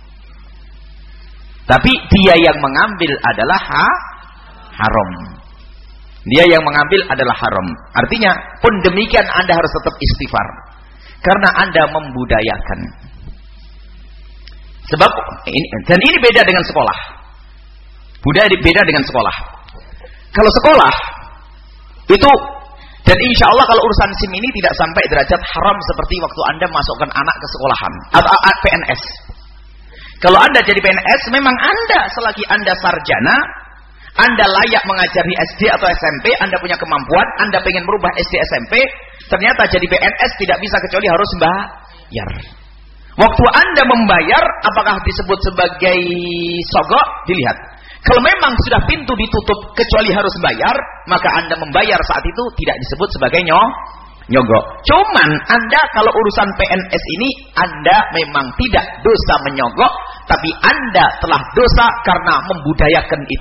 Tapi dia yang mengambil adalah haram. Dia yang mengambil adalah haram. Artinya pun demikian Anda harus tetap istighfar. Karena Anda membudayakan. Sebab dan ini beda dengan sekolah. Budaya beda dengan sekolah. Kalau sekolah itu, dan insya Allah kalau urusan SIM ini tidak sampai derajat haram seperti waktu Anda masukkan anak ke sekolahan atau PNS. Kalau Anda jadi PNS, memang Anda selagi Anda sarjana, Anda layak mengajari SD atau SMP, Anda punya kemampuan, Anda pengen merubah SD SMP, ternyata jadi PNS tidak bisa kecuali harus bayar. Waktu Anda membayar, apakah disebut sebagai sogok? Dilihat. Kalau memang sudah pintu ditutup kecuali harus bayar, maka Anda membayar saat itu tidak disebut sebagai nyogok. Cuman Anda kalau urusan PNS ini, Anda memang tidak dosa menyogok, tapi Anda telah dosa karena membudayakan itu.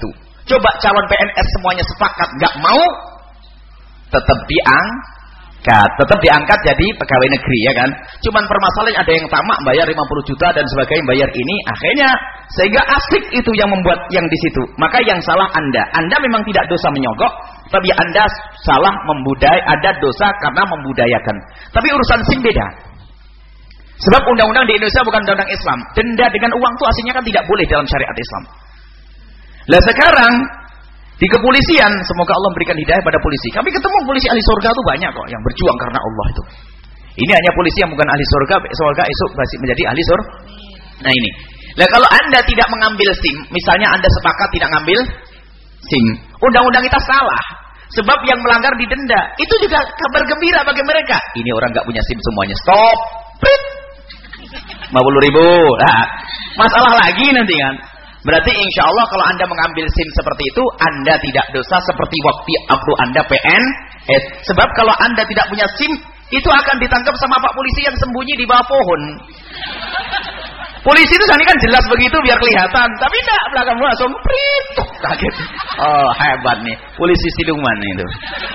Coba calon PNS semuanya sepakat nggak mau, tetap diangkat jadi pegawai negeri, ya kan? Cuman permasalahan ada yang tamak bayar 50 juta dan sebagainya, bayar ini, akhirnya sehingga asik itu yang membuat yang di situ. Maka yang salah Anda. Anda memang tidak dosa menyogok, tapi Anda salah ada dosa karena membudayakan. Tapi urusan SIM beda. Sebab undang-undang di Indonesia bukan undang-undang Islam. Denda dengan uang itu aslinya kan tidak boleh dalam syariat Islam. Lah sekarang di kepolisian, semoga Allah memberikan hidayah pada polisi. Kami ketemu polisi ahli surga itu banyak kok yang berjuang karena Allah itu. Ini hanya polisi yang bukan ahli surga esok masih menjadi ahli surga. Nah ini. Lah kalau Anda tidak mengambil SIM, misalnya Anda sepakat tidak ngambil SIM, undang-undang kita salah. Sebab yang melanggar didenda. Itu juga kabar gembira bagi mereka. Ini orang nggak punya SIM semuanya. Stop. Prit. 50.000. Nah, masalah lagi nanti kan. Berarti insya Allah kalau Anda mengambil SIM seperti itu, Anda tidak dosa seperti waktu Anda PNS. Sebab kalau Anda tidak punya SIM, itu akan ditangkap sama Pak Polisi yang sembunyi di bawah pohon. Polisi itu kan jelas begitu biar kelihatan, tapi enggak, belakang langsung prit, kaget. Oh hebat nih, polisi siluman itu.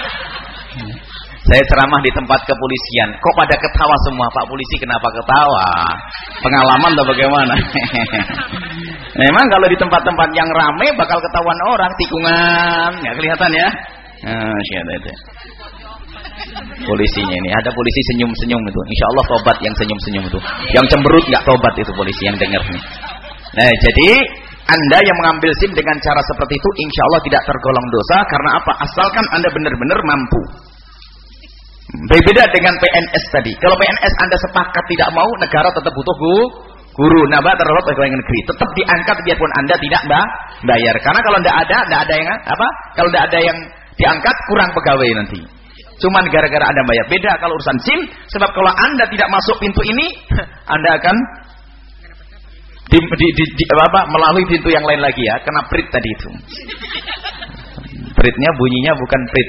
Saya ceramah di tempat kepolisian, kok pada ketawa semua? Pak polisi kenapa ketawa? Pengalaman atau bagaimana? Memang kalau di tempat-tempat yang ramai bakal ketahuan orang, tikungan, nggak kelihatan ya? Itu. Polisinya ini, ada polisi senyum-senyum itu. Insya Allah tobat yang senyum-senyum itu. Yang cemberut nggak tobat itu polisi yang dengar nih. Nah, jadi Anda yang mengambil SIM dengan cara seperti itu, insya Allah tidak tergolong dosa. Karena apa? Asalkan Anda benar-benar mampu. Berbeda dengan PNS tadi. Kalau PNS Anda sepakat tidak mau, negara tetap butuh guru. Nambah terhadap pegawai negeri. Tetap diangkat biarpun Anda tidak bayar. Karena kalau tidak ada yang apa? Kalau tidak ada yang diangkat, kurang pegawai nanti. Cuman gara-gara Anda bayar. Beda kalau urusan SIM. Sebab kalau Anda tidak masuk pintu ini, Anda akan melalui pintu yang lain lagi ya. Kena prit tadi itu. Pritnya bunyinya bukan prit.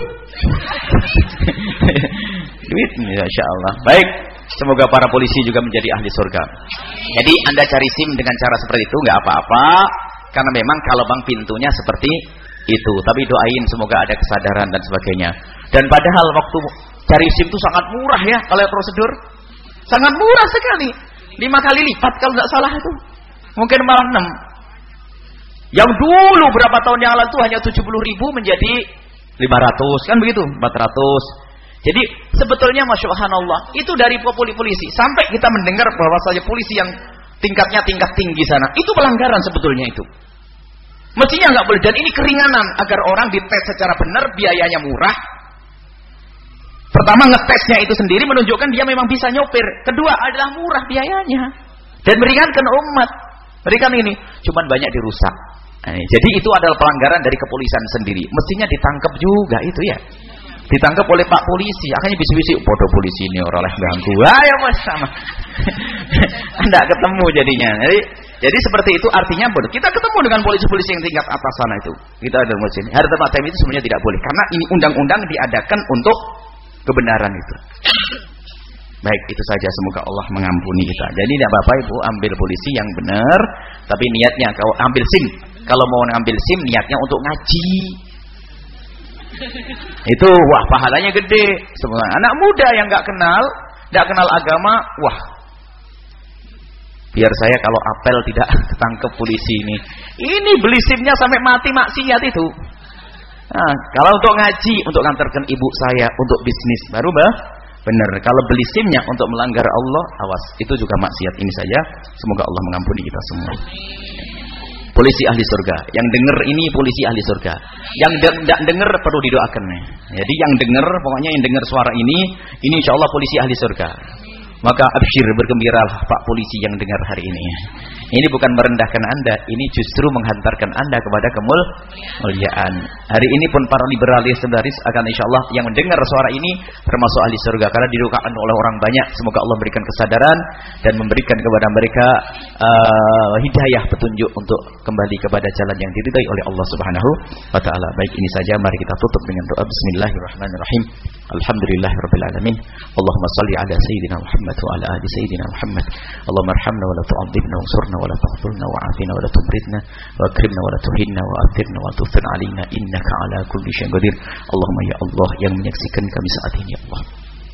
Duit, Masya Allah. Baik, semoga para polisi juga menjadi ahli surga. Jadi Anda cari SIM dengan cara seperti itu nggak apa-apa, karena memang kalau bang pintunya seperti itu. Tapi doain semoga ada kesadaran dan sebagainya. Dan padahal waktu cari SIM itu sangat murah ya, kalau prosedur sangat murah sekali, 5 kali lipat kalau nggak salah itu, mungkin malah 6. Yang dulu berapa tahun yang lalu itu hanya 70.000 menjadi 500 kan begitu, 400. Jadi sebetulnya Masya Allah itu dari polisi sampai kita mendengar bahwa saja polisi yang tingkatnya tingkat tinggi sana itu pelanggaran sebetulnya itu. Mestinya nggak boleh, dan ini keringanan agar orang dites secara benar, biayanya murah. Pertama ngetesnya itu sendiri menunjukkan dia memang bisa nyopir. Kedua adalah murah biayanya dan meringankan umat. Berikan ini, cuman banyak dirusak. Jadi itu adalah pelanggaran dari kepolisian sendiri. Mestinya ditangkap juga itu ya. Ditangkap oleh Pak Polisi. Akhirnya bisik-bisik, bodoh polisi ini orang oleh ganggu. Ayo mas sama. Anda ketemu jadinya. Jadi seperti itu artinya bodoh. Kita ketemu dengan polisi-polisi yang tingkat atas sana itu. Kita ada di sini. Hari tempat time itu sebenarnya tidak boleh. Karena ini undang-undang diadakan untuk kebenaran itu. Baik, itu saja, semoga Allah mengampuni kita. Jadi tidak apa-apa Ibu ambil polisi yang benar, tapi niatnya kalau ambil SIM, kalau mau ngambil SIM niatnya untuk ngaji. Itu wah pahalanya gede. Semua anak muda yang enggak kenal agama, wah. Biar saya kalau apel tidak ketangkep polisi ini. Ini beli SIM-nya sampai mati maksiat itu. Nah, kalau untuk ngaji, untuk ngantarkan ibu saya, untuk bisnis baru benar. Kalau beli SIM-nya untuk melanggar Allah, awas, itu juga maksiat. Ini saja, semoga Allah mengampuni kita semua. Polisi ahli surga. Yang dengar ini polisi ahli surga. Yang tidak dengar perlu didoakan. Jadi yang dengar, pokoknya yang dengar suara ini insya Allah polisi ahli surga. Maka absyir, bergembiralah Pak Polisi yang dengar hari ini. Ini bukan merendahkan Anda, ini justru menghantarkan Anda kepada kemuliaan. Hari ini pun para liberalis akan insya Allah yang mendengar suara ini termasuk ahli surga, karena didoakan oleh orang banyak. Semoga Allah berikan kesadaran dan memberikan kepada mereka hidayah, petunjuk untuk kembali kepada jalan yang diridhai oleh Allah Subhanahu wa taala. Baik, ini saja, mari kita tutup dengan doa. Bismillahirrahmanirrahim. Alhamdulillahirabbil alamin. Allahumma shalli ala sayyidina Muhammad Muhammad wa ala ali sayyidina Muhammad. Allahumma arhamna wa la tu'adzibna wansurna wa la taghfirna wa afina wa la tumritna wa akrimna wa la tuhinna wa athirna wa tufir alaina innaka ala kulli syai'in qadir. Allahumma ya Allah yang menyaksikan kami saat ini ya Allah.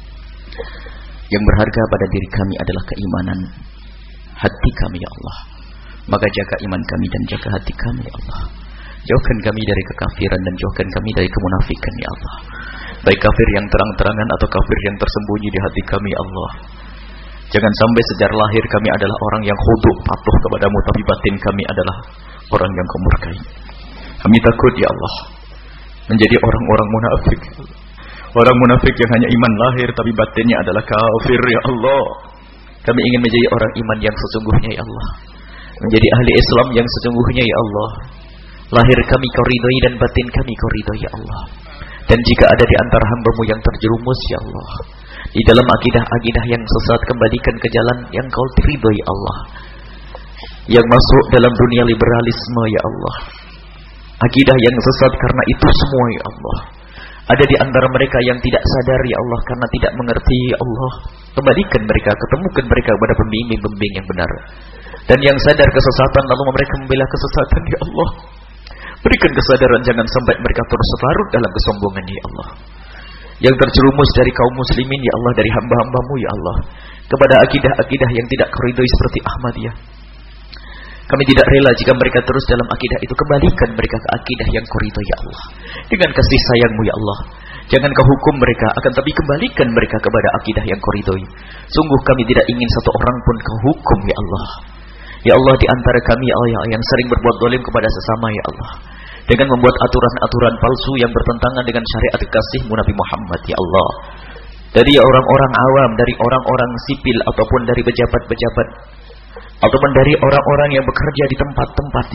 Yang berharga pada diri kami adalah keimanan hati kami ya Allah. Maka jaga iman kami dan jaga hati kami ya Allah. Jauhkan kami dari kekafiran dan jauhkan kami dari kemunafikan ya Allah. Baik kafir yang terang-terangan atau kafir yang tersembunyi di hati kami ya Allah. Jangan sampai sejak lahir kami adalah orang yang khudu' patuh kepadamu, tapi batin kami adalah orang yang kau murkai. Kami takut ya Allah menjadi orang-orang munafik. Orang munafik yang hanya iman lahir tapi batinnya adalah kafir ya Allah. Kami ingin menjadi orang iman yang sesungguhnya ya Allah. Menjadi ahli Islam yang sesungguhnya ya Allah. Lahir kami kau ridhoi dan batin kami kau ridhoi ya Allah. Dan jika ada di antara hamba-Mu yang terjerumus ya Allah di dalam akidah-akidah yang sesat, kembalikan ke jalan yang kau ridhoi Allah. Yang masuk dalam dunia liberalisme ya Allah, akidah yang sesat karena itu semua ya Allah. Ada di antara mereka yang tidak sadar ya Allah karena tidak mengerti ya Allah. Kembalikan mereka, ketemukan mereka kepada pembimbing-pembimbing yang benar. Dan yang sadar kesesatan lalu mereka membela kesesatan ya Allah. Berikan kesadaran jangan sampai mereka terus larut dalam kesombongan ya Allah. Yang terjerumus dari kaum muslimin ya Allah, dari hamba-hamba-Mu ya Allah, kepada akidah-akidah yang tidak kau ridhoi seperti Ahmadiyah. Kami tidak rela jika mereka terus dalam akidah itu. Kembalikan mereka ke akidah yang kau ridhoi ya Allah. Dengan kasih sayang-Mu ya Allah. Jangan kau hukum mereka, akan tapi kembalikan mereka kepada akidah yang kau ridhoi. Sungguh kami tidak ingin satu orang pun kau hukum ya Allah. Ya Allah, di antara kami ya Allah yang sering berbuat zalim kepada sesama ya Allah, dengan membuat aturan-aturan palsu yang bertentangan dengan syariat kekasih-Mu Nabi Muhammad ya Allah. Dari orang-orang awam, dari orang-orang sipil ataupun dari pejabat-pejabat, ataupun dari orang-orang yang bekerja di tempat-tempat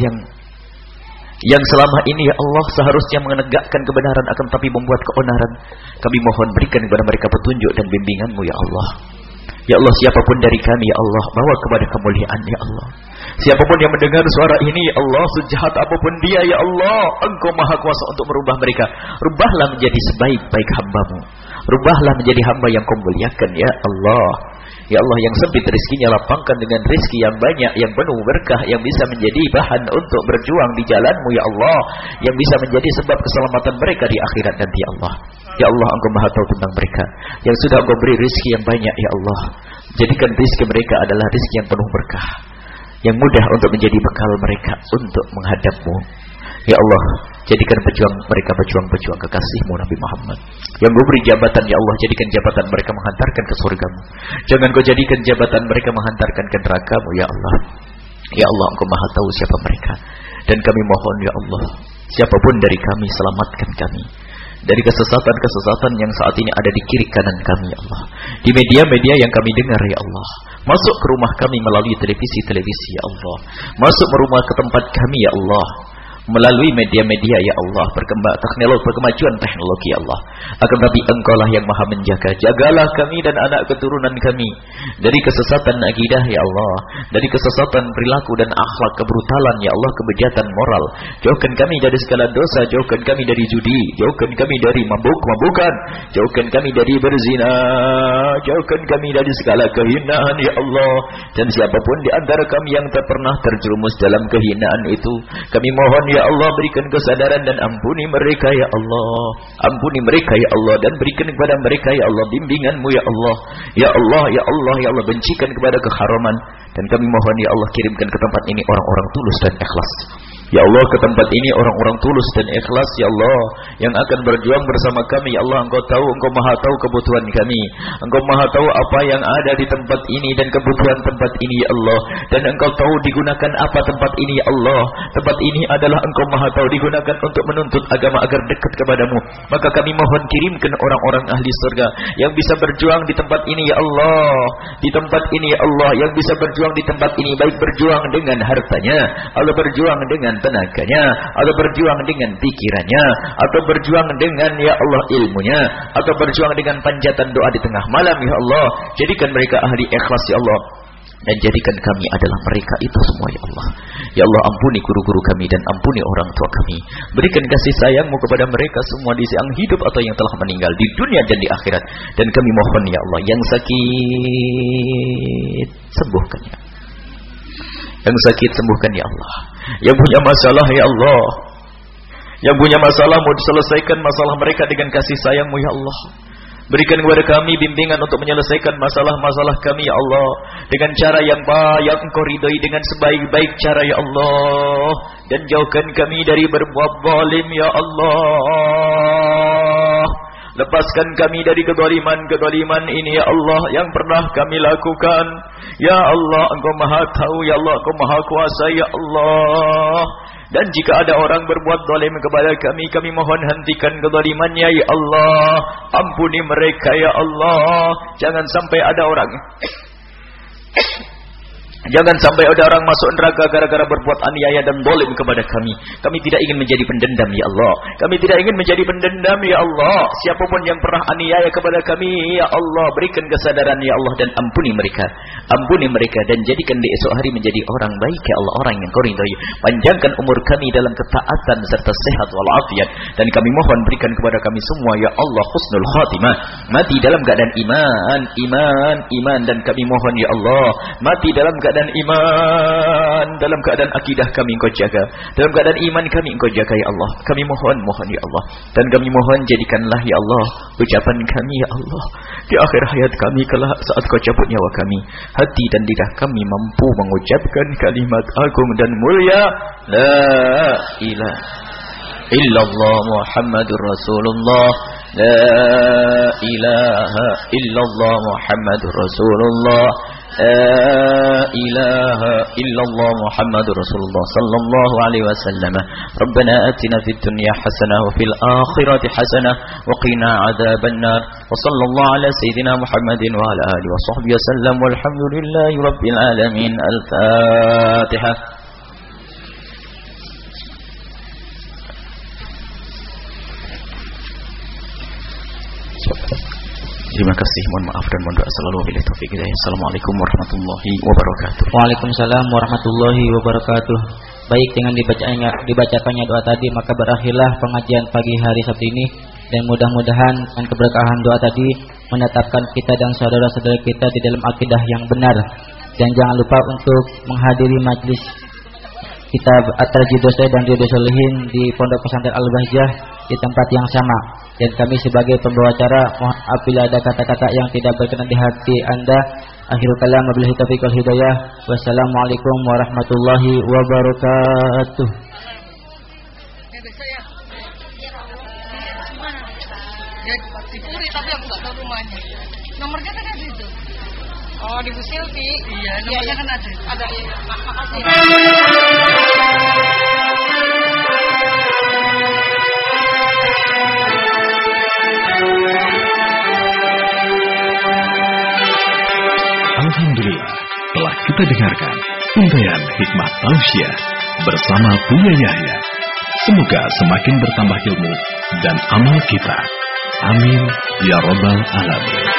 yang selama ini ya Allah seharusnya menegakkan kebenaran akan tapi membuat keonaran. Kami mohon berikan kepada mereka petunjuk dan bimbingan-Mu ya Allah. Ya Allah, siapapun dari kami ya Allah, bawa kepada kemuliaan ya Allah. Siapapun yang mendengar suara ini ya Allah, sejahat apapun dia ya Allah, Engkau maha kuasa untuk merubah mereka. Rubahlah menjadi sebaik-baik hamba-Mu. Rubahlah menjadi hamba yang Kau muliakan ya Allah. Ya Allah, yang sempit rezekinya lapangkan dengan rezeki yang banyak, yang penuh berkah, yang bisa menjadi bahan untuk berjuang di jalan-Mu ya Allah, yang bisa menjadi sebab keselamatan mereka di akhirat nanti ya Allah. Ya Allah, Engkau maha tahu tentang mereka yang sudah Engkau beri rezeki yang banyak ya Allah. Jadikan rezeki mereka adalah rezeki yang penuh berkah, yang mudah untuk menjadi bekal mereka untuk menghadap-Mu. Ya Allah, jadikan mereka pejuang-pejuang kekasih-Mu Nabi Muhammad. Yang Kau beri jabatan ya Allah, jadikan jabatan mereka menghantarkan ke surga-Mu. Jangan Kau jadikan jabatan mereka menghantarkan ke neraka-Mu ya Allah. Ya Allah, Engkau maha tahu siapa mereka. Dan kami mohon ya Allah, siapapun dari kami, selamatkan kami dari kesesatan-kesesatan yang saat ini ada di kiri kanan kami ya Allah. Di media-media yang kami dengar ya Allah. Masuk ke rumah kami melalui televisi-televisi ya Allah. Masuk ke rumah ke tempat kami ya Allah melalui media-media ya Allah, kemajuan teknologi ya Allah. Akan tapi Engkaulah yang maha menjaga. Jagalah kami dan anak keturunan kami dari kesesatan akidah ya Allah, dari kesesatan perilaku dan akhlak, kebrutalan ya Allah, kebejatan moral. Jauhkan kami dari segala dosa, jauhkan kami dari judi, jauhkan kami dari mabuk-mabukan, jauhkan kami dari berzina, jauhkan kami dari segala kehinaan ya Allah. Dan siapapun di antara kami yang tak pernah terjerumus dalam kehinaan itu, kami mohon ya Allah, berikan kesadaran dan ampuni mereka ya Allah. Ampuni mereka ya Allah, dan berikan kepada mereka ya Allah bimbingan-Mu ya Allah. Ya Allah, ya Allah, ya Allah, bencikan kepada keharaman. Dan kami mohon ya Allah, kirimkan ke tempat ini orang-orang tulus dan ikhlas. Ya Allah, ke tempat ini orang-orang tulus dan ikhlas ya Allah, yang akan berjuang bersama kami ya Allah. Engkau tahu, Engkau maha tahu kebutuhan kami. Engkau maha tahu apa yang ada di tempat ini dan kebutuhan tempat ini ya Allah. Dan Engkau tahu digunakan apa tempat ini ya Allah. Tempat ini adalah Engkau maha tahu digunakan untuk menuntut agama agar dekat kepadamu. Maka kami mohon kirimkan orang-orang ahli surga yang bisa berjuang di tempat ini ya Allah. Di tempat ini ya Allah, yang bisa berjuang di tempat ini, baik berjuang dengan hartanya atau berjuang dengan tenaganya, atau berjuang dengan pikirannya, atau berjuang dengan ya Allah ilmunya, atau berjuang dengan panjatan doa di tengah malam ya Allah. Jadikan mereka ahli ikhlas ya Allah. dan jadikan kami adalah mereka itu semua ya Allah. Ya Allah, ampuni guru-guru kami dan ampuni orang tua kami. Berikan kasih sayang-Mu kepada mereka semua di yang hidup atau yang telah meninggal di dunia dan di akhirat. Dan kami mohon ya Allah, yang sakit sembuhkan ya. Yang sakit sembuhkan ya Allah. Yang punya masalah ya Allah, yang punya masalah mau diselesaikan masalah mereka dengan kasih sayang-Mu ya Allah. Berikan kepada kami bimbingan untuk menyelesaikan masalah-masalah kami ya Allah, dengan cara yang baik, Engkau ridai dengan sebaik-baik cara ya Allah. Dan jauhkan kami dari berbuat zalim ya Allah. Lepaskan kami dari kedoliman ini ya Allah yang pernah kami lakukan. Ya Allah, Engkau Maha tahu ya Allah, Engkau Maha kuasa ya Allah. Dan jika ada orang berbuat zalim kepada kami, kami mohon hentikan kezalimannya ya Allah. Ampuni mereka ya Allah. Jangan sampai ada orang masuk neraka gara-gara berbuat aniaya dan zalim kepada kami. Kami tidak ingin menjadi pendendam ya Allah. Kami tidak ingin menjadi pendendam ya Allah. Siapapun yang pernah aniaya kepada kami ya Allah, berikan kesadaran ya Allah dan ampuni mereka. Ampuni mereka dan jadikan di esok hari menjadi orang baik ya Allah, orang yang Kau ridai. Panjangkan umur kami dalam ketaatan serta sehat walafiat. Dan kami mohon berikan kepada kami semua ya Allah husnul khatimah. Mati dalam keadaan iman dan kami mohon ya Allah, mati dalam keadaan iman, dalam keadaan akidah kami Engkau jaga, dalam keadaan iman kami Engkau jaga ya Allah. Kami mohon ya Allah, dan kami mohon jadikanlah ya Allah ucapan kami ya Allah di akhir hayat kami kelak saat Kau cabut nyawa kami, hati dan lidah kami mampu mengucapkan kalimat agung dan mulia la ilaha illallah Muhammadur Rasulullah, la ilaha illallah Muhammadur Rasulullah, لا إله إلا الله محمد رسول الله صلى الله عليه وسلم. ربنا آتنا في الدنيا حسنة وفي الآخرة حسنة وقنا عذاب النار. وصلى الله على سيدنا محمد وعلى آله وصحبه وسلم والحمد لله رب العالمين. الفاتحة. Terima kasih, mohon maaf dan mohon doa selalu wabillahi taufik hidayah. Assalamualaikum warahmatullahi wabarakatuh. Waalaikumsalam warahmatullahi wabarakatuh. Baik, dengan dibacakannya doa tadi maka berakhirlah pengajian pagi hari Sabtu ini, dan mudah-mudahan dengan keberkahan doa tadi menetapkan kita dan saudara-saudara kita di dalam akidah yang benar. Dan jangan lupa untuk menghadiri majlis kitab At-Tarjidus dan Riyadhus Shalihin di Pondok Pesantren Al-Bahjah di tempat yang sama. Dan kami sebagai pembawa acara mohon apabila ada kata-kata yang tidak berkenan di hati Anda. Akhirul kalam wabillahi taufiq wal hidayah. Wassalamualaikum warahmatullahi wabarakatuh. Tapi aku nggak tahu rumahnya. Nomornya kan ada itu. Oh, di Bu Silvi. Iya, nomornya kan ada. Ada, iya. Makasih. Alhamdulillah, telah kita dengarkan untayan hikmah tausiah bersama Buya Yahya. Semoga semakin bertambah ilmu dan amal kita. Amin ya rabbal alamin.